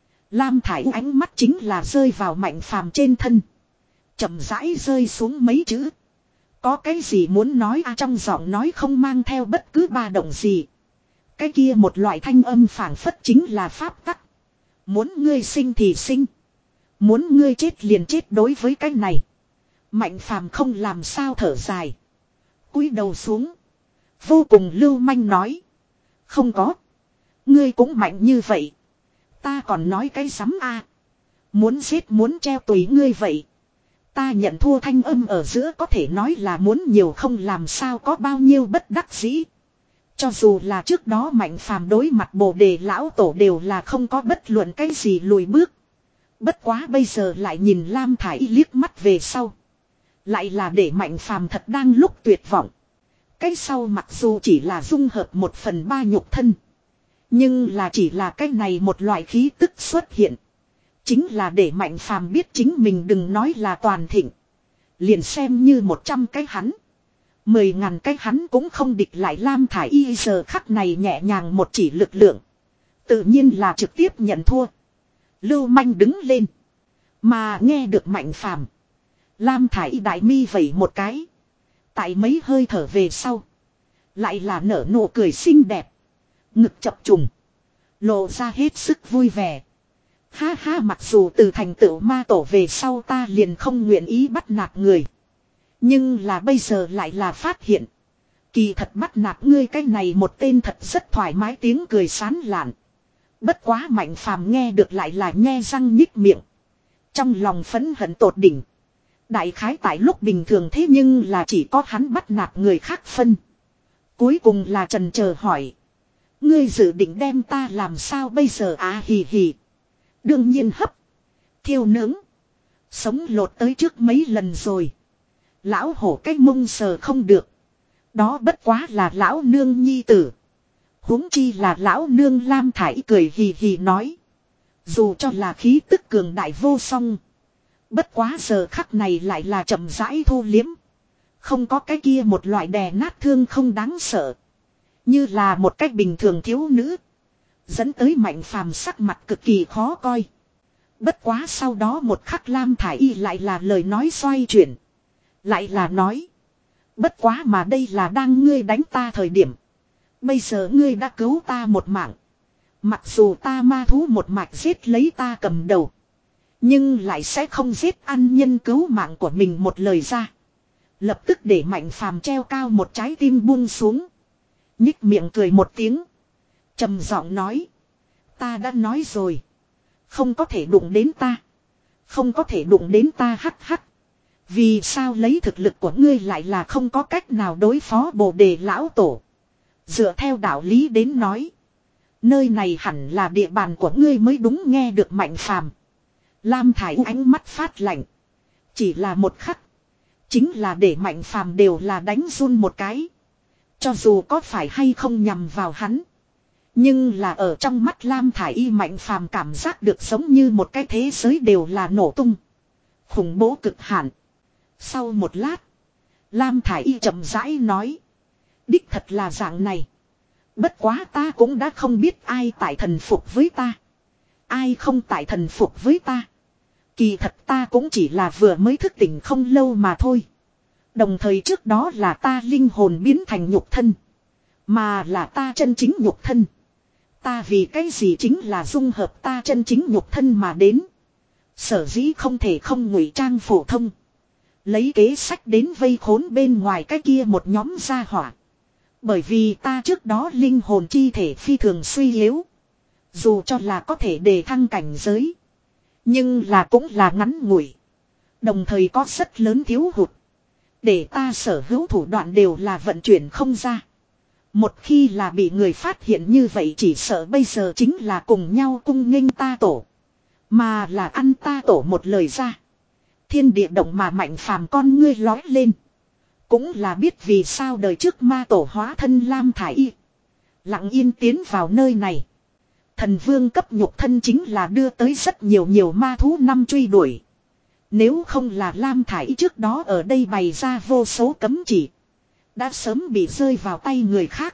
S1: Lam Thải U ánh mắt chính là rơi vào Mạnh Phàm trên thân. Chậm rãi rơi xuống mấy chữ. Có cái gì muốn nói à, trong giọng nói không mang theo bất cứ ba động gì. Cái kia một loại thanh âm phảng phất chính là pháp tắc. Muốn ngươi sinh thì sinh. Muốn ngươi chết liền chết. Đối với cái này. Mạnh Phàm không làm sao thở dài. Cúi đầu xuống. Vô cùng lưu manh nói. Không có. Ngươi cũng mạnh như vậy. Ta còn nói cái sắm a à. Muốn giết muốn treo tùy ngươi vậy. Ta nhận thua thanh âm ở giữa có thể nói là muốn nhiều không làm sao có bao nhiêu bất đắc dĩ. Cho dù là trước đó Mạnh Phàm đối mặt Bồ Đề lão tổ đều là không có bất luận cái gì lùi bước. Bất quá bây giờ lại nhìn Lam Thải Y liếc mắt về sau. Lại là để Mạnh Phàm thật đang lúc tuyệt vọng. Cái sau mặc dù chỉ là dung hợp một phần ba nhục thân. Nhưng là chỉ là cái này một loại khí tức xuất hiện. Chính là để Mạnh Phàm biết chính mình đừng nói là toàn thịnh. Liền xem như một trăm cái hắn. Mười ngàn cái hắn cũng không địch lại Lam Thải Y giờ khắc này nhẹ nhàng một chỉ lực lượng. Tự nhiên là trực tiếp nhận thua. Lưu manh đứng lên. Mà nghe được Mạnh Phàm, Lam Thải Y đại mi vẩy một cái. Tại mấy hơi thở về sau. Lại là nở nụ cười xinh đẹp. Ngực chập trùng. Lộ ra hết sức vui vẻ. Ha ha, mặc dù từ thành tựu ma tổ về sau ta liền không nguyện ý bắt nạt người. Nhưng là bây giờ lại là phát hiện. Kỳ thật bắt nạt ngươi cái này một tên thật rất thoải mái, tiếng cười sán lạn. Bất quá Mạnh Phàm nghe được lại là nhe răng nhích miệng. Trong lòng phẫn hận tột đỉnh. Đại khái tại lúc bình thường thế nhưng là chỉ có hắn bắt nạt người khác phân. Cuối cùng là trần chờ hỏi. Ngươi dự định đem ta làm sao bây giờ à, hì hì. Đương nhiên hấp. Thiêu nướng. Sống lột tới trước mấy lần rồi. Lão hổ cái mông sờ không được. Đó bất quá là lão nương nhi tử. Huống chi là lão nương. Lam Thải cười hì hì nói. Dù cho là khí tức cường đại vô song. Bất quá giờ khắc này lại là chậm rãi thu liếm. Không có cái kia một loại đè nát thương không đáng sợ. Như là một cách bình thường thiếu nữ. Dẫn tới Mạnh Phàm sắc mặt cực kỳ khó coi. Bất quá sau đó một khắc Lam Thải Y lại là lời nói xoay chuyển. Lại là nói. Bất quá mà đây là đang ngươi đánh ta thời điểm. Bây giờ ngươi đã cứu ta một mạng. Mặc dù ta ma thú một mạch giết lấy ta cầm đầu. Nhưng lại sẽ không giết ăn nhân cứu mạng của mình một lời ra. Lập tức để Mạnh Phàm treo cao một trái tim buông xuống. Nhích miệng cười một tiếng. Trầm giọng nói. Ta đã nói rồi. Không có thể đụng đến ta. Không có thể đụng đến ta hắc hắc. Vì sao lấy thực lực của ngươi lại là không có cách nào đối phó Bồ Đề lão tổ. Dựa theo đạo lý đến nói. Nơi này hẳn là địa bàn của ngươi mới đúng. Nghe được Mạnh Phàm, Lam Thải U ánh mắt phát lạnh. Chỉ là một khắc. Chính là để Mạnh Phàm đều là đánh run một cái. Cho dù có phải hay không nhằm vào hắn. Nhưng là ở trong mắt Lam Thải Y, Mạnh Phàm cảm giác được giống như một cái thế giới đều là nổ tung. Khủng bố cực hạn. Sau một lát. Lam Thải Y chậm rãi nói. Đích thật là dạng này. Bất quá ta cũng đã không biết ai tại thần phục với ta. Ai không tại thần phục với ta. Kỳ thật ta cũng chỉ là vừa mới thức tỉnh không lâu mà thôi. Đồng thời trước đó là ta linh hồn biến thành nhục thân. Mà là ta chân chính nhục thân. Ta vì cái gì chính là dung hợp ta chân chính nhục thân mà đến. Sở dĩ không thể không ngụy trang phổ thông. Lấy kế sách đến vây khốn bên ngoài cái kia một nhóm gia hỏa. Bởi vì ta trước đó linh hồn chi thể phi thường suy yếu. Dù cho là có thể đề thăng cảnh giới. Nhưng là cũng là ngắn ngủi. Đồng thời có rất lớn thiếu hụt. Để ta sở hữu thủ đoạn đều là vận chuyển không ra. Một khi là bị người phát hiện như vậy chỉ sợ bây giờ chính là cùng nhau cung nghênh ta tổ. Mà là ăn ta tổ một lời ra. Thiên địa động mà Mạnh Phàm con ngươi lói lên. Cũng là biết vì sao đời trước ma tổ hóa thân Lam Thải Y. Lặng yên tiến vào nơi này. Thần vương cấp nhục thân chính là đưa tới rất nhiều nhiều ma thú năm truy đuổi. Nếu không là Lam Thải Y trước đó ở đây bày ra vô số cấm chỉ. Đã sớm bị rơi vào tay người khác.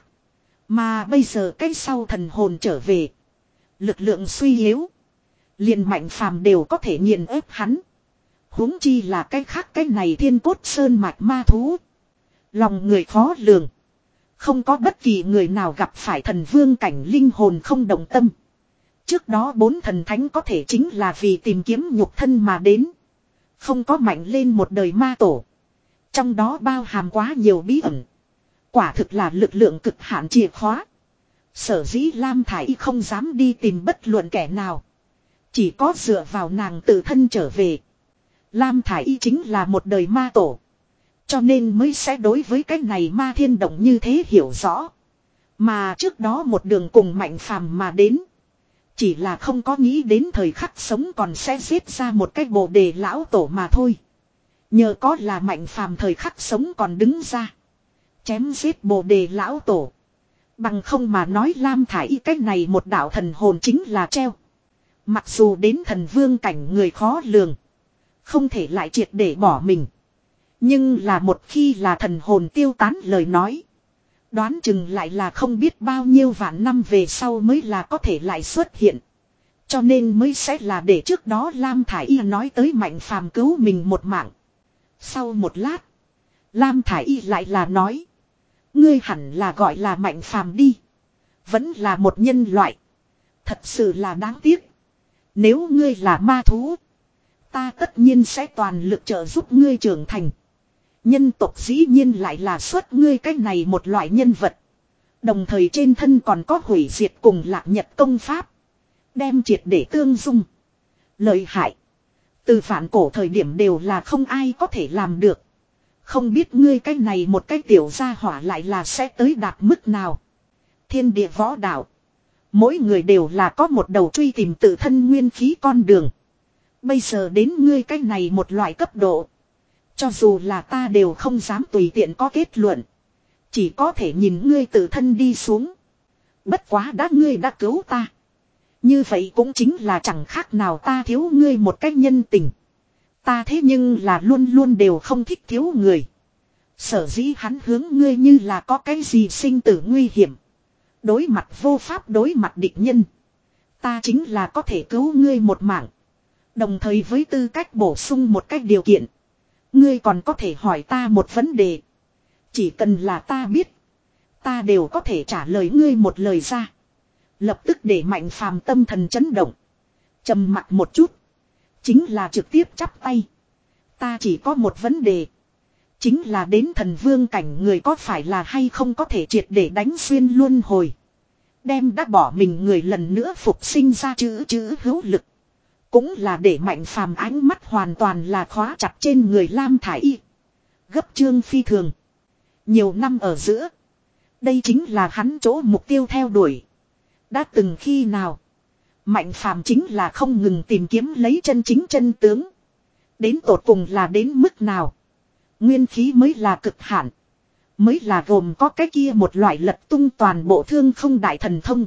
S1: Mà bây giờ cái sau thần hồn trở về. Lực lượng suy yếu. Liền Mạnh Phàm đều có thể nghiền ép hắn. Huống chi là cái khác cái này thiên cốt sơn mạch ma thú. Lòng người khó lường. Không có bất kỳ người nào gặp phải thần vương cảnh linh hồn không động tâm. Trước đó bốn thần thánh có thể chính là vì tìm kiếm nhục thân mà đến. Không có mạnh lên một đời ma tổ. Trong đó bao hàm quá nhiều bí ẩn. Quả thực là lực lượng cực hạn chìa khóa. Sở dĩ Lam Thải Y không dám đi tìm bất luận kẻ nào. Chỉ có dựa vào nàng tự thân trở về. Lam Thải Y chính là một đời ma tổ. Cho nên mới sẽ đối với cái này ma thiên động như thế hiểu rõ. Mà trước đó một đường cùng Mạnh Phàm mà đến. Chỉ là không có nghĩ đến thời khắc sống còn sẽ giết ra một cái bồ đề lão tổ mà thôi. Nhờ có là Mạnh Phàm thời khắc sống còn đứng ra. Chém giết bồ đề lão tổ. Bằng không mà nói Lam Thải Y cái này một đạo thần hồn chính là treo. Mặc dù đến thần vương cảnh người khó lường. Không thể lại triệt để bỏ mình. Nhưng là một khi là thần hồn tiêu tán lời nói. Đoán chừng lại là không biết bao nhiêu vạn năm về sau mới là có thể lại xuất hiện. Cho nên mới sẽ là để trước đó Lam Thải Y nói tới Mạnh Phàm cứu mình một mạng. Sau một lát. Lam Thải Y lại là nói. Ngươi hẳn là gọi là Mạnh Phàm đi. Vẫn là một nhân loại. Thật sự là đáng tiếc. Nếu ngươi là ma thú. Ta tất nhiên sẽ toàn lực trợ giúp ngươi trưởng thành. Nhân tộc dĩ nhiên lại là xuất ngươi cái này một loại nhân vật. Đồng thời trên thân còn có hủy diệt cùng lạc nhật công pháp. Đem triệt để tương dung. Lợi hại. Từ phản cổ thời điểm đều là không ai có thể làm được. Không biết ngươi cái này một cái tiểu gia hỏa lại là sẽ tới đạt mức nào. Thiên địa võ đạo. Mỗi người đều là có một đầu truy tìm tự thân nguyên khí con đường. Bây giờ đến ngươi cái này một loại cấp độ. Cho dù là ta đều không dám tùy tiện có kết luận. Chỉ có thể nhìn ngươi tự thân đi xuống. Bất quá đã ngươi đã cứu ta. Như vậy cũng chính là chẳng khác nào ta thiếu ngươi một cách nhân tình. Ta thế nhưng là luôn luôn đều không thích thiếu người. Sở dĩ hắn hướng ngươi như là có cái gì sinh tử nguy hiểm. Đối mặt vô pháp đối mặt địch nhân. Ta chính là có thể cứu ngươi một mạng. Đồng thời với tư cách bổ sung một cách điều kiện. Ngươi còn có thể hỏi ta một vấn đề. Chỉ cần là ta biết. Ta đều có thể trả lời ngươi một lời ra. Lập tức để Mạnh Phàm tâm thần chấn động. Trầm mặc một chút. Chính là trực tiếp chắp tay. Ta chỉ có một vấn đề. Chính là đến thần vương cảnh người có phải là hay không có thể triệt để đánh xuyên luân hồi. Đem đã bỏ mình người lần nữa phục sinh ra chữ chữ hữu lực. Cũng là để Mạnh Phàm ánh mắt hoàn toàn là khóa chặt trên người Lam Thải Y. Gấp trương phi thường. Nhiều năm ở giữa. Đây chính là hắn chỗ mục tiêu theo đuổi. Đã từng khi nào. Mạnh Phàm chính là không ngừng tìm kiếm lấy chân chính chân tướng. Đến tột cùng là đến mức nào. Nguyên khí mới là cực hạn. Mới là gồm có cái kia một loại lật tung toàn bộ thương không đại thần thông.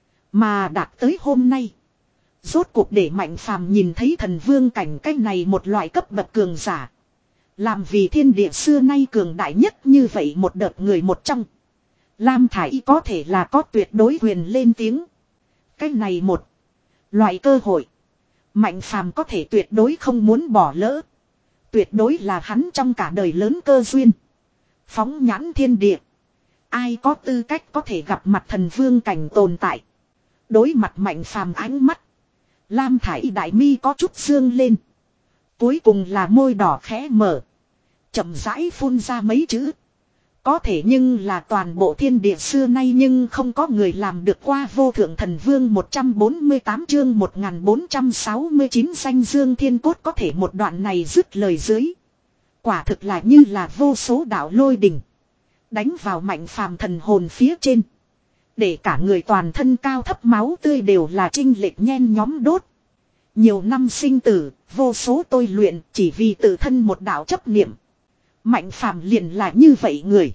S1: Mà đạt tới hôm nay. Rốt cuộc để Mạnh Phàm nhìn thấy thần vương cảnh cái này một loại cấp bậc cường giả. Làm vì thiên địa xưa nay cường đại nhất như vậy một đợt người một trong. Lam Thải Y có thể là có tuyệt đối quyền lên tiếng. Cái này một loại cơ hội. Mạnh Phàm có thể tuyệt đối không muốn bỏ lỡ. Tuyệt đối là hắn trong cả đời lớn cơ duyên. Phóng nhãn thiên địa. Ai có tư cách có thể gặp mặt thần vương cảnh tồn tại. Đối mặt Mạnh Phàm ánh mắt. Lam Thải Y đại mi có chút dương lên. Cuối cùng là môi đỏ khẽ mở. Chậm rãi phun ra mấy chữ. Có thể nhưng là toàn bộ thiên địa xưa nay nhưng không có người làm được qua vô thượng thần vương. Một trăm bốn mươi tám chương một nghìn bốn trăm sáu mươi chín danh dương thiên cốt có thể một đoạn này dứt lời dưới. Quả thực là như là vô số đạo lôi đỉnh. Đánh vào Mạnh Phàm thần hồn phía trên. Để cả người toàn thân cao thấp máu tươi đều là chinh lệch nhen nhóm đốt. Nhiều năm sinh tử, vô số tôi luyện chỉ vì tự thân một đạo chấp niệm. Mạnh Phàm liền là như vậy người.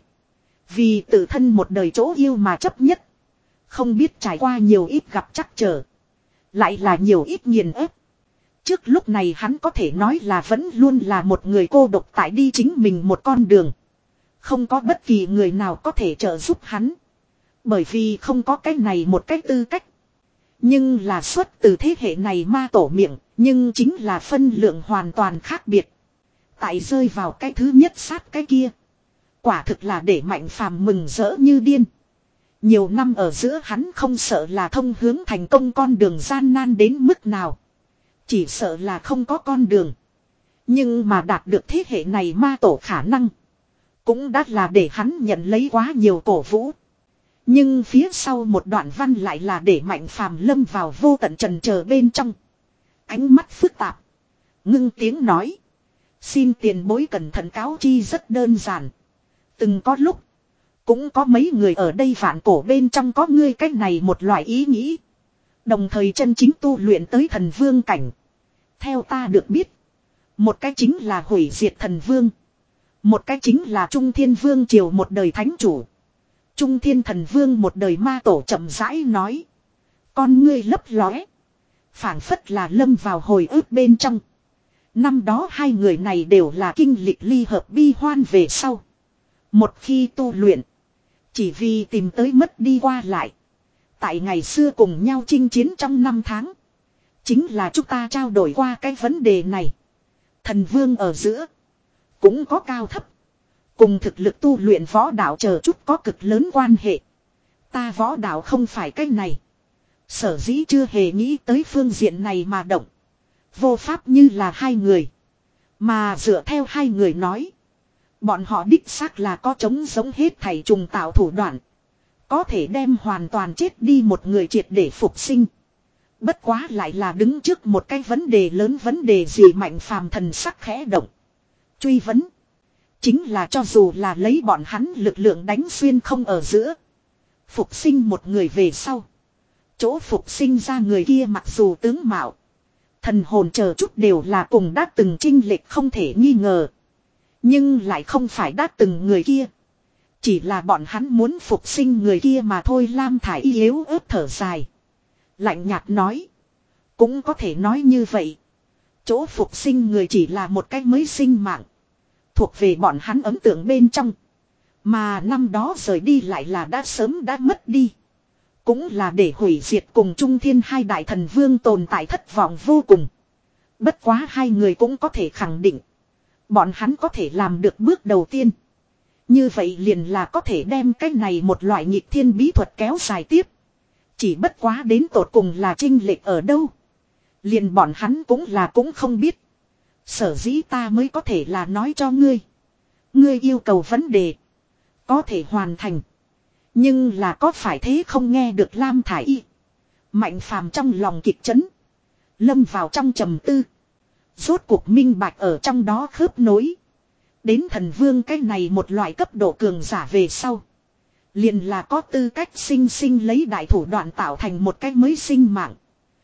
S1: Vì tự thân một đời chỗ yêu mà chấp nhất. Không biết trải qua nhiều ít gặp trắc trở. Lại là nhiều ít nghiền ép. Trước lúc này hắn có thể nói là vẫn luôn là một người cô độc tại đi chính mình một con đường. Không có bất kỳ người nào có thể trợ giúp hắn. Bởi vì không có cái này một cái tư cách. Nhưng là xuất từ thế hệ này ma tổ miệng, nhưng chính là phân lượng hoàn toàn khác biệt. Tại rơi vào cái thứ nhất sát cái kia. Quả thực là để Mạnh Phàm mừng rỡ như điên. Nhiều năm ở giữa hắn không sợ là thông hướng thành công con đường gian nan đến mức nào. Chỉ sợ là không có con đường. Nhưng mà đạt được thế hệ này ma tổ khả năng. Cũng đã là để hắn nhận lấy quá nhiều cổ vũ. Nhưng phía sau một đoạn văn lại là để Mạnh Phàm lâm vào vô tận trần chờ bên trong. Ánh mắt phức tạp. Ngưng tiếng nói. Xin tiền bối cẩn thận cáo chi rất đơn giản. Từng có lúc. Cũng có mấy người ở đây vạn cổ bên trong có ngươi cách này một loại ý nghĩ. Đồng thời chân chính tu luyện tới thần vương cảnh. Theo ta được biết. Một cái chính là hủy diệt thần vương. Một cái chính là Trung Thiên Vương triều một đời thánh chủ. Trung Thiên Thần Vương một đời ma tổ chậm rãi nói. Con ngươi lấp lóe. Phảng phất là lâm vào hồi ức bên trong. Năm đó hai người này đều là kinh lịch ly hợp bi hoan về sau. Một khi tu luyện. Chỉ vì tìm tới mất đi qua lại. Tại ngày xưa cùng nhau chinh chiến trong năm tháng. Chính là chúng ta trao đổi qua cái vấn đề này. Thần Vương ở giữa. Cũng có cao thấp. Cùng thực lực tu luyện võ đạo chờ chút có cực lớn quan hệ. Ta võ đạo không phải cái này. Sở dĩ chưa hề nghĩ tới phương diện này mà động. Vô pháp như là hai người. Mà dựa theo hai người nói. Bọn họ đích xác là có chống giống hết thảy trùng tạo thủ đoạn. Có thể đem hoàn toàn chết đi một người triệt để phục sinh. Bất quá lại là đứng trước một cái vấn đề lớn. Vấn đề gì? Mạnh Phàm thần sắc khẽ động. Truy vấn. Chính là cho dù là lấy bọn hắn lực lượng đánh xuyên không ở giữa. Phục sinh một người về sau. Chỗ phục sinh ra người kia mặc dù tướng mạo. Thần hồn chờ chút đều là cùng đã từng chinh lệch không thể nghi ngờ. Nhưng lại không phải đã từng người kia. Chỉ là bọn hắn muốn phục sinh người kia mà thôi. Lam Thải Y yếu ớt thở dài. Lạnh nhạt nói. Cũng có thể nói như vậy. Chỗ phục sinh người chỉ là một cách mới sinh mạng. Thuộc về bọn hắn ấn tượng bên trong. Mà năm đó rời đi lại là đã sớm đã mất đi. Cũng là để hủy diệt cùng Trung Thiên hai đại thần vương tồn tại thất vọng vô cùng. Bất quá hai người cũng có thể khẳng định. Bọn hắn có thể làm được bước đầu tiên. Như vậy liền là có thể đem cái này một loại nghịch thiên bí thuật kéo dài tiếp. Chỉ bất quá đến tột cùng là chênh lệch ở đâu. Liền bọn hắn cũng là cũng không biết. Sở dĩ ta mới có thể là nói cho ngươi. Ngươi yêu cầu vấn đề. Có thể hoàn thành. Nhưng là có phải thế không? Nghe được Lam Thải Y. Mạnh Phàm trong lòng kịch chấn. Lâm vào trong trầm tư. Rốt cuộc minh bạch ở trong đó khớp nối. Đến thần vương cái này một loại cấp độ cường giả về sau. Liền là có tư cách sinh sinh lấy đại thủ đoạn tạo thành một cái mới sinh mạng.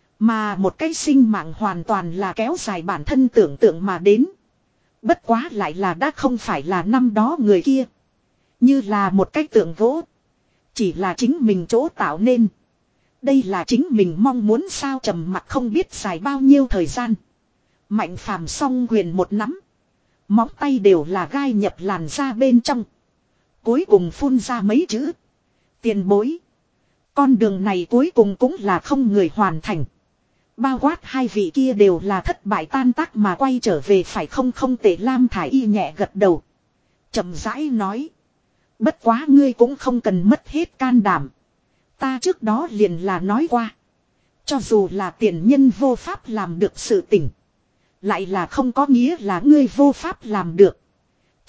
S1: Mà một cái sinh mạng hoàn toàn là kéo dài bản thân tưởng tượng mà đến. Bất quá lại là đã không phải là năm đó người kia. Như là một cái tượng gỗ. Chỉ là chính mình chỗ tạo nên. Đây là chính mình mong muốn sao? Trầm mặc không biết dài bao nhiêu thời gian. Mạnh Phàm song quyền một nắm. Móng tay đều là gai nhập làn da bên trong. Cuối cùng phun ra mấy chữ. Tiền bối. Con đường này cuối cùng cũng là không người hoàn thành. Bao quát hai vị kia đều là thất bại tan tác mà quay trở về phải không? Không tệ. Lam Thải Y nhẹ gật đầu. Chậm rãi nói. Bất quá ngươi cũng không cần mất hết can đảm. Ta trước đó liền là nói qua. Cho dù là tiền nhân vô pháp làm được sự tỉnh. Lại là không có nghĩa là ngươi vô pháp làm được.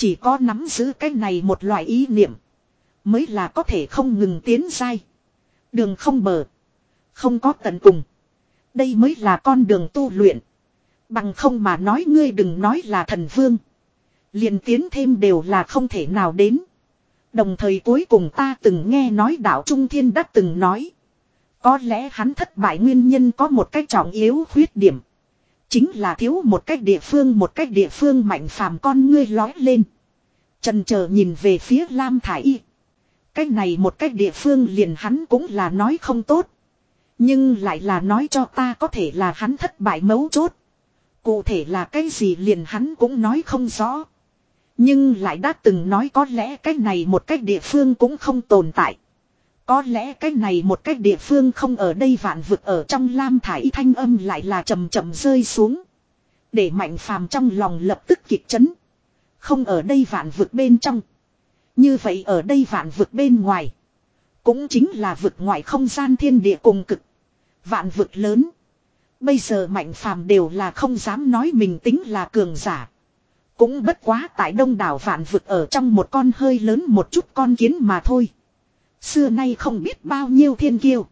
S1: Chỉ có nắm giữ cái này một loại ý niệm. Mới là có thể không ngừng tiến dai. Đường không bờ. Không có tận cùng. Đây mới là con đường tu luyện. Bằng không mà nói ngươi đừng nói là thần vương. Liền tiến thêm đều là không thể nào đến. Đồng thời cuối cùng ta từng nghe nói đạo Trung Thiên đã từng nói. Có lẽ hắn thất bại nguyên nhân có một cách trọng yếu khuyết điểm. Chính là thiếu một cách địa phương một cách địa phương mạnh phàm con ngươi lói lên. Chần chờ nhìn về phía Lam Thả Y. Cách này một cách địa phương liền hắn cũng là nói không tốt. Nhưng lại là nói cho ta có thể là hắn thất bại mấu chốt. Cụ thể là cái gì liền hắn cũng nói không rõ. Nhưng lại đã từng nói có lẽ cái này một cách địa phương cũng không tồn tại. Có lẽ cái này một cách địa phương không ở đây vạn vực ở trong. Lam Thả Y thanh âm lại là chậm chậm rơi xuống. Để Mạnh Phàm trong lòng lập tức kịch chấn. Không ở đây vạn vực bên trong. Như vậy ở đây vạn vực bên ngoài. Cũng chính là vực ngoại không gian thiên địa cùng cực. Vạn vực lớn. Bây giờ Mạnh Phàm đều là không dám nói mình tính là cường giả. Cũng bất quá tại đông đảo vạn vực ở trong một con hơi lớn một chút con kiến mà thôi. Xưa nay không biết bao nhiêu thiên kiêu.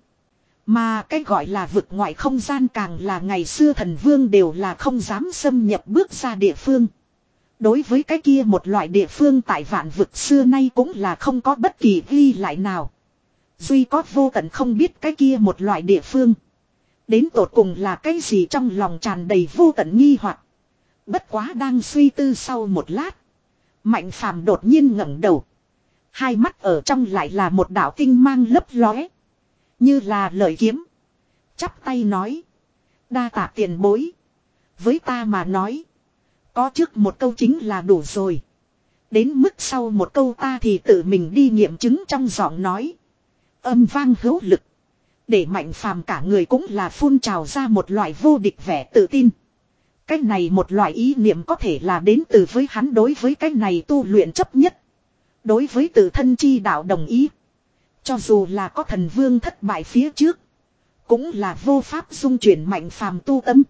S1: Mà cái gọi là vực ngoại không gian càng là ngày xưa thần vương đều là không dám xâm nhập bước ra địa phương. Đối với cái kia một loại địa phương tại vạn vực xưa nay cũng là không có bất kỳ ghi lại nào. Duy có vô tận không biết cái kia một loại địa phương. Đến tột cùng là cái gì trong lòng tràn đầy vô tận nghi hoặc. Bất quá đang suy tư sau một lát. Mạnh Phàm đột nhiên ngẩng đầu. Hai mắt ở trong lại là một đạo tinh mang lấp lóe. Như là lợi kiếm. Chắp tay nói. Đa tạ tiền bối. Với ta mà nói. Có trước một câu chính là đủ rồi. Đến mức sau một câu ta thì tự mình đi nghiệm chứng trong giọng nói. Âm vang hữu lực. Để Mạnh Phàm cả người cũng là phun trào ra một loại vô địch vẻ tự tin. Cái này một loại ý niệm có thể là đến từ với hắn đối với cái này tu luyện chấp nhất. Đối với tự thân chi đạo đồng ý. Cho dù là có thần vương thất bại phía trước. Cũng là vô pháp dung chuyển Mạnh Phàm tu tâm.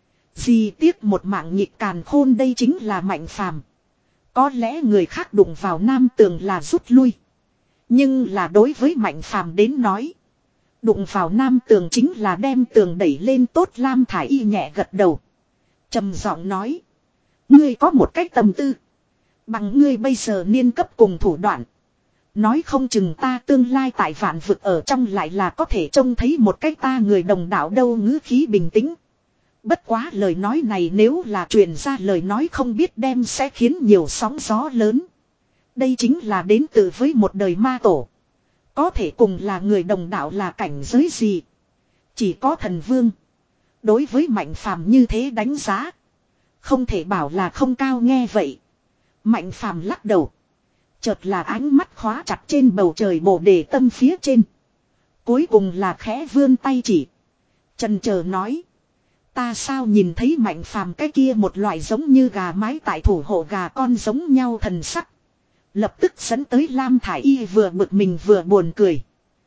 S1: Gì tiếc một mạng nhịp càn khôn đây chính là Mạnh Phàm. Có lẽ người khác đụng vào nam tường là rút lui. Nhưng là đối với Mạnh Phàm đến nói. Đụng vào nam tường chính là đem tường đẩy lên tốt. Lam Thả Y nhẹ gật đầu. Trầm giọng nói. Ngươi có một cách tâm tư. Bằng ngươi bây giờ niên cấp cùng thủ đoạn. Nói không chừng ta tương lai tại vạn vực ở trong lại là có thể trông thấy một cách ta người đồng đạo đâu. Ngữ khí bình tĩnh. Bất quá lời nói này nếu là truyền ra lời nói không biết đem sẽ khiến nhiều sóng gió lớn. Đây chính là đến từ với một đời ma tổ. Có thể cùng là người đồng đạo là cảnh giới gì. Chỉ có thần vương. Đối với Mạnh Phàm như thế đánh giá. Không thể bảo là không cao nghe vậy. Mạnh Phàm lắc đầu. Chợt là ánh mắt khóa chặt trên bầu trời bồ đề tâm phía trên. Cuối cùng là khẽ vươn tay chỉ. Chần chờ nói. Ta sao nhìn thấy Mạnh Phàm cái kia một loại giống như gà mái tại thủ hộ gà con giống nhau thần sắc. Lập tức dẫn tới Lam Thả Y vừa bực mình vừa buồn cười.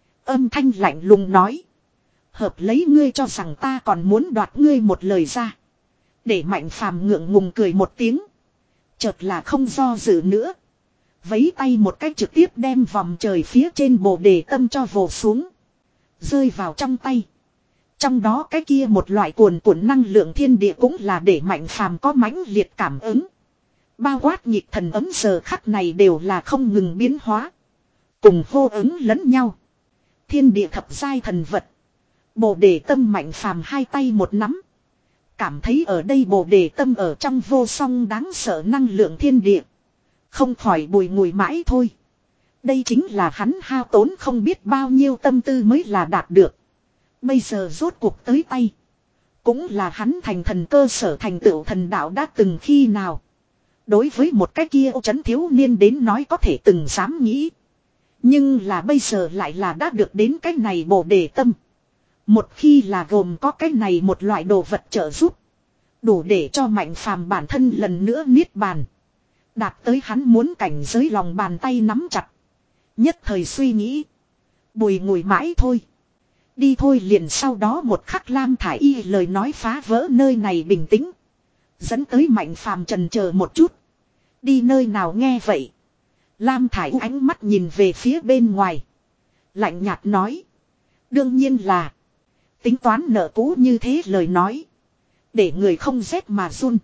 S1: Âm thanh lạnh lùng nói. Hợp lấy ngươi cho rằng ta còn muốn đoạt ngươi một lời ra. Để Mạnh Phàm ngượng ngùng cười một tiếng. Chợt là không do dự nữa. Vấy tay một cách trực tiếp đem vòng trời phía trên bồ đề tâm cho vồ xuống. Rơi vào trong tay. Trong đó cái kia một loại cuồn cuộn năng lượng thiên địa cũng là để Mạnh Phàm có mãnh liệt cảm ứng. Bao quát nhịp thần ấm giờ khắc này đều là không ngừng biến hóa. Cùng hô ứng lẫn nhau. Thiên địa thập giai thần vật. Bồ đề tâm Mạnh Phàm hai tay một nắm. Cảm thấy ở đây bồ đề tâm ở trong vô song đáng sợ năng lượng thiên địa. Không khỏi bùi ngùi mãi thôi. Đây chính là hắn hao tốn không biết bao nhiêu tâm tư mới là đạt được. Bây giờ rốt cuộc tới tay. Cũng là hắn thành thần cơ sở thành tựu thần đạo đã từng khi nào. Đối với một cái kia ô trấn thiếu niên đến nói có thể từng dám nghĩ. Nhưng là bây giờ lại là đã được đến cái này bồ đề tâm. Một khi là gồm có cái này một loại đồ vật trợ giúp. Đủ để cho Mạnh Phàm bản thân lần nữa niết bàn. Đạt tới hắn muốn cảnh giới lòng bàn tay nắm chặt. Nhất thời suy nghĩ. Bùi ngùi mãi thôi. Đi thôi liền sau đó một khắc Lam Thả Y lời nói phá vỡ nơi này bình tĩnh. Dẫn tới Mạnh Phàm chần chờ một chút. Đi nơi nào nghe vậy. Lam Thải U ánh mắt nhìn về phía bên ngoài. Lạnh nhạt nói. Đương nhiên là. Tính toán nợ cũ như thế lời nói. Để người không rét mà run.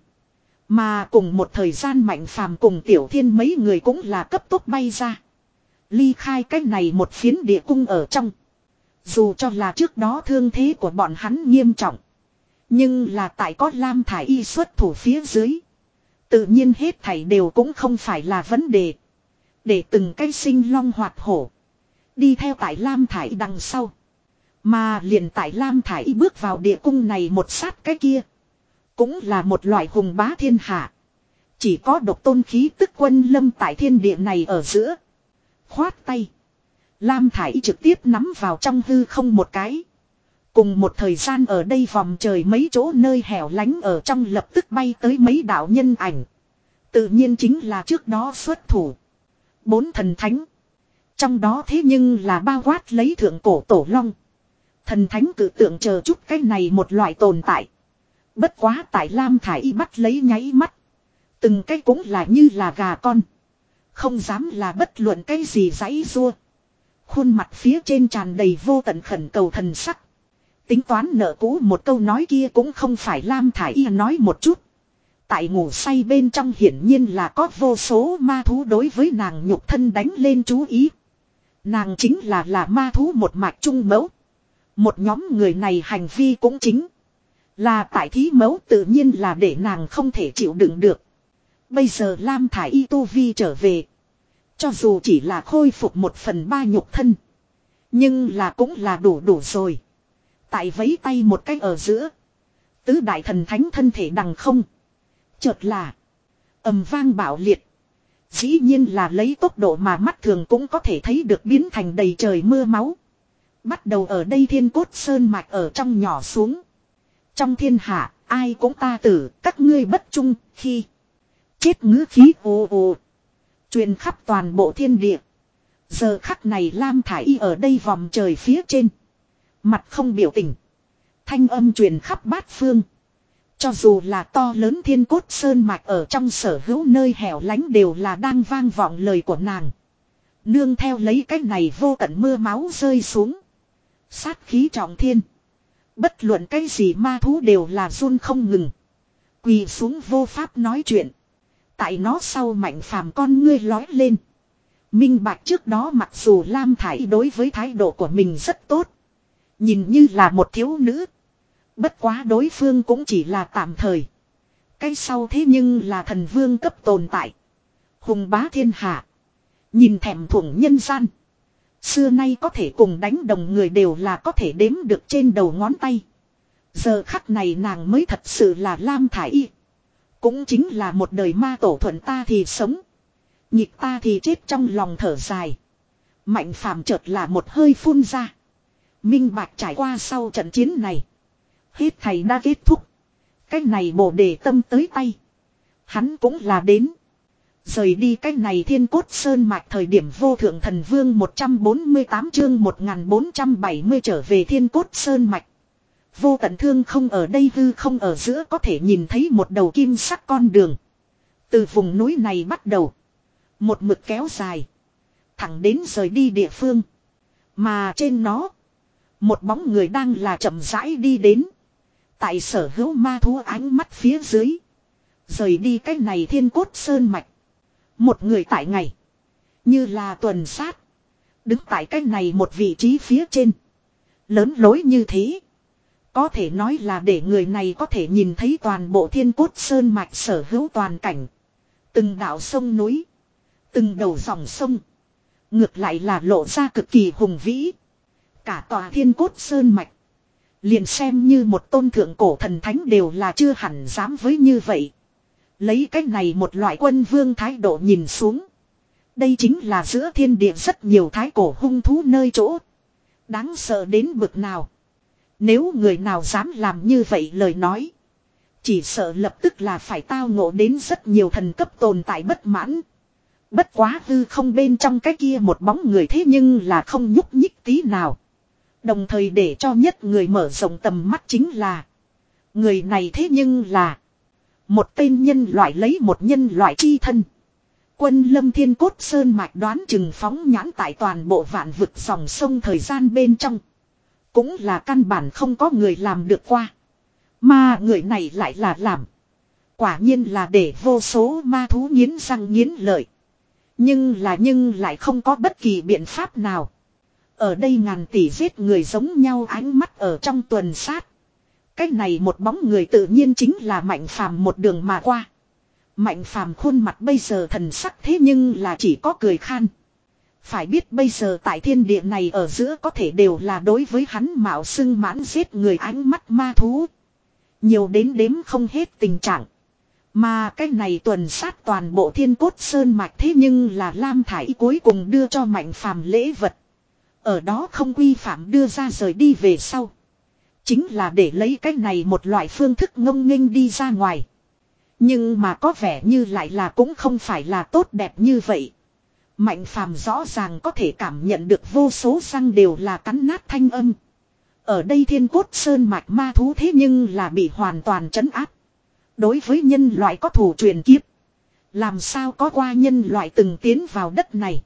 S1: Mà cùng một thời gian Mạnh Phàm cùng Tiểu Thiên mấy người cũng là cấp tốc bay ra. Ly khai cái này một phiến địa cung ở trong. Dù cho là trước đó thương thế của bọn hắn nghiêm trọng. Nhưng là tại có Lam Thải Y xuất thủ phía dưới. Tự nhiên hết thảy đều cũng không phải là vấn đề. Để từng cái sinh long hoạt hổ. Đi theo tại Lam Thải Y đằng sau. Mà liền tại Lam Thải Y bước vào địa cung này một sát cái kia. Cũng là một loại hùng bá thiên hạ. Chỉ có độc tôn khí tức quân lâm tại thiên địa này ở giữa. Khoát tay. Lam Thải Y trực tiếp nắm vào trong hư không một cái. Cùng một thời gian ở đây vòng trời mấy chỗ nơi hẻo lánh ở trong lập tức bay tới mấy đạo nhân ảnh. Tự nhiên chính là trước đó xuất thủ. Bốn thần thánh. Trong đó thế nhưng là bao quát lấy thượng cổ tổ long. Thần thánh cử tượng chờ chút cái này một loại tồn tại. Bất quá tại Lam Thải Y bắt lấy nháy mắt. Từng cái cũng là như là gà con. Không dám là bất luận cái gì giãy rua. Khuôn mặt phía trên tràn đầy vô tận khẩn cầu thần sắc. Tính toán nợ cũ một câu nói kia cũng không phải Lam Thải Y nói một chút. Tại ngủ say bên trong hiển nhiên là có vô số ma thú đối với nàng nhục thân đánh lên chú ý. Nàng chính là là ma thú một mạch trung mẫu. Một nhóm người này hành vi cũng chính. Là tại thí mẫu tự nhiên là để nàng không thể chịu đựng được. Bây giờ Lam Thải Y tu vi trở về. Cho dù chỉ là khôi phục một phần ba nhục thân. Nhưng là cũng là đủ đủ rồi. Tại vấy tay một cách ở giữa. Tứ đại thần thánh thân thể đằng không. Chợt là. Ầm vang bạo liệt. Dĩ nhiên là lấy tốc độ mà mắt thường cũng có thể thấy được biến thành đầy trời mưa máu. Bắt đầu ở đây thiên cốt sơn mạch ở trong nhỏ xuống. Trong thiên hạ, ai cũng ta tử, các ngươi bất trung, khi chết ngữ khí ồ ồ. Truyền khắp toàn bộ thiên địa. Giờ khắc này Lam Thải Y ở đây vòng trời phía trên. Mặt không biểu tình. Thanh âm truyền khắp bát phương. Cho dù là to lớn thiên cốt sơn mạch ở trong sở hữu nơi hẻo lánh đều là đang vang vọng lời của nàng. Nương theo lấy cái này vô tận mưa máu rơi xuống. Sát khí trọng thiên. Bất luận cái gì ma thú đều là run không ngừng. Quỳ xuống vô pháp nói chuyện. Tại nó sau Mạnh Phàm con ngươi lói lên. Minh bạch trước đó mặc dù Lam Thải Y đối với thái độ của mình rất tốt. Nhìn như là một thiếu nữ. Bất quá đối phương cũng chỉ là tạm thời. Cái sau thế nhưng là thần vương cấp tồn tại. Hùng bá thiên hạ. Nhìn thèm thuồng nhân gian. Xưa nay có thể cùng đánh đồng người đều là có thể đếm được trên đầu ngón tay. Giờ khắc này nàng mới thật sự là Lam Thải Y. Cũng chính là một đời ma tổ thuận ta thì sống. Nhịp ta thì chết trong lòng thở dài. Mạnh Phàm chợt là một hơi phun ra. Minh bạch trải qua sau trận chiến này. Hết thầy đã kết thúc. Cái này bổ đề tâm tới tay. Hắn cũng là đến. Rời đi cái này thiên cốt sơn mạch thời điểm vô thượng thần vương một trăm bốn mươi tám chương một nghìn bốn trăm bảy mươi trở về thiên cốt sơn mạch. Vô tận thương không ở đây hư không ở giữa có thể nhìn thấy một đầu kim sắc con đường. Từ vùng núi này bắt đầu. Một mực kéo dài. Thẳng đến rời đi địa phương. Mà trên nó. Một bóng người đang là chậm rãi đi đến. Tại sở hữu ma thú ánh mắt phía dưới. Rời đi cái này thiên cốt sơn mạch. Một người tại ngày. Như là tuần sát. Đứng tại cái này một vị trí phía trên. Lớn lối như thế. Có thể nói là để người này có thể nhìn thấy toàn bộ thiên cốt sơn mạch sở hữu toàn cảnh. Từng đảo sông núi. Từng đầu dòng sông. Ngược lại là lộ ra cực kỳ hùng vĩ. Cả tòa thiên cốt sơn mạch. Liền xem như một tôn thượng cổ thần thánh đều là chưa hẳn dám với như vậy. Lấy cách này một loại quân vương thái độ nhìn xuống. Đây chính là giữa thiên địa rất nhiều thái cổ hung thú nơi chỗ. Đáng sợ đến bực nào. Nếu người nào dám làm như vậy lời nói. Chỉ sợ lập tức là phải tao ngộ đến rất nhiều thần cấp tồn tại bất mãn. Bất quá hư không bên trong cái kia một bóng người thế nhưng là không nhúc nhích tí nào. Đồng thời để cho nhất người mở rộng tầm mắt chính là. Người này thế nhưng là. Một tên nhân loại lấy một nhân loại chi thân. Quân lâm thiên cốt sơn mạch đoán chừng phóng nhãn tại toàn bộ vạn vực dòng sông thời gian bên trong. Cũng là căn bản không có người làm được qua. Mà người này lại là làm. Quả nhiên là để vô số ma thú nghiến răng nghiến lợi. Nhưng là nhưng lại không có bất kỳ biện pháp nào. Ở đây ngàn tỷ giết người giống nhau ánh mắt ở trong tuần sát. Cái này một bóng người tự nhiên chính là Mạnh Phàm một đường mà qua. Mạnh Phàm khuôn mặt bây giờ thần sắc thế nhưng là chỉ có cười khan. Phải biết bây giờ tại thiên địa này ở giữa có thể đều là đối với hắn mạo xưng mãn giết người ánh mắt ma thú. Nhiều đến đếm không hết tình trạng. Mà cái này tuần sát toàn bộ thiên cốt sơn mạch thế nhưng là Lam Thải cuối cùng đưa cho Mạnh Phàm lễ vật. Ở đó không quy phạm đưa ra rời đi về sau. Chính là để lấy cái này một loại phương thức ngông nghênh đi ra ngoài. Nhưng mà có vẻ như lại là cũng không phải là tốt đẹp như vậy. Mạnh Phàm rõ ràng có thể cảm nhận được vô số răng đều là cắn nát thanh âm. Ở đây thiên cốt sơn mạch ma thú thế nhưng là bị hoàn toàn trấn áp. Đối với nhân loại có thủ truyền kiếp. Làm sao có qua nhân loại từng tiến vào đất này.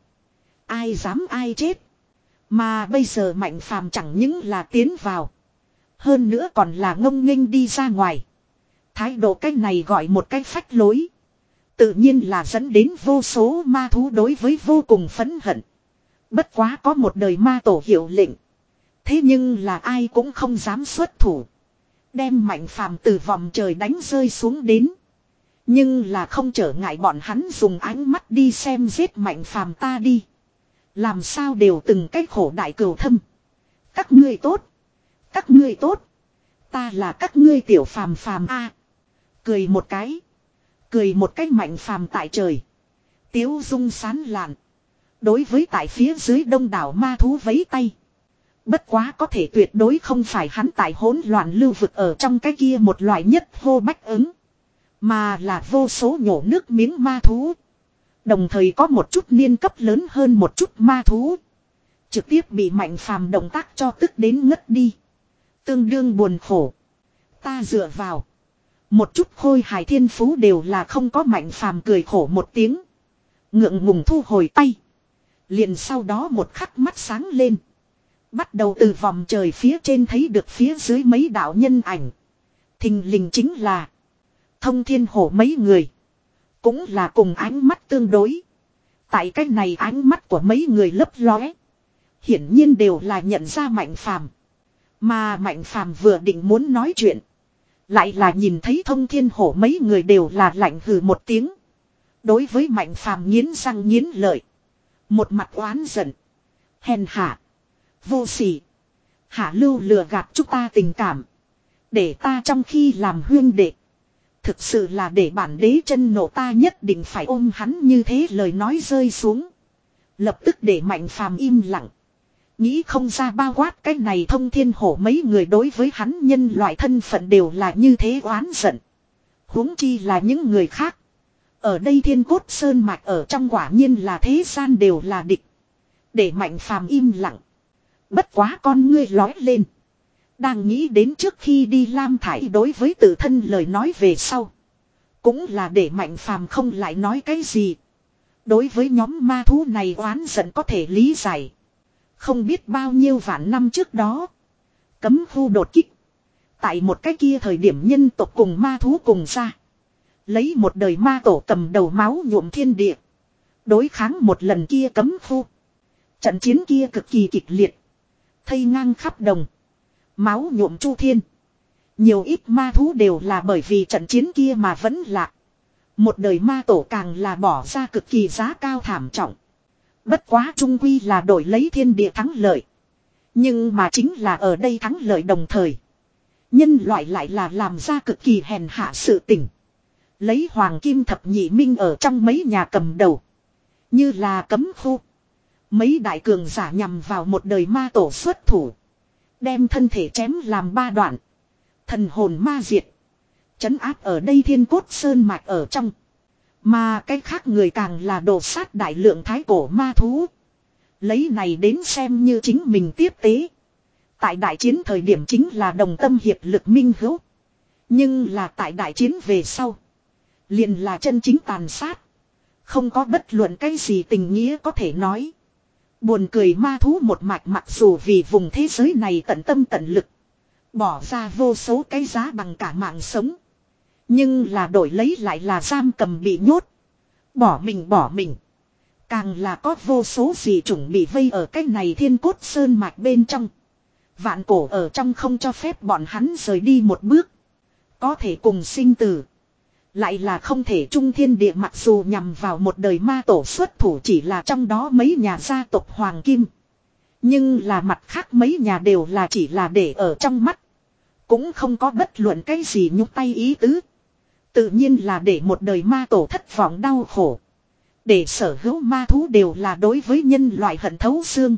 S1: Ai dám ai chết. Mà bây giờ Mạnh Phàm chẳng những là tiến vào. Hơn nữa còn là ngông nghênh đi ra ngoài. Thái độ cách này gọi một cách phách lối. Tự nhiên là dẫn đến vô số ma thú đối với vô cùng phẫn hận. Bất quá có một đời ma tổ hiệu lệnh. Thế nhưng là ai cũng không dám xuất thủ. Đem Mạnh Phàm từ vòng trời đánh rơi xuống đến. Nhưng là không trở ngại bọn hắn dùng ánh mắt đi xem giết Mạnh Phàm ta đi. Làm sao đều từng cái khổ đại cừu thâm. Các ngươi tốt. Các ngươi tốt. Ta là các ngươi tiểu phàm phàm a. Cười một cái. Cười một cái Mạnh Phàm tại trời. Tiếu dung sán lạn. Đối với tại phía dưới đông đảo ma thú vẫy tay. Bất quá có thể tuyệt đối không phải hắn tại hỗn loạn lưu vực ở trong cái kia một loại nhất hô bách ứng. Mà là vô số nhổ nước miếng ma thú. Đồng thời có một chút niên cấp lớn hơn một chút ma thú. Trực tiếp bị Mạnh Phàm động tác cho tức đến ngất đi. Tương đương buồn khổ. Ta dựa vào. Một chút khôi hài thiên phú đều là không có Mạnh Phàm cười khổ một tiếng. Ngượng ngùng thu hồi tay. Liền sau đó một khắc mắt sáng lên. Bắt đầu từ vòng trời phía trên thấy được phía dưới mấy đạo nhân ảnh. Thình lình chính là Thông Thiên Hổ mấy người. Cũng là cùng ánh mắt tương đối. Tại cái này ánh mắt của mấy người lấp lóe. Hiển nhiên đều là nhận ra Mạnh Phàm. Mà Mạnh Phàm vừa định muốn nói chuyện. Lại là nhìn thấy Thông Thiên Hổ mấy người đều là lạnh hừ một tiếng. Đối với Mạnh Phàm nghiến răng nghiến lợi. Một mặt oán giận. Hèn hạ. Vô sỉ. Hạ lưu lừa gạt chúng ta tình cảm. Để ta trong khi làm huyên đệ. Thực sự là để bản đế chân nộ ta nhất định phải ôm hắn như thế lời nói rơi xuống. Lập tức để Mạnh Phàm im lặng. Nghĩ không ra bao quát cái này Thông Thiên Hổ mấy người đối với hắn nhân loại thân phận đều là như thế oán giận. Huống chi là những người khác. Ở đây Thiên Cốt Sơn Mạch ở trong quả nhiên là thế gian đều là địch. Để Mạnh Phàm im lặng. Bất quá con ngươi lói lên. Đang nghĩ đến trước khi đi Lam Thải đối với tự thân lời nói về sau. Cũng là để Mạnh Phàm không lại nói cái gì. Đối với nhóm ma thú này oán giận có thể lý giải. Không biết bao nhiêu vạn năm trước đó. Cấm khu đột kích. Tại một cái kia thời điểm nhân tộc cùng ma thú cùng ra. Lấy một đời ma tổ cầm đầu máu nhuộm thiên địa. Đối kháng một lần kia cấm khu. Trận chiến kia cực kỳ kịch liệt. Thây ngang khắp đồng. Máu nhuộm chu thiên. Nhiều ít ma thú đều là bởi vì trận chiến kia mà vẫn lạc. Một đời ma tổ càng là bỏ ra cực kỳ giá cao thảm trọng. Bất quá trung quy là đổi lấy thiên địa thắng lợi. Nhưng mà chính là ở đây thắng lợi đồng thời. Nhân loại lại là làm ra cực kỳ hèn hạ sự tình. Lấy Hoàng Kim Thập Nhị Minh ở trong mấy nhà cầm đầu. Như là cấm khu. Mấy đại cường giả nhằm vào một đời ma tổ xuất thủ. Đem thân thể chém làm ba đoạn. Thần hồn ma diệt. Trấn áp ở đây Thiên Cốt Sơn Mạch ở trong. Mà cái khác người càng là đổ sát đại lượng thái cổ ma thú. Lấy này đến xem như chính mình tiếp tế. Tại đại chiến thời điểm chính là đồng tâm hiệp lực minh hữu. Nhưng là tại đại chiến về sau. Liền là chân chính tàn sát. Không có bất luận cái gì tình nghĩa có thể nói. Buồn cười ma thú một mạch mặc dù vì vùng thế giới này tận tâm tận lực. Bỏ ra vô số cái giá bằng cả mạng sống. Nhưng là đổi lấy lại là giam cầm bị nhốt. Bỏ mình bỏ mình. Càng là có vô số dị chủng bị vây ở cái này thiên cốt sơn mạch bên trong. Vạn cổ ở trong không cho phép bọn hắn rời đi một bước. Có thể cùng sinh tử. Lại là không thể trung thiên địa mặc dù nhằm vào một đời ma tổ xuất thủ chỉ là trong đó mấy nhà gia tộc Hoàng Kim. Nhưng là mặt khác mấy nhà đều là chỉ là để ở trong mắt. Cũng không có bất luận cái gì nhúc tay ý tứ. Tự nhiên là để một đời ma tổ thất vọng đau khổ. Để sở hữu ma thú đều là đối với nhân loại hận thấu xương.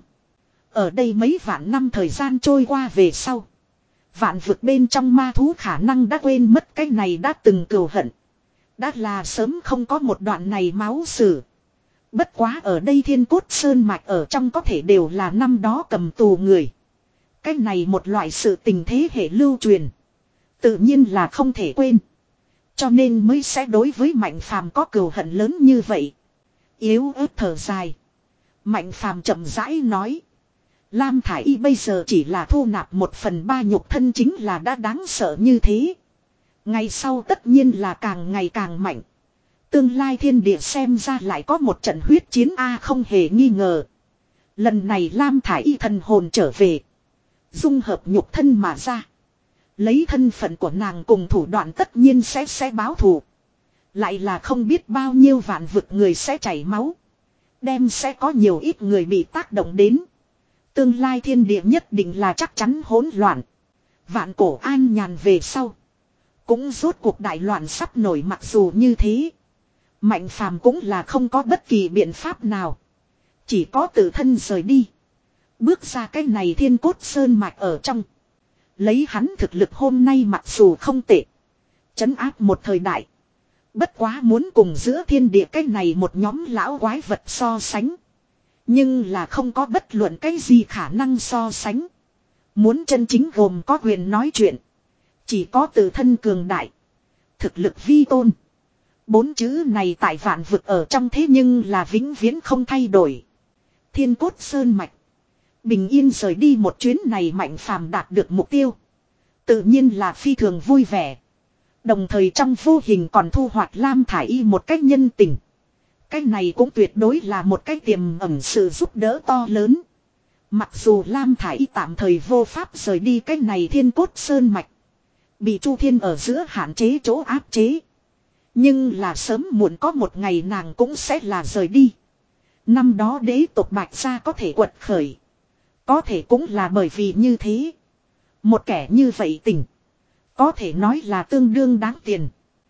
S1: Ở đây mấy vạn năm thời gian trôi qua về sau. Vạn vực bên trong ma thú khả năng đã quên mất cái này đã từng cừu hận. Đã là sớm không có một đoạn này máu sử. Bất quá ở đây thiên cốt sơn mạch ở trong có thể đều là năm đó cầm tù người. Cái này một loại sự tình thế hệ lưu truyền. Tự nhiên là không thể quên. Cho nên mới sẽ đối với Mạnh Phàm có cừu hận lớn như vậy. Yếu ớt thở dài. Mạnh Phàm chậm rãi nói. Lam Thải Y bây giờ chỉ là thu nạp một phần ba nhục thân chính là đã đáng sợ như thế. Ngày sau tất nhiên là càng ngày càng mạnh. Tương lai thiên địa xem ra lại có một trận huyết chiến A không hề nghi ngờ. Lần này Lam Thải Y thần hồn trở về. Dung hợp nhục thân mà ra. Lấy thân phận của nàng cùng thủ đoạn tất nhiên sẽ sẽ báo thù. Lại là không biết bao nhiêu vạn vực người sẽ chảy máu. Đem sẽ có nhiều ít người bị tác động đến. Tương lai thiên địa nhất định là chắc chắn hỗn loạn. Vạn cổ an nhàn về sau. Cũng rốt cuộc đại loạn sắp nổi mặc dù như thế. Mạnh Phàm cũng là không có bất kỳ biện pháp nào. Chỉ có tự thân rời đi. Bước ra cái này thiên cốt sơn mạch ở trong. Lấy hắn thực lực hôm nay mặc dù không tệ. Trấn áp một thời đại. Bất quá muốn cùng giữa thiên địa cái này một nhóm lão quái vật so sánh. Nhưng là không có bất luận cái gì khả năng so sánh. Muốn chân chính gồm có quyền nói chuyện. Chỉ có tự thân cường đại. Thực lực vi tôn. Bốn chữ này tại vạn vực ở trong thế nhưng là vĩnh viễn không thay đổi. Thiên cốt sơn mạch. Bình yên rời đi một chuyến này Mạnh Phàm đạt được mục tiêu. Tự nhiên là phi thường vui vẻ. Đồng thời trong vô hình còn thu hoạch Lam Thải Y một cách nhân tình. Cái này cũng tuyệt đối là một cái tiềm ẩn sự giúp đỡ to lớn. Mặc dù Lam Thải Y tạm thời vô pháp rời đi cái này thiên cốt sơn mạch. Bị Chu Thiên ở giữa hạn chế chỗ áp chế. Nhưng là sớm muộn có một ngày nàng cũng sẽ là rời đi. Năm đó đế tộc Bạch Gia có thể quật khởi. Có thể cũng là bởi vì như thế. Một kẻ như vậy tình. Có thể nói là tương đương đáng tiền.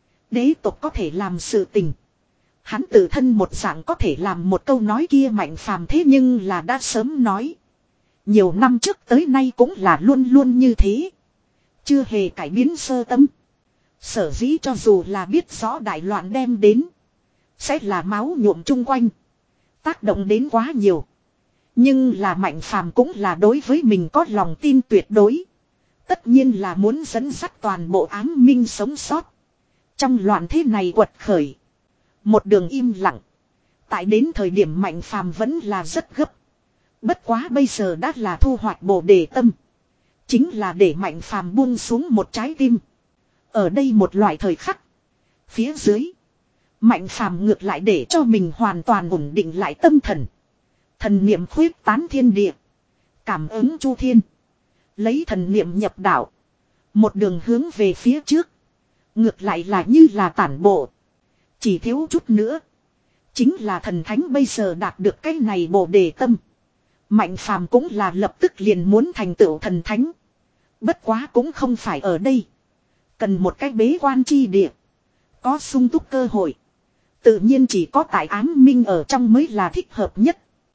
S1: Đế tộc có thể làm sự tình. Hắn tự thân một dạng có thể làm một câu nói kia Mạnh Phàm thế nhưng là đã sớm nói. Nhiều năm trước tới nay cũng là luôn luôn như thế. Chưa hề cải biến sơ tâm. Sở dĩ cho dù là biết rõ đại loạn đem đến. Sẽ là máu nhuộm chung quanh. Tác động đến quá nhiều. Nhưng là Mạnh Phàm cũng là đối với mình có lòng tin tuyệt đối. Tất nhiên là muốn dẫn dắt toàn bộ ám minh sống sót. Trong loạn thế này quật khởi. Một đường im lặng. Tại đến thời điểm Mạnh Phàm vẫn là rất gấp. Bất quá bây giờ đã là thu hoạch bổ đề tâm. Chính là để Mạnh Phàm buông xuống một trái tim. Ở đây một loại thời khắc. Phía dưới. Mạnh Phàm ngược lại để cho mình hoàn toàn ổn định lại tâm thần. Thần niệm khuyết tán thiên địa. Cảm ứng Chu Thiên. Lấy thần niệm nhập đạo. Một đường hướng về phía trước. Ngược lại là như là tản bộ. Chỉ thiếu chút nữa. Chính là thần thánh bây giờ đạt được cái này bổ đề tâm. Mạnh Phàm cũng là lập tức liền muốn thành tựu thần thánh. Bất quá cũng không phải ở đây. Cần một cái bế quan chi địa. Có sung túc cơ hội. Tự nhiên chỉ có tại ám minh ở trong mới là thích hợp nhất.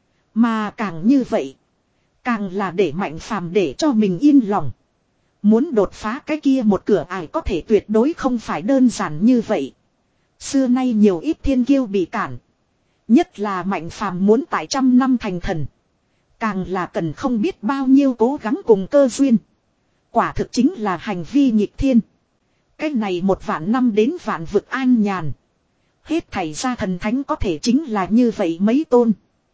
S1: Mà càng như vậy. Càng là để Mạnh Phàm để cho mình yên lòng. Muốn đột phá cái kia một cửa ải có thể tuyệt đối không phải đơn giản như vậy. Xưa nay nhiều ít thiên kiêu bị cản. Nhất là Mạnh Phàm muốn tại trăm năm thành thần. Càng là cần không biết bao nhiêu cố gắng cùng cơ duyên. Quả thực chính là hành vi nghịch thiên. Cái này một vạn năm đến vạn vực an nhàn. Hết thảy ra thần thánh có thể chính là như vậy mấy tôn.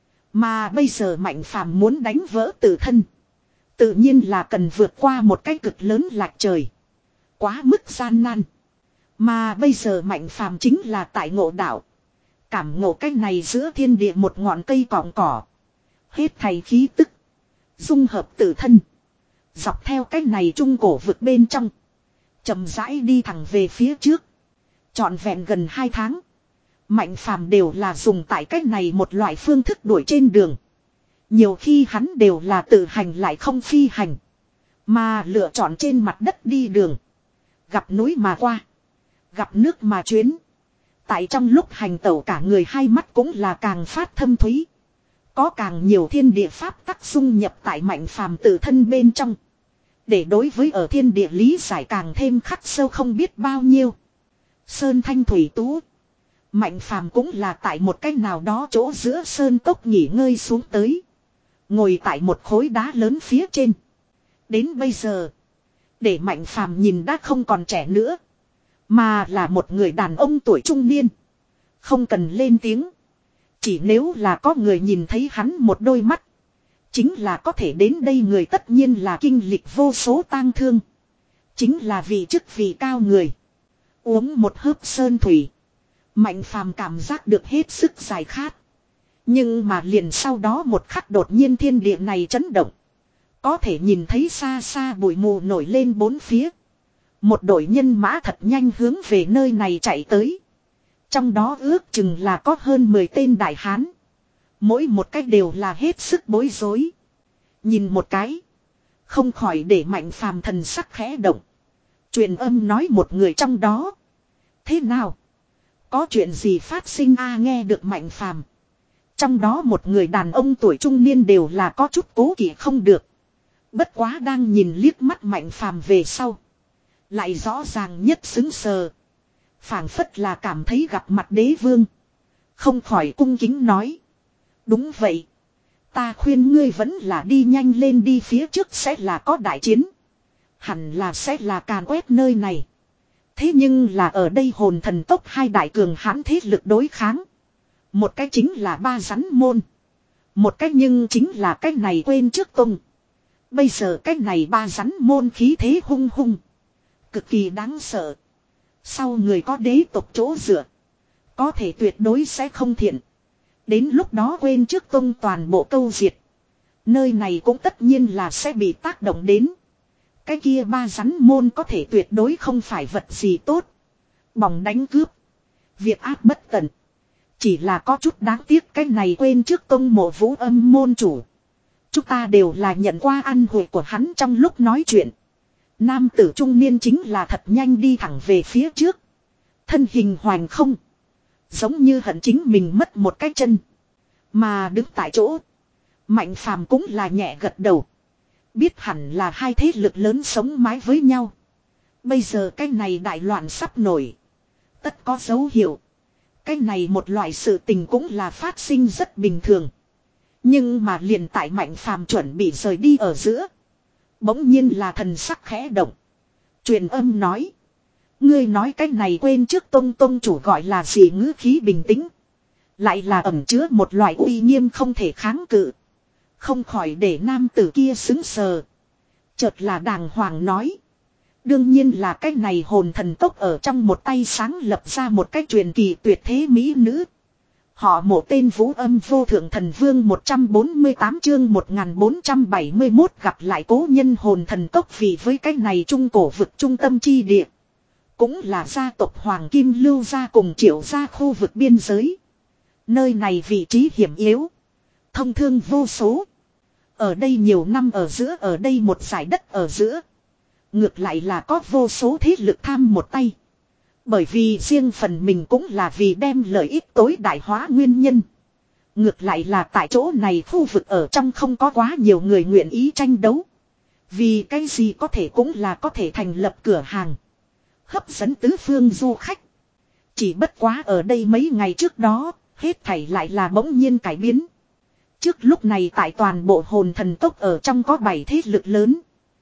S1: Mà bây giờ Mạnh Phàm muốn đánh vỡ tự thân. Tự nhiên là cần vượt qua một cái cực lớn lạc trời. Quá mức gian nan. Mà bây giờ Mạnh Phàm chính là tại ngộ đạo. Cảm ngộ cái này giữa thiên địa một ngọn cây cọng cỏ. Hết thảy khí tức. Dung hợp tự thân. Dọc theo cái này trung cổ vực bên trong. Chậm rãi đi thẳng về phía trước. Trọn vẹn gần hai tháng. Mạnh Phàm đều là dùng tại cách này một loại phương thức đuổi trên đường. Nhiều khi hắn đều là tự hành lại không phi hành. Mà lựa chọn trên mặt đất đi đường. Gặp núi mà qua. Gặp nước mà chuyến. Tại trong lúc hành tẩu cả người hai mắt cũng là càng phát thâm thúy. Có càng nhiều thiên địa pháp tắc dung nhập tại Mạnh Phàm tự thân bên trong. Để đối với ở thiên địa lý giải càng thêm khắc sâu không biết bao nhiêu. Sơn thanh thủy tú. Mạnh Phàm cũng là tại một cách nào đó chỗ giữa sơn cốc nghỉ ngơi xuống tới. Ngồi tại một khối đá lớn phía trên. Đến bây giờ. Để Mạnh Phàm nhìn đã không còn trẻ nữa. Mà là một người đàn ông tuổi trung niên. Không cần lên tiếng. Chỉ nếu là có người nhìn thấy hắn một đôi mắt. Chính là có thể đến đây người tất nhiên là kinh lịch vô số tang thương. Chính là vị chức vị cao người. Uống một hớp sơn thủy. Mạnh Phàm cảm giác được hết sức giải khát. Nhưng mà liền sau đó một khắc đột nhiên thiên địa này chấn động. Có thể nhìn thấy xa xa bụi mù nổi lên bốn phía. Một đội nhân mã thật nhanh hướng về nơi này chạy tới. Trong đó ước chừng là có hơn mười tên đại hán. Mỗi một cách đều là hết sức bối rối. Nhìn một cái. Không khỏi để Mạnh Phàm thần sắc khẽ động. Truyền âm nói một người trong đó. Thế nào? Có chuyện gì phát sinh a nghe được Mạnh Phàm. Trong đó một người đàn ông tuổi trung niên đều là có chút cố kỵ không được. Bất quá đang nhìn liếc mắt Mạnh Phàm về sau. Lại rõ ràng nhất xứng sờ. Phảng phất là cảm thấy gặp mặt đế vương. Không khỏi cung kính nói. Đúng vậy. Ta khuyên ngươi vẫn là đi nhanh lên đi phía trước sẽ là có đại chiến. Hẳn là sẽ là càn quét nơi này. Thế nhưng là ở đây hồn thần tốc hai đại cường hãn thế lực đối kháng. Một cái chính là ba rắn môn. Một cái nhưng chính là cái này quên trước tung. Bây giờ cái này ba rắn môn khí thế hung hung. Cực kỳ đáng sợ. Sau người có đế tộc chỗ dựa. Có thể tuyệt đối sẽ không thiện. Đến lúc đó quên trước tung toàn bộ câu diệt. Nơi này cũng tất nhiên là sẽ bị tác động đến. Cái kia ba rắn môn có thể tuyệt đối không phải vật gì tốt. Bỏng đánh cướp. Việc ác bất tận. Chỉ là có chút đáng tiếc cái này quên trước tông mộ vũ âm môn chủ. Chúng ta đều là nhận qua ăn hội của hắn trong lúc nói chuyện. Nam tử trung niên chính là thật nhanh đi thẳng về phía trước. Thân hình hoành không. Giống như hận chính mình mất một cái chân. Mà đứng tại chỗ. Mạnh Phàm cũng là nhẹ gật đầu. Biết hẳn là hai thế lực lớn sống mái với nhau. Bây giờ cái này đại loạn sắp nổi. Tất có dấu hiệu. Cái này một loại sự tình cũng là phát sinh rất bình thường. Nhưng mà liền tại Mạnh Phàm chuẩn bị rời đi ở giữa. Bỗng nhiên là thần sắc khẽ động. Truyền âm nói. Ngươi nói cái này quên trước tông tông chủ gọi là gì ngữ khí bình tĩnh. Lại là ẩn chứa một loại uy nghiêm không thể kháng cự. Không khỏi để nam tử kia xứng sờ. Chợt là đàng hoàng nói. Đương nhiên là cái này hồn thần tốc ở trong một tay sáng lập ra một cái truyền kỳ tuyệt thế mỹ nữ. Họ mộ tên Vũ Âm Vô Thượng Thần Vương một trăm bốn mươi tám chương một nghìn bốn trăm bảy mươi mốt gặp lại cố nhân hồn thần tốc vì với cái này trung cổ vực trung tâm chi địa. Cũng là gia tộc Hoàng Kim Lưu gia cùng Triệu gia khu vực biên giới. Nơi này vị trí hiểm yếu. Thông thương vô số. Ở đây nhiều năm ở giữa ở đây một giải đất ở giữa. Ngược lại là có vô số thế lực tham một tay. Bởi vì riêng phần mình cũng là vì đem lợi ích tối đại hóa nguyên nhân. Ngược lại là tại chỗ này khu vực ở trong không có quá nhiều người nguyện ý tranh đấu. Vì cái gì có thể cũng là có thể thành lập cửa hàng. Hấp dẫn tứ phương du khách. Chỉ bất quá ở đây mấy ngày trước đó, hết thảy lại là bỗng nhiên cải biến. Trước lúc này tại toàn bộ hồn thần tốc ở trong có bảy thế lực lớn.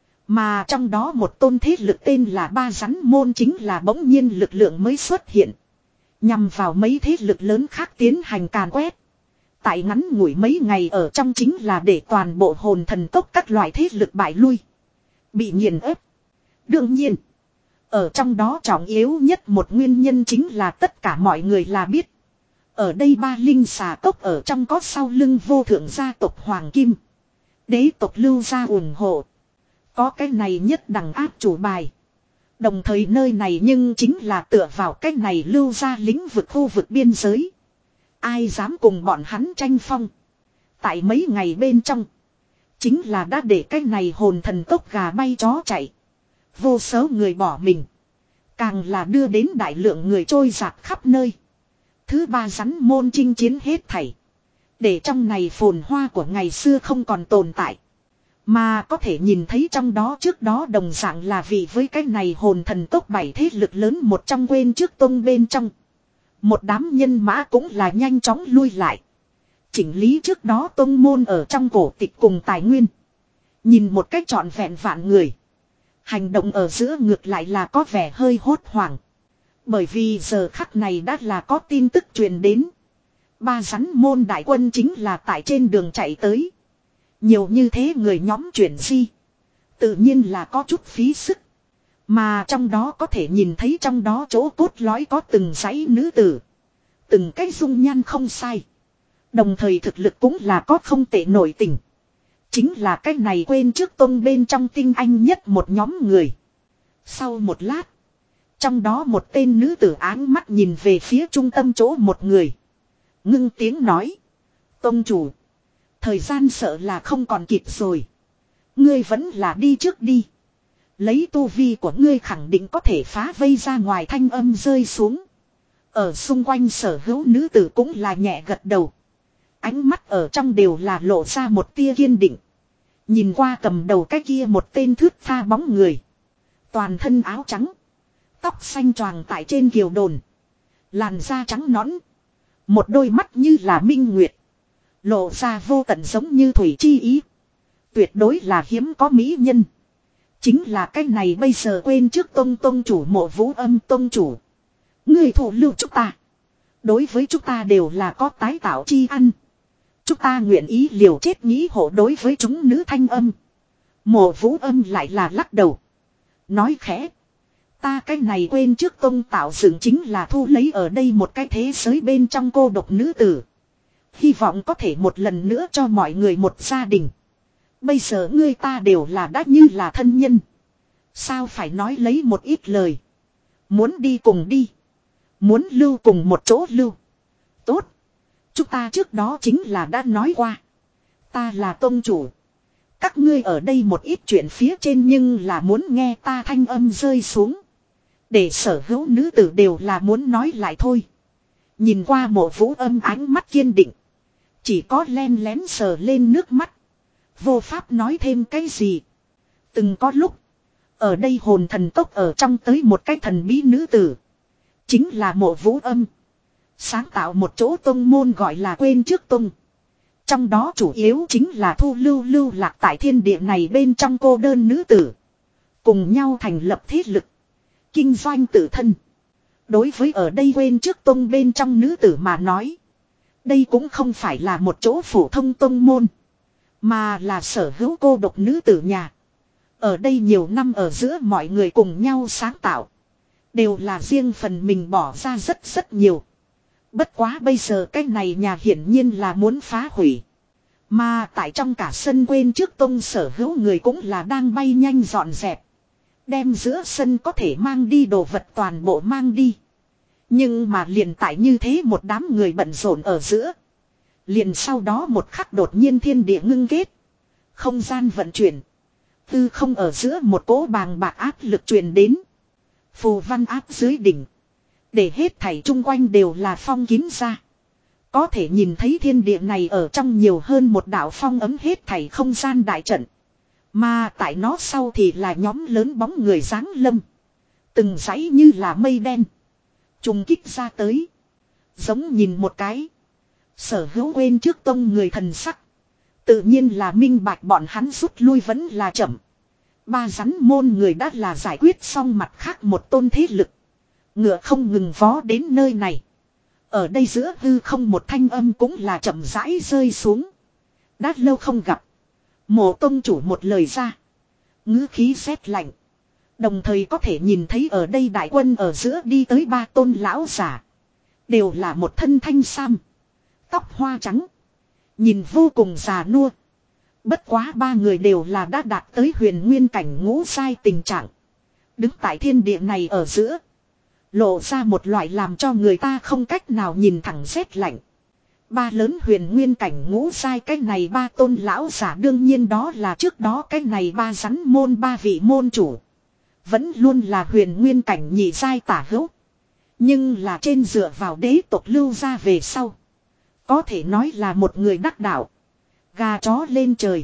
S1: Mà trong đó một tôn thế lực tên là ba rắn môn chính là bỗng nhiên lực lượng mới xuất hiện. Nhằm vào mấy thế lực lớn khác tiến hành càn quét. Tại ngắn ngủi mấy ngày ở trong chính là để toàn bộ hồn thần tốc các loại thế lực bại lui. Bị nghiền ép. Đương nhiên. Ở trong đó trọng yếu nhất một nguyên nhân chính là tất cả mọi người là biết. Ở đây ba linh xà cốc ở trong có sau lưng vô thượng gia tộc Hoàng Kim. Đế tộc Lưu gia ủng hộ. Có cái này nhất đẳng áp chủ bài. Đồng thời nơi này nhưng chính là tựa vào cái này Lưu gia lĩnh vực khu vực biên giới. Ai dám cùng bọn hắn tranh phong. Tại mấy ngày bên trong. Chính là đã để cái này hồn thần tốc gà bay chó chạy. Vô số người bỏ mình. Càng là đưa đến đại lượng người trôi giạt khắp nơi. Thứ ba rắn môn chinh chiến hết thảy. Để trong này phồn hoa của ngày xưa không còn tồn tại. Mà có thể nhìn thấy trong đó trước đó đồng dạng là vì với cái này hồn thần tốc bảy thế lực lớn một trong quên trước tông bên trong. Một đám nhân mã cũng là nhanh chóng lui lại. Chỉnh lý trước đó tông môn ở trong cổ tịch cùng tài nguyên. Nhìn một cách trọn vẹn vạn người. Hành động ở giữa ngược lại là có vẻ hơi hốt hoảng. Bởi vì giờ khắc này đã là có tin tức truyền đến. Ba rắn môn đại quân chính là tại trên đường chạy tới. Nhiều như thế người nhóm chuyển di. Tự nhiên là có chút phí sức. Mà trong đó có thể nhìn thấy trong đó chỗ cốt lõi có từng dãy nữ tử. Từng cái dung nhan không sai. Đồng thời thực lực cũng là có không tệ nổi tình. Chính là cái này quên trước tông bên trong tinh anh nhất một nhóm người. Sau một lát. Trong đó một tên nữ tử áng mắt nhìn về phía trung tâm chỗ một người. Ngưng tiếng nói. Tông chủ. Thời gian sợ là không còn kịp rồi. Ngươi vẫn là đi trước đi. Lấy tu vi của ngươi khẳng định có thể phá vây ra ngoài thanh âm rơi xuống. Ở xung quanh sở hữu nữ tử cũng là nhẹ gật đầu. Ánh mắt ở trong đều là lộ ra một tia kiên định. Nhìn qua cầm đầu cái kia một tên thướt tha bóng người. Toàn thân áo trắng. Tóc xanh choàng tại trên kiều đồn. Làn da trắng nõn. Một đôi mắt như là minh nguyệt. Lộ ra vô tận giống như thủy chi ý. Tuyệt đối là hiếm có mỹ nhân. Chính là cái này bây giờ quên trước tông tông chủ Mộ Vũ Âm tông chủ. Người thủ lưu chúng ta. Đối với chúng ta đều là có tái tạo chi ăn. Chúng ta nguyện ý liều chết nghĩ hộ đối với chúng nữ thanh âm. Mộ Vũ Âm lại là lắc đầu. Nói khẽ. Ta cái này quên trước tông tạo dựng chính là thu lấy ở đây một cái thế giới bên trong cô độc nữ tử. Hy vọng có thể một lần nữa cho mọi người một gia đình. Bây giờ ngươi ta đều là đã như là thân nhân. Sao phải nói lấy một ít lời. Muốn đi cùng đi. Muốn lưu cùng một chỗ lưu. Tốt. Chúng ta trước đó chính là đã nói qua. Ta là tông chủ. Các ngươi ở đây một ít chuyện phía trên nhưng là muốn nghe ta thanh âm rơi xuống. Để sở hữu nữ tử đều là muốn nói lại thôi. Nhìn qua Mộ Vũ Âm ánh mắt kiên định. Chỉ có len lén sờ lên nước mắt. Vô pháp nói thêm cái gì. Từng có lúc. Ở đây hồn thần tốc ở trong tới một cái thần bí nữ tử. Chính là Mộ Vũ Âm. Sáng tạo một chỗ tông môn gọi là quên trước tông. Trong đó chủ yếu chính là thu lưu lưu lạc tại thiên địa này bên trong cô đơn nữ tử. Cùng nhau thành lập thế lực. Kinh doanh tự thân. Đối với ở đây quên trước tông bên trong nữ tử mà nói. Đây cũng không phải là một chỗ phổ thông tông môn. Mà là sở hữu cô độc nữ tử nhà. Ở đây nhiều năm ở giữa mọi người cùng nhau sáng tạo. Đều là riêng phần mình bỏ ra rất rất nhiều. Bất quá bây giờ cái này nhà hiển nhiên là muốn phá hủy. Mà tại trong cả sân quên trước tông sở hữu người cũng là đang bay nhanh dọn dẹp. Đem giữa sân có thể mang đi đồ vật toàn bộ mang đi. Nhưng mà liền tại như thế một đám người bận rộn ở giữa. Liền sau đó một khắc đột nhiên thiên địa ngưng kết. Không gian vận chuyển. Tư không ở giữa một cỗ bàng bạc áp lực truyền đến. Phù văn áp dưới đỉnh. Để hết thảy chung quanh đều là phong kín ra. Có thể nhìn thấy thiên địa này ở trong nhiều hơn một đạo phong ấm hết thảy không gian đại trận. Mà tại nó sau thì là nhóm lớn bóng người giáng lâm. Từng dãy như là mây đen. Trùng kích ra tới. Giống nhìn một cái. Sở hữu quên trước tông người thần sắc. Tự nhiên là minh bạch bọn hắn rút lui vẫn là chậm. Ba rắn môn người đã là giải quyết xong mặt khác một tôn thế lực. Ngựa không ngừng vó đến nơi này. Ở đây giữa hư không một thanh âm cũng là chậm rãi rơi xuống. Đã lâu không gặp. Mộ tông chủ một lời ra. Ngữ khí rét lạnh. Đồng thời có thể nhìn thấy ở đây đại quân ở giữa đi tới ba tôn lão giả. Đều là một thân thanh sam. Tóc hoa trắng. Nhìn vô cùng già nua. Bất quá ba người đều là đã đạt tới huyền nguyên cảnh ngũ sai tình trạng. Đứng tại thiên địa này ở giữa. Lộ ra một loại làm cho người ta không cách nào nhìn thẳng rét lạnh. Ba lớn huyền nguyên cảnh ngũ sai cái này ba tôn lão giả đương nhiên đó là trước đó cái này ba rắn môn ba vị môn chủ. Vẫn luôn là huyền nguyên cảnh nhị sai tả hữu. Nhưng là trên dựa vào đế tộc lưu ra về sau. Có thể nói là một người đắc đạo. Gà chó lên trời.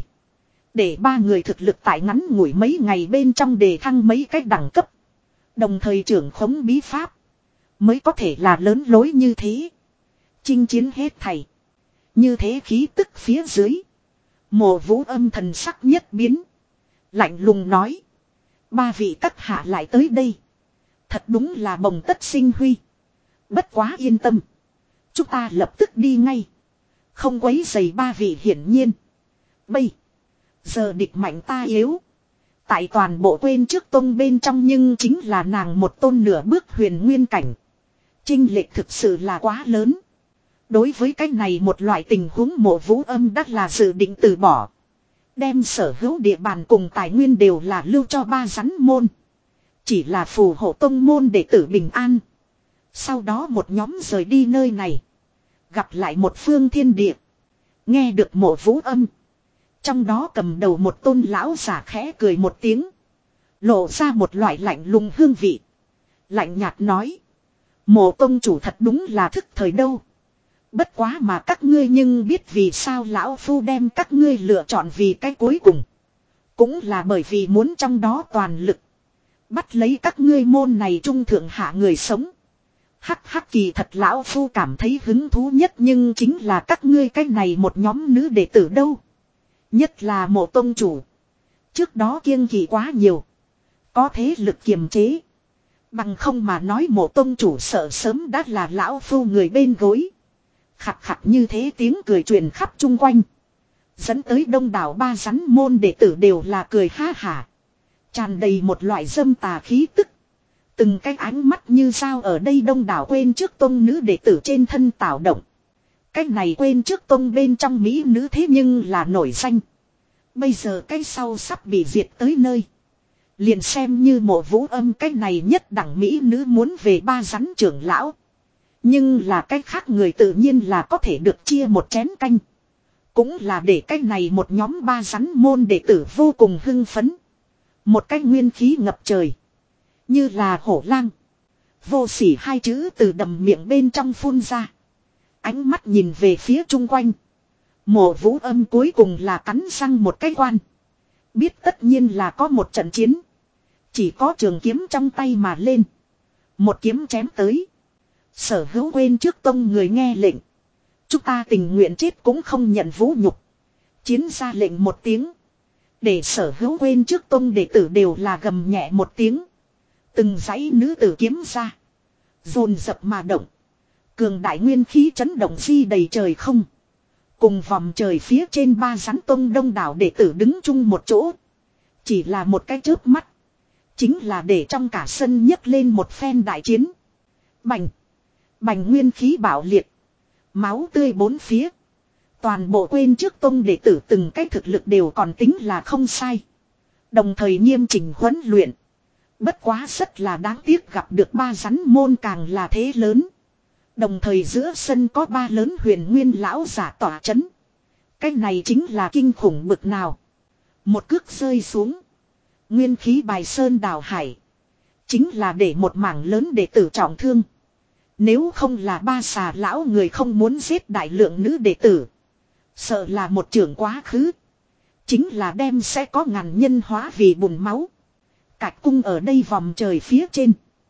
S1: Để ba người thực lực tại ngắn ngủi mấy ngày bên trong đề thăng mấy cách đẳng cấp. Đồng thời trưởng khống bí pháp. Mới có thể là lớn lối như thế. Chinh chiến hết thảy. Như thế khí tức phía dưới. Mộ Vũ âm thần sắc nhất biến. Lạnh lùng nói. Ba vị các hạ lại tới đây. Thật đúng là bồng tất sinh huy. Bất quá yên tâm. Chúng ta lập tức đi ngay. Không quấy rầy ba vị hiển nhiên. Bây. Giờ địch mạnh ta yếu. Tại toàn bộ quên trước tông bên trong nhưng chính là nàng một tôn nửa bước huyền nguyên cảnh. Chênh lệch thực sự là quá lớn. Đối với cái này một loại tình huống Mộ Vũ âm đắt là dự định từ bỏ. Đem sở hữu địa bàn cùng tài nguyên đều là lưu cho ba rắn môn. Chỉ là phù hộ tông môn để tử bình an. Sau đó một nhóm rời đi nơi này. Gặp lại một phương thiên địa. Nghe được Mộ Vũ âm. Trong đó cầm đầu một tôn lão giả khẽ cười một tiếng. Lộ ra một loại lạnh lùng hương vị. Lạnh nhạt nói. Mộ tông chủ thật đúng là thức thời đâu. Bất quá mà các ngươi nhưng biết vì sao lão phu đem các ngươi lựa chọn vì cái cuối cùng. Cũng là bởi vì muốn trong đó toàn lực. Bắt lấy các ngươi môn này trung thượng hạ người sống. Hắc hắc kỳ thật lão phu cảm thấy hứng thú nhất nhưng chính là các ngươi cái này một nhóm nữ đệ tử đâu. Nhất là Mộ tông chủ. Trước đó kiêng kỵ quá nhiều. Có thế lực kiềm chế. Bằng không mà nói Mộ tông chủ sợ sớm đã là lão phu người bên gối. Khặt khặt như thế tiếng cười truyền khắp chung quanh. Dẫn tới đông đảo ba rắn môn đệ tử đều là cười ha hả. Tràn đầy một loại dâm tà khí tức. Từng cái ánh mắt như sao ở đây đông đảo quên trước tông nữ đệ tử trên thân tạo động. Cái này quên trước tông bên trong mỹ nữ thế nhưng là nổi danh. Bây giờ cái sau sắp bị diệt tới nơi. Liền xem như Mộ Vũ âm cái này nhất đẳng mỹ nữ muốn về ba rắn trưởng lão. Nhưng là cái khác người tự nhiên là có thể được chia một chén canh. Cũng là để cái này một nhóm ba rắn môn đệ tử vô cùng hưng phấn. Một cái nguyên khí ngập trời. Như là hổ lang. Vô sỉ hai chữ từ đầm miệng bên trong phun ra. Ánh mắt nhìn về phía chung quanh. Mộ Vũ âm cuối cùng là cắn răng một cái quan. Biết tất nhiên là có một trận chiến. Chỉ có trường kiếm trong tay mà lên. Một kiếm chém tới. Sở hữu quên trước tông người nghe lệnh. Chúng ta tình nguyện chết cũng không nhận vũ nhục. Chiến ra lệnh một tiếng. Để sở hữu quên trước tông đệ tử đều là gầm nhẹ một tiếng. Từng dãy nữ tử kiếm ra. Dồn dập mà động. Cường đại nguyên khí chấn động di đầy trời không. Cùng vòng trời phía trên ba rắn tông đông đảo đệ tử đứng chung một chỗ. Chỉ là một cái chớp mắt. Chính là để trong cả sân nhấc lên một phen đại chiến. Bành. Bành nguyên khí bạo liệt. Máu tươi bốn phía. Toàn bộ quên trước tông đệ tử từng cái thực lực đều còn tính là không sai. Đồng thời nghiêm chỉnh huấn luyện. Bất quá rất là đáng tiếc gặp được ba rắn môn càng là thế lớn. Đồng thời giữa sân có ba lớn huyền nguyên lão giả tỏa chấn. Cái này chính là kinh khủng bực nào. Một cước rơi xuống. Nguyên khí bài sơn đào hải. Chính là để một mảng lớn đệ tử trọng thương. Nếu không là ba xà lão người không muốn giết đại lượng nữ đệ tử. Sợ là một trưởng quá khứ. Chính là đem sẽ có ngàn nhân hóa vì bùn máu. Cạch cung ở đây vòng trời phía trên.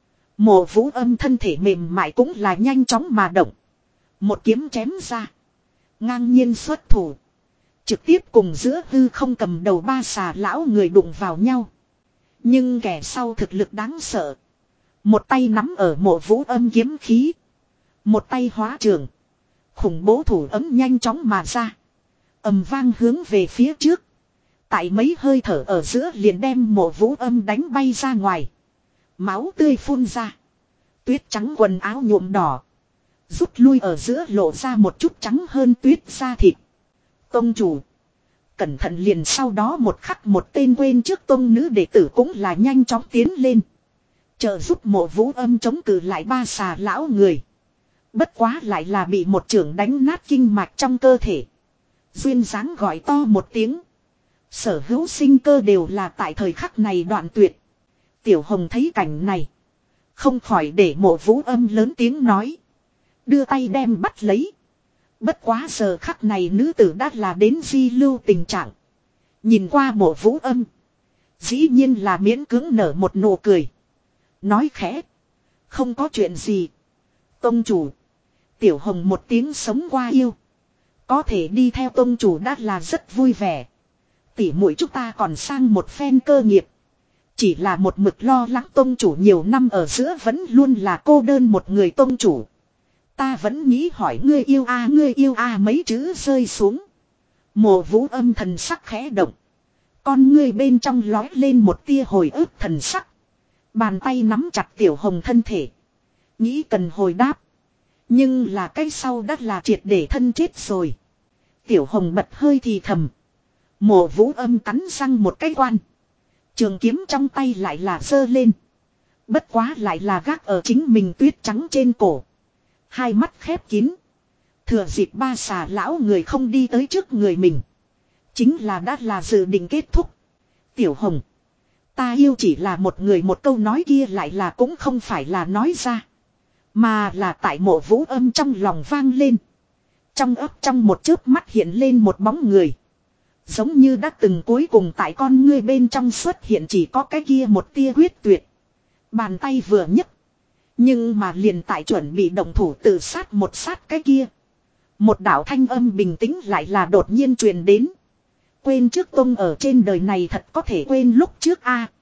S1: Mộ Vũ âm thân thể mềm mại cũng là nhanh chóng mà động. Một kiếm chém ra. Ngang nhiên xuất thủ. Trực tiếp cùng giữa hư không cầm đầu ba xà lão người đụng vào nhau. Nhưng kẻ sau thực lực đáng sợ. Một tay nắm ở Mộ Vũ âm kiếm khí. Một tay hóa trường. Khủng bố thủ ấm nhanh chóng mà ra. Ầm vang hướng về phía trước. Tại mấy hơi thở ở giữa liền đem Mộ Vũ Âm đánh bay ra ngoài. Máu tươi phun ra. Tuyết trắng quần áo nhuộm đỏ. Rút lui ở giữa lộ ra một chút trắng hơn tuyết da thịt. Tông chủ. Cẩn thận liền sau đó một khắc một tên quên trước tông nữ đệ tử cũng là nhanh chóng tiến lên. Trợ giúp Mộ Vũ Âm chống cự lại ba xà lão người. Bất quá lại là bị một chưởng đánh nát kinh mạch trong cơ thể. Duyên dáng gọi to một tiếng. Sở hữu sinh cơ đều là tại thời khắc này đoạn tuyệt. Tiểu Hồng thấy cảnh này. Không khỏi để Mộ Vũ Âm lớn tiếng nói. Đưa tay đem bắt lấy. Bất quá giờ khắc này nữ tử đã là đến di lưu tình trạng. Nhìn qua Mộ Vũ Âm. Dĩ nhiên là miễn cưỡng nở một nụ cười. Nói khẽ. Không có chuyện gì. Tông chủ. Tiểu Hồng một tiếng sống qua yêu. Có thể đi theo tông chủ đã là rất vui vẻ. Tỉ muội chúng ta còn sang một phen cơ nghiệp. Chỉ là một mực lo lắng tông chủ nhiều năm ở giữa vẫn luôn là cô đơn một người tông chủ. Ta vẫn nghĩ hỏi ngươi yêu a ngươi yêu a mấy chữ rơi xuống. Mộ Vũ Âm thần sắc khẽ động. Con ngươi bên trong lói lên một tia hồi ức thần sắc. Bàn tay nắm chặt Tiểu Hồng thân thể. Nghĩ cần hồi đáp. Nhưng là cái sau đã là triệt để thân chết rồi. Tiểu Hồng bật hơi thì thầm. Mộ Vũ Âm cắn răng một cái quan. Trường kiếm trong tay lại là giơ lên. Bất quá lại là gác ở chính mình tuyết trắng trên cổ. Hai mắt khép kín. Thừa dịp ba xà lão người không đi tới trước người mình. Chính là đã là dự định kết thúc. Tiểu Hồng. Ta yêu chỉ là một người một câu nói kia lại là cũng không phải là nói ra. Mà là tại Mộ Vũ Âm trong lòng vang lên. Trong ấp trong một chớp mắt hiện lên một bóng người. Giống như đã từng cuối cùng tại con ngươi bên trong xuất hiện chỉ có cái kia một tia huyết tuyệt. Bàn tay vừa nhấc. Nhưng mà liền tại chuẩn bị động thủ tự sát một sát cái kia. Một đạo thanh âm bình tĩnh lại là đột nhiên truyền đến. Quên trước tông ở trên đời này thật có thể quên lúc trước a.